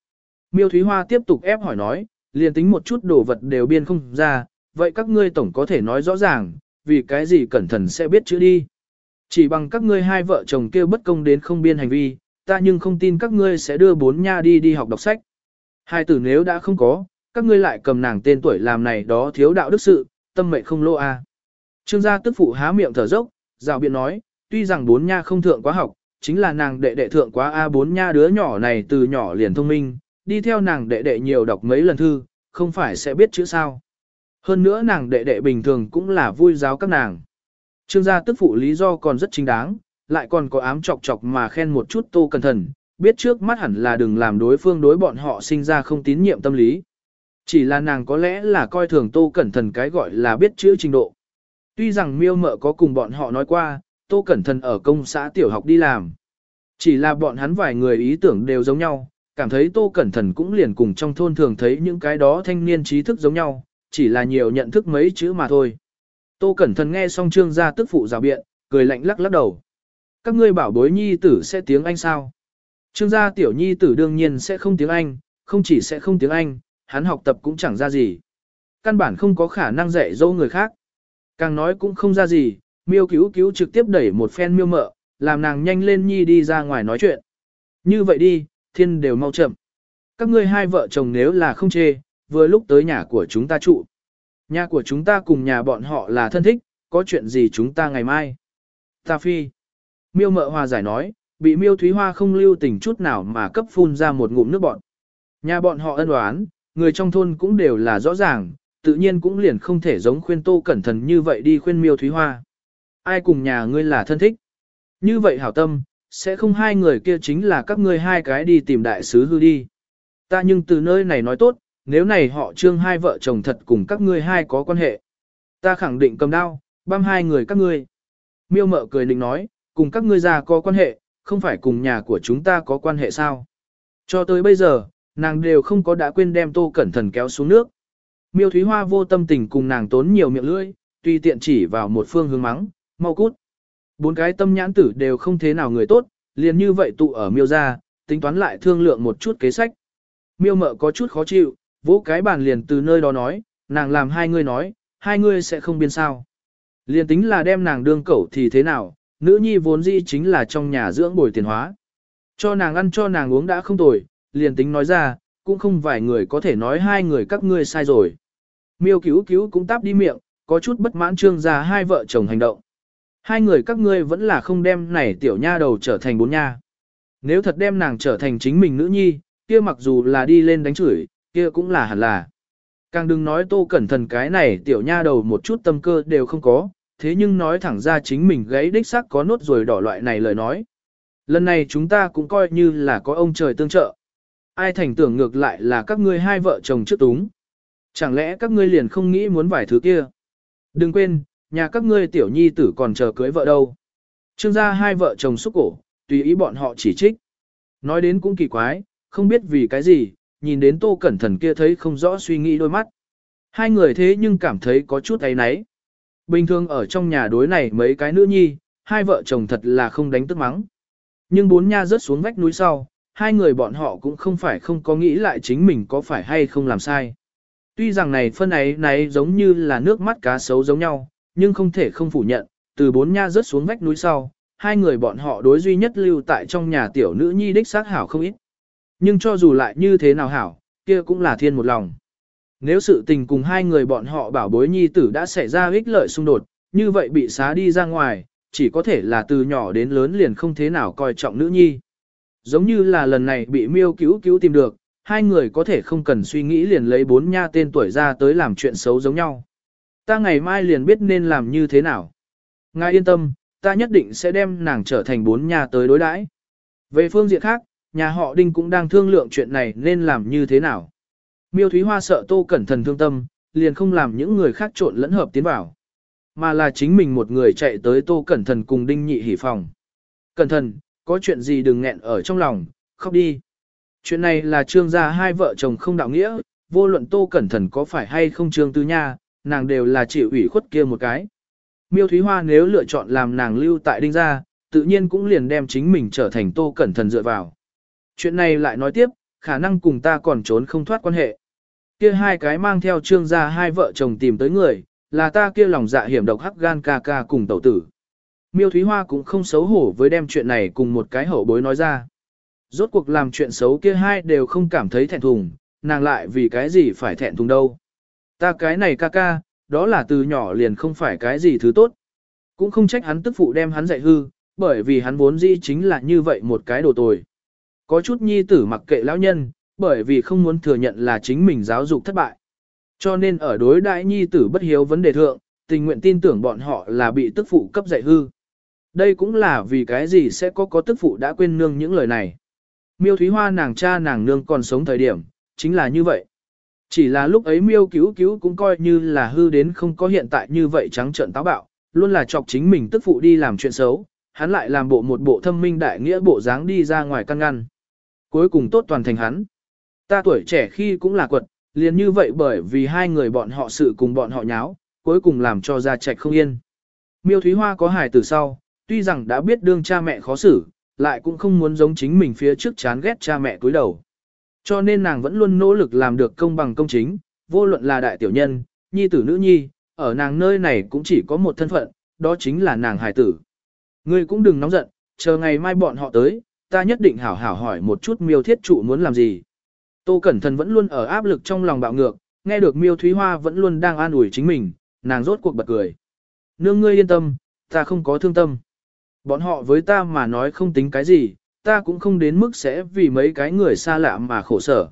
Miêu Thúy Hoa tiếp tục ép hỏi nói, liền tính một chút đồ vật đều biên không ra, vậy các ngươi tổng có thể nói rõ ràng, vì cái gì cẩn thận sẽ biết chữ đi. Chỉ bằng các ngươi hai vợ chồng kêu bất công đến không biên hành vi, ta nhưng không tin các ngươi sẽ đưa bốn nha đi đi học đọc sách. Hai tử nếu đã không có, các ngươi lại cầm nàng tên tuổi làm này đó thiếu đạo đức sự, tâm mệnh không lô a. À. Trương gia tức phụ há miệng thở dốc, rào biện nói, tuy rằng bốn nha không thượng quá học, chính là nàng đệ đệ thượng quá A bốn nha đứa nhỏ này từ nhỏ liền thông minh, đi theo nàng đệ đệ nhiều đọc mấy lần thư, không phải sẽ biết chữ sao. Hơn nữa nàng đệ đệ bình thường cũng là vui giáo các nàng. Trương gia tức phụ lý do còn rất chính đáng, lại còn có ám chọc chọc mà khen một chút Tô Cẩn Thận, biết trước mắt hẳn là đừng làm đối phương đối bọn họ sinh ra không tín nhiệm tâm lý. Chỉ là nàng có lẽ là coi thường Tô Cẩn Thận cái gọi là biết chữ trình độ. Tuy rằng miêu mợ có cùng bọn họ nói qua, Tô Cẩn Thận ở công xã tiểu học đi làm. Chỉ là bọn hắn vài người ý tưởng đều giống nhau, cảm thấy Tô Cẩn Thận cũng liền cùng trong thôn thường thấy những cái đó thanh niên trí thức giống nhau, chỉ là nhiều nhận thức mấy chữ mà thôi. Tô Cẩn Thận nghe xong Trương gia tức phụ rào biện, cười lạnh lắc lắc đầu. Các ngươi bảo bối nhi tử sẽ tiếng Anh sao? Trương gia tiểu nhi tử đương nhiên sẽ không tiếng Anh, không chỉ sẽ không tiếng Anh, hắn học tập cũng chẳng ra gì. Căn bản không có khả năng dạy dỗ người khác. Càng nói cũng không ra gì, miêu cứu cứu trực tiếp đẩy một phen miêu mợ, làm nàng nhanh lên nhi đi ra ngoài nói chuyện. Như vậy đi, thiên đều mau chậm. Các ngươi hai vợ chồng nếu là không chê, vừa lúc tới nhà của chúng ta trụ. Nhà của chúng ta cùng nhà bọn họ là thân thích, có chuyện gì chúng ta ngày mai. Ta phi. Miêu mợ hòa giải nói, bị miêu Thúy Hoa không lưu tình chút nào mà cấp phun ra một ngụm nước bọn. Nhà bọn họ ân oán, người trong thôn cũng đều là rõ ràng, tự nhiên cũng liền không thể giống khuyên Tô Cẩn Thận như vậy đi khuyên miêu Thúy Hoa. Ai cùng nhà ngươi là thân thích? Như vậy hảo tâm, sẽ không hai người kia chính là các ngươi hai cái đi tìm đại sứ hư đi. Ta nhưng từ nơi này nói tốt, nếu này họ Trương hai vợ chồng thật cùng các ngươi hai có quan hệ. Ta khẳng định cầm đao, băm hai người các ngươi. Miêu mợ cười định nói, cùng các ngươi già có quan hệ, không phải cùng nhà của chúng ta có quan hệ sao. Cho tới bây giờ, nàng đều không có đã quên đem Tô Cẩn Thận kéo xuống nước. Miêu Thúy Hoa vô tâm tình cùng nàng tốn nhiều miệng lưỡi, tùy tiện chỉ vào một phương hướng mắng, mau cút. Bốn cái tâm nhãn tử đều không thế nào người tốt, liền như vậy tụ ở miêu ra, tính toán lại thương lượng một chút kế sách. Miêu mợ có chút khó chịu, vỗ cái bàn liền từ nơi đó nói, nàng làm hai ngươi nói, hai ngươi sẽ không biên sao. Liền tính là đem nàng đương cẩu thì thế nào, nữ nhi vốn dĩ chính là trong nhà dưỡng bồi tiền hóa. Cho nàng ăn cho nàng uống đã không tồi, liền tính nói ra, cũng không vài người có thể nói hai người các ngươi sai rồi. Miêu cứu cứu cũng táp đi miệng, có chút bất mãn Trương gia hai vợ chồng hành động. Hai người các ngươi vẫn là không đem này tiểu nha đầu trở thành bốn nha. Nếu thật đem nàng trở thành chính mình nữ nhi, kia mặc dù là đi lên đánh chửi, kia cũng là hẳn là. Càng đừng nói Tô Cẩn Thận cái này tiểu nha đầu một chút tâm cơ đều không có, thế nhưng nói thẳng ra chính mình gãy đích xác có nốt rồi đỏ loại này lời nói. Lần này chúng ta cũng coi như là có ông trời tương trợ. Ai thành tưởng ngược lại là các ngươi hai vợ chồng trước túng. Chẳng lẽ các ngươi liền không nghĩ muốn vài thứ kia? Đừng quên, nhà các ngươi tiểu nhi tử còn chờ cưới vợ đâu. Trương gia hai vợ chồng xúc cổ, tùy ý bọn họ chỉ trích. Nói đến cũng kỳ quái, không biết vì cái gì, nhìn đến Tô Cẩn Thận kia thấy không rõ suy nghĩ đôi mắt. Hai người thế nhưng cảm thấy có chút áy náy. Bình thường ở trong nhà đối này mấy cái nữ nhi, hai vợ chồng thật là không đánh tức mắng. Nhưng bốn nha rớt xuống vách núi sau, hai người bọn họ cũng không phải không có nghĩ lại chính mình có phải hay không làm sai. Tuy rằng này phân ấy này giống như là nước mắt cá sấu giống nhau, nhưng không thể không phủ nhận, từ bốn nha rớt xuống vách núi sau, hai người bọn họ đối duy nhất lưu tại trong nhà tiểu nữ nhi đích xác hảo không ít. Nhưng cho dù lại như thế nào hảo, kia cũng là thiên một lòng. Nếu sự tình cùng hai người bọn họ bảo bối nhi tử đã xảy ra ích lợi xung đột, như vậy bị xá đi ra ngoài, chỉ có thể là từ nhỏ đến lớn liền không thế nào coi trọng nữ nhi. Giống như là lần này bị miêu cứu cứu tìm được, hai người có thể không cần suy nghĩ liền lấy bốn nha tên tuổi ra tới làm chuyện xấu giống nhau. Ta ngày mai liền biết nên làm như thế nào. Ngài yên tâm, ta nhất định sẽ đem nàng trở thành bốn nha tới đối đãi. Về phương diện khác, nhà họ Đinh cũng đang thương lượng chuyện này nên làm như thế nào. Miêu Thúy Hoa sợ Tô Cẩn Thận thương tâm, liền không làm những người khác trộn lẫn hợp tiến vào. Mà là chính mình một người chạy tới Tô Cẩn Thận cùng Đinh Nhị Hỉ phòng. Cẩn Thận, có chuyện gì đừng nghẹn ở trong lòng, khóc đi. Chuyện này là Trương gia hai vợ chồng không đạo nghĩa, vô luận Tô Cẩn Thận có phải hay không Trương Tư Nha, nàng đều là chịu ủy khuất kia một cái. Miêu Thúy Hoa nếu lựa chọn làm nàng lưu tại Đinh gia, tự nhiên cũng liền đem chính mình trở thành Tô Cẩn Thận dựa vào. Chuyện này lại nói tiếp, khả năng cùng ta còn trốn không thoát quan hệ. Kia hai cái mang theo trương gia hai vợ chồng tìm tới người, là ta kia lòng dạ hiểm độc hắc gan ca ca cùng tẩu tử. Miêu Thúy Hoa cũng không xấu hổ với đem chuyện này cùng một cái hậu bối nói ra. Rốt cuộc làm chuyện xấu kia hai đều không cảm thấy thẹn thùng, nàng lại vì cái gì phải thẹn thùng đâu. Ta cái này ca ca, đó là từ nhỏ liền không phải cái gì thứ tốt. Cũng không trách hắn tức phụ đem hắn dạy hư, bởi vì hắn vốn dĩ chính là như vậy một cái đồ tồi. Có chút nhi tử mặc kệ lão nhân, bởi vì không muốn thừa nhận là chính mình giáo dục thất bại. Cho nên ở đối đại nhi tử bất hiếu vấn đề thượng, tình nguyện tin tưởng bọn họ là bị tức phụ cấp dạy hư. Đây cũng là vì cái gì sẽ có có tức phụ đã quên nương những lời này. Miêu Thúy Hoa nàng cha nàng nương còn sống thời điểm, chính là như vậy. Chỉ là lúc ấy Miêu Cứu Cứu cũng coi như là hư đến không có hiện tại như vậy trắng trợn táo bạo, luôn là chọc chính mình tức phụ đi làm chuyện xấu, hắn lại làm bộ một bộ thâm minh đại nghĩa bộ dáng đi ra ngoài căn ngăn. Cuối cùng tốt toàn thành hắn. Ta tuổi trẻ khi cũng là quật, liền như vậy bởi vì hai người bọn họ sự cùng bọn họ nháo, cuối cùng làm cho gia trạch không yên. Miêu Thúy Hoa có hài từ sau, tuy rằng đã biết đương cha mẹ khó xử, lại cũng không muốn giống chính mình phía trước chán ghét cha mẹ cúi đầu. Cho nên nàng vẫn luôn nỗ lực làm được công bằng công chính, vô luận là đại tiểu nhân, nhi tử nữ nhi, ở nàng nơi này cũng chỉ có một thân phận, đó chính là nàng hài tử. Ngươi cũng đừng nóng giận, chờ ngày mai bọn họ tới, ta nhất định hảo hảo hỏi một chút Miêu thiết trụ muốn làm gì. Tô Cẩn Thận vẫn luôn ở áp lực trong lòng bạo ngược, nghe được Miêu Thúy Hoa vẫn luôn đang an ủi chính mình, nàng rốt cuộc bật cười. Nương ngươi yên tâm, ta không có thương tâm. Bọn họ với ta mà nói không tính cái gì, ta cũng không đến mức sẽ vì mấy cái người xa lạ mà khổ sở.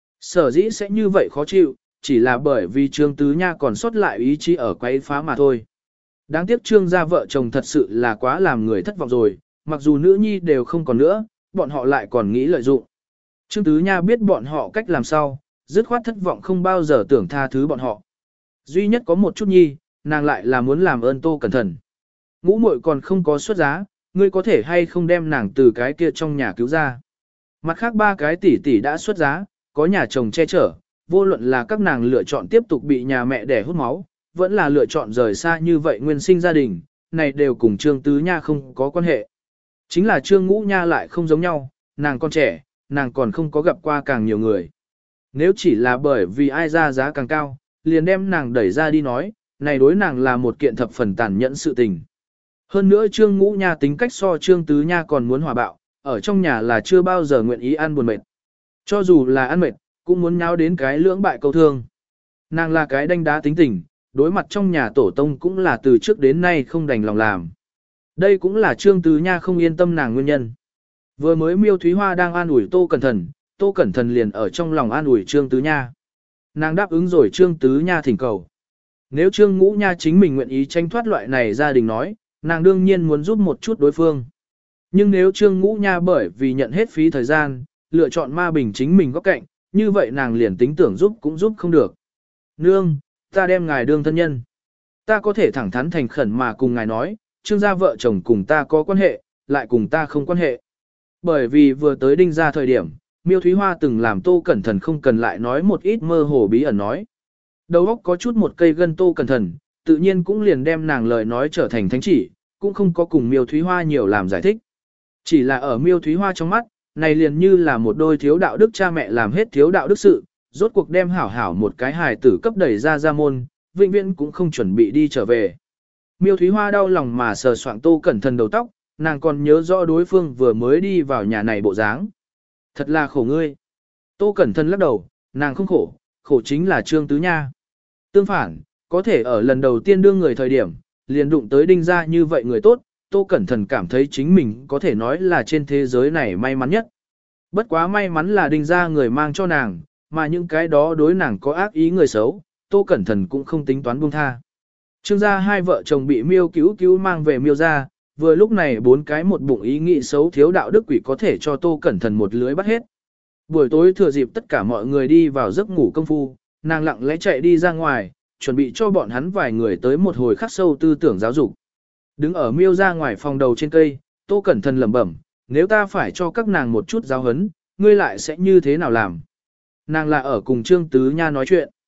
Sở dĩ sẽ như vậy khó chịu, chỉ là bởi vì Trương Tứ Nha còn sót lại ý chí ở quấy phá mà thôi. Đáng tiếc Trương gia vợ chồng thật sự là quá làm người thất vọng rồi, mặc dù nữ nhi đều không còn nữa, bọn họ lại còn nghĩ lợi dụng. Trương Tứ Nha biết bọn họ cách làm sao, dứt khoát thất vọng không bao giờ tưởng tha thứ bọn họ. Duy nhất có một chút nhi, nàng lại là muốn làm ơn Tô Cẩn Thận. Ngũ muội còn không có xuất giá, ngươi có thể hay không đem nàng từ cái kia trong nhà cứu ra. Mặt khác ba cái tỷ tỷ đã xuất giá, có nhà chồng che chở, vô luận là các nàng lựa chọn tiếp tục bị nhà mẹ đẻ hút máu, vẫn là lựa chọn rời xa như vậy nguyên sinh gia đình, này đều cùng Trương Tứ Nha không có quan hệ. Chính là Trương Ngũ Nha lại không giống nhau, nàng còn trẻ, nàng còn không có gặp qua càng nhiều người. Nếu chỉ là bởi vì ai ra giá càng cao, liền đem nàng đẩy ra đi nói, này đối nàng là một kiện thập phần tàn nhẫn sự tình. Hơn nữa Trương Ngũ Nha tính cách so Trương Tứ Nha còn muốn hòa bạo, ở trong nhà là chưa bao giờ nguyện ý ăn buồn mệt. Cho dù là ăn mệt, cũng muốn nháo đến cái lưỡng bại câu thương. Nàng là cái đanh đá tính tình, đối mặt trong nhà tổ tông cũng là từ trước đến nay không đành lòng làm. Đây cũng là Trương Tứ Nha không yên tâm nàng nguyên nhân. Vừa mới Miêu Thúy Hoa đang an ủi Tô Cẩn Thận, Tô Cẩn Thận liền ở trong lòng an ủi Trương Tứ Nha. Nàng đáp ứng rồi Trương Tứ Nha thỉnh cầu. Nếu Trương Ngũ Nha chính mình nguyện ý tranh thoát loại này gia đình nói, nàng đương nhiên muốn giúp một chút đối phương. Nhưng nếu Trương Ngũ Nha bởi vì nhận hết phí thời gian, lựa chọn ma bình chính mình góc cạnh, như vậy nàng liền tính tưởng giúp cũng giúp không được. Nương, ta đem ngài đương thân nhân. Ta có thể thẳng thắn thành khẩn mà cùng ngài nói, Trương gia vợ chồng cùng ta có quan hệ, lại cùng ta không quan hệ. Bởi vì vừa tới đinh ra thời điểm, Miêu Thúy Hoa từng làm Tô Cẩn Thận không cần lại nói một ít mơ hồ bí ẩn nói. Đầu óc có chút một cây gân Tô Cẩn Thận, tự nhiên cũng liền đem nàng lời nói trở thành thánh chỉ, cũng không có cùng Miêu Thúy Hoa nhiều làm giải thích. Chỉ là ở Miêu Thúy Hoa trong mắt, này liền như là một đôi thiếu đạo đức cha mẹ làm hết thiếu đạo đức sự, rốt cuộc đem hảo hảo một cái hài tử cấp đẩy ra ra môn, vĩnh viễn cũng không chuẩn bị đi trở về. Miêu Thúy Hoa đau lòng mà sờ soạng Tô Cẩn Thận đầu tóc, nàng còn nhớ rõ đối phương vừa mới đi vào nhà này bộ dáng. Thật là khổ ngươi. Tô Cẩn Thận lắc đầu, nàng không khổ, khổ chính là Trương Tứ Nha. Tương phản, có thể ở lần đầu tiên đương người thời điểm, liền đụng tới đinh ra như vậy người tốt, Tô Cẩn Thận cảm thấy chính mình có thể nói là trên thế giới này may mắn nhất. Bất quá may mắn là đinh ra người mang cho nàng, mà những cái đó đối nàng có ác ý người xấu, Tô Cẩn Thận cũng không tính toán buông tha. Trương gia hai vợ chồng bị Miêu Cứu Cứu mang về Miêu gia, vừa lúc này bốn cái một bụng ý nghĩ xấu thiếu đạo đức quỷ có thể cho Tô Cẩn Thận một lưới bắt hết. Buổi tối thừa dịp tất cả mọi người đi vào giấc ngủ công phu, nàng lặng lẽ chạy đi ra ngoài, chuẩn bị cho bọn hắn vài người tới một hồi khắc sâu tư tưởng giáo dục. Đứng ở Miêu ra ngoài phòng đầu trên cây, Tô Cẩn Thận lẩm bẩm, nếu ta phải cho các nàng một chút giáo hấn, ngươi lại sẽ như thế nào làm? Nàng là ở cùng Trương Tứ Nha nói chuyện.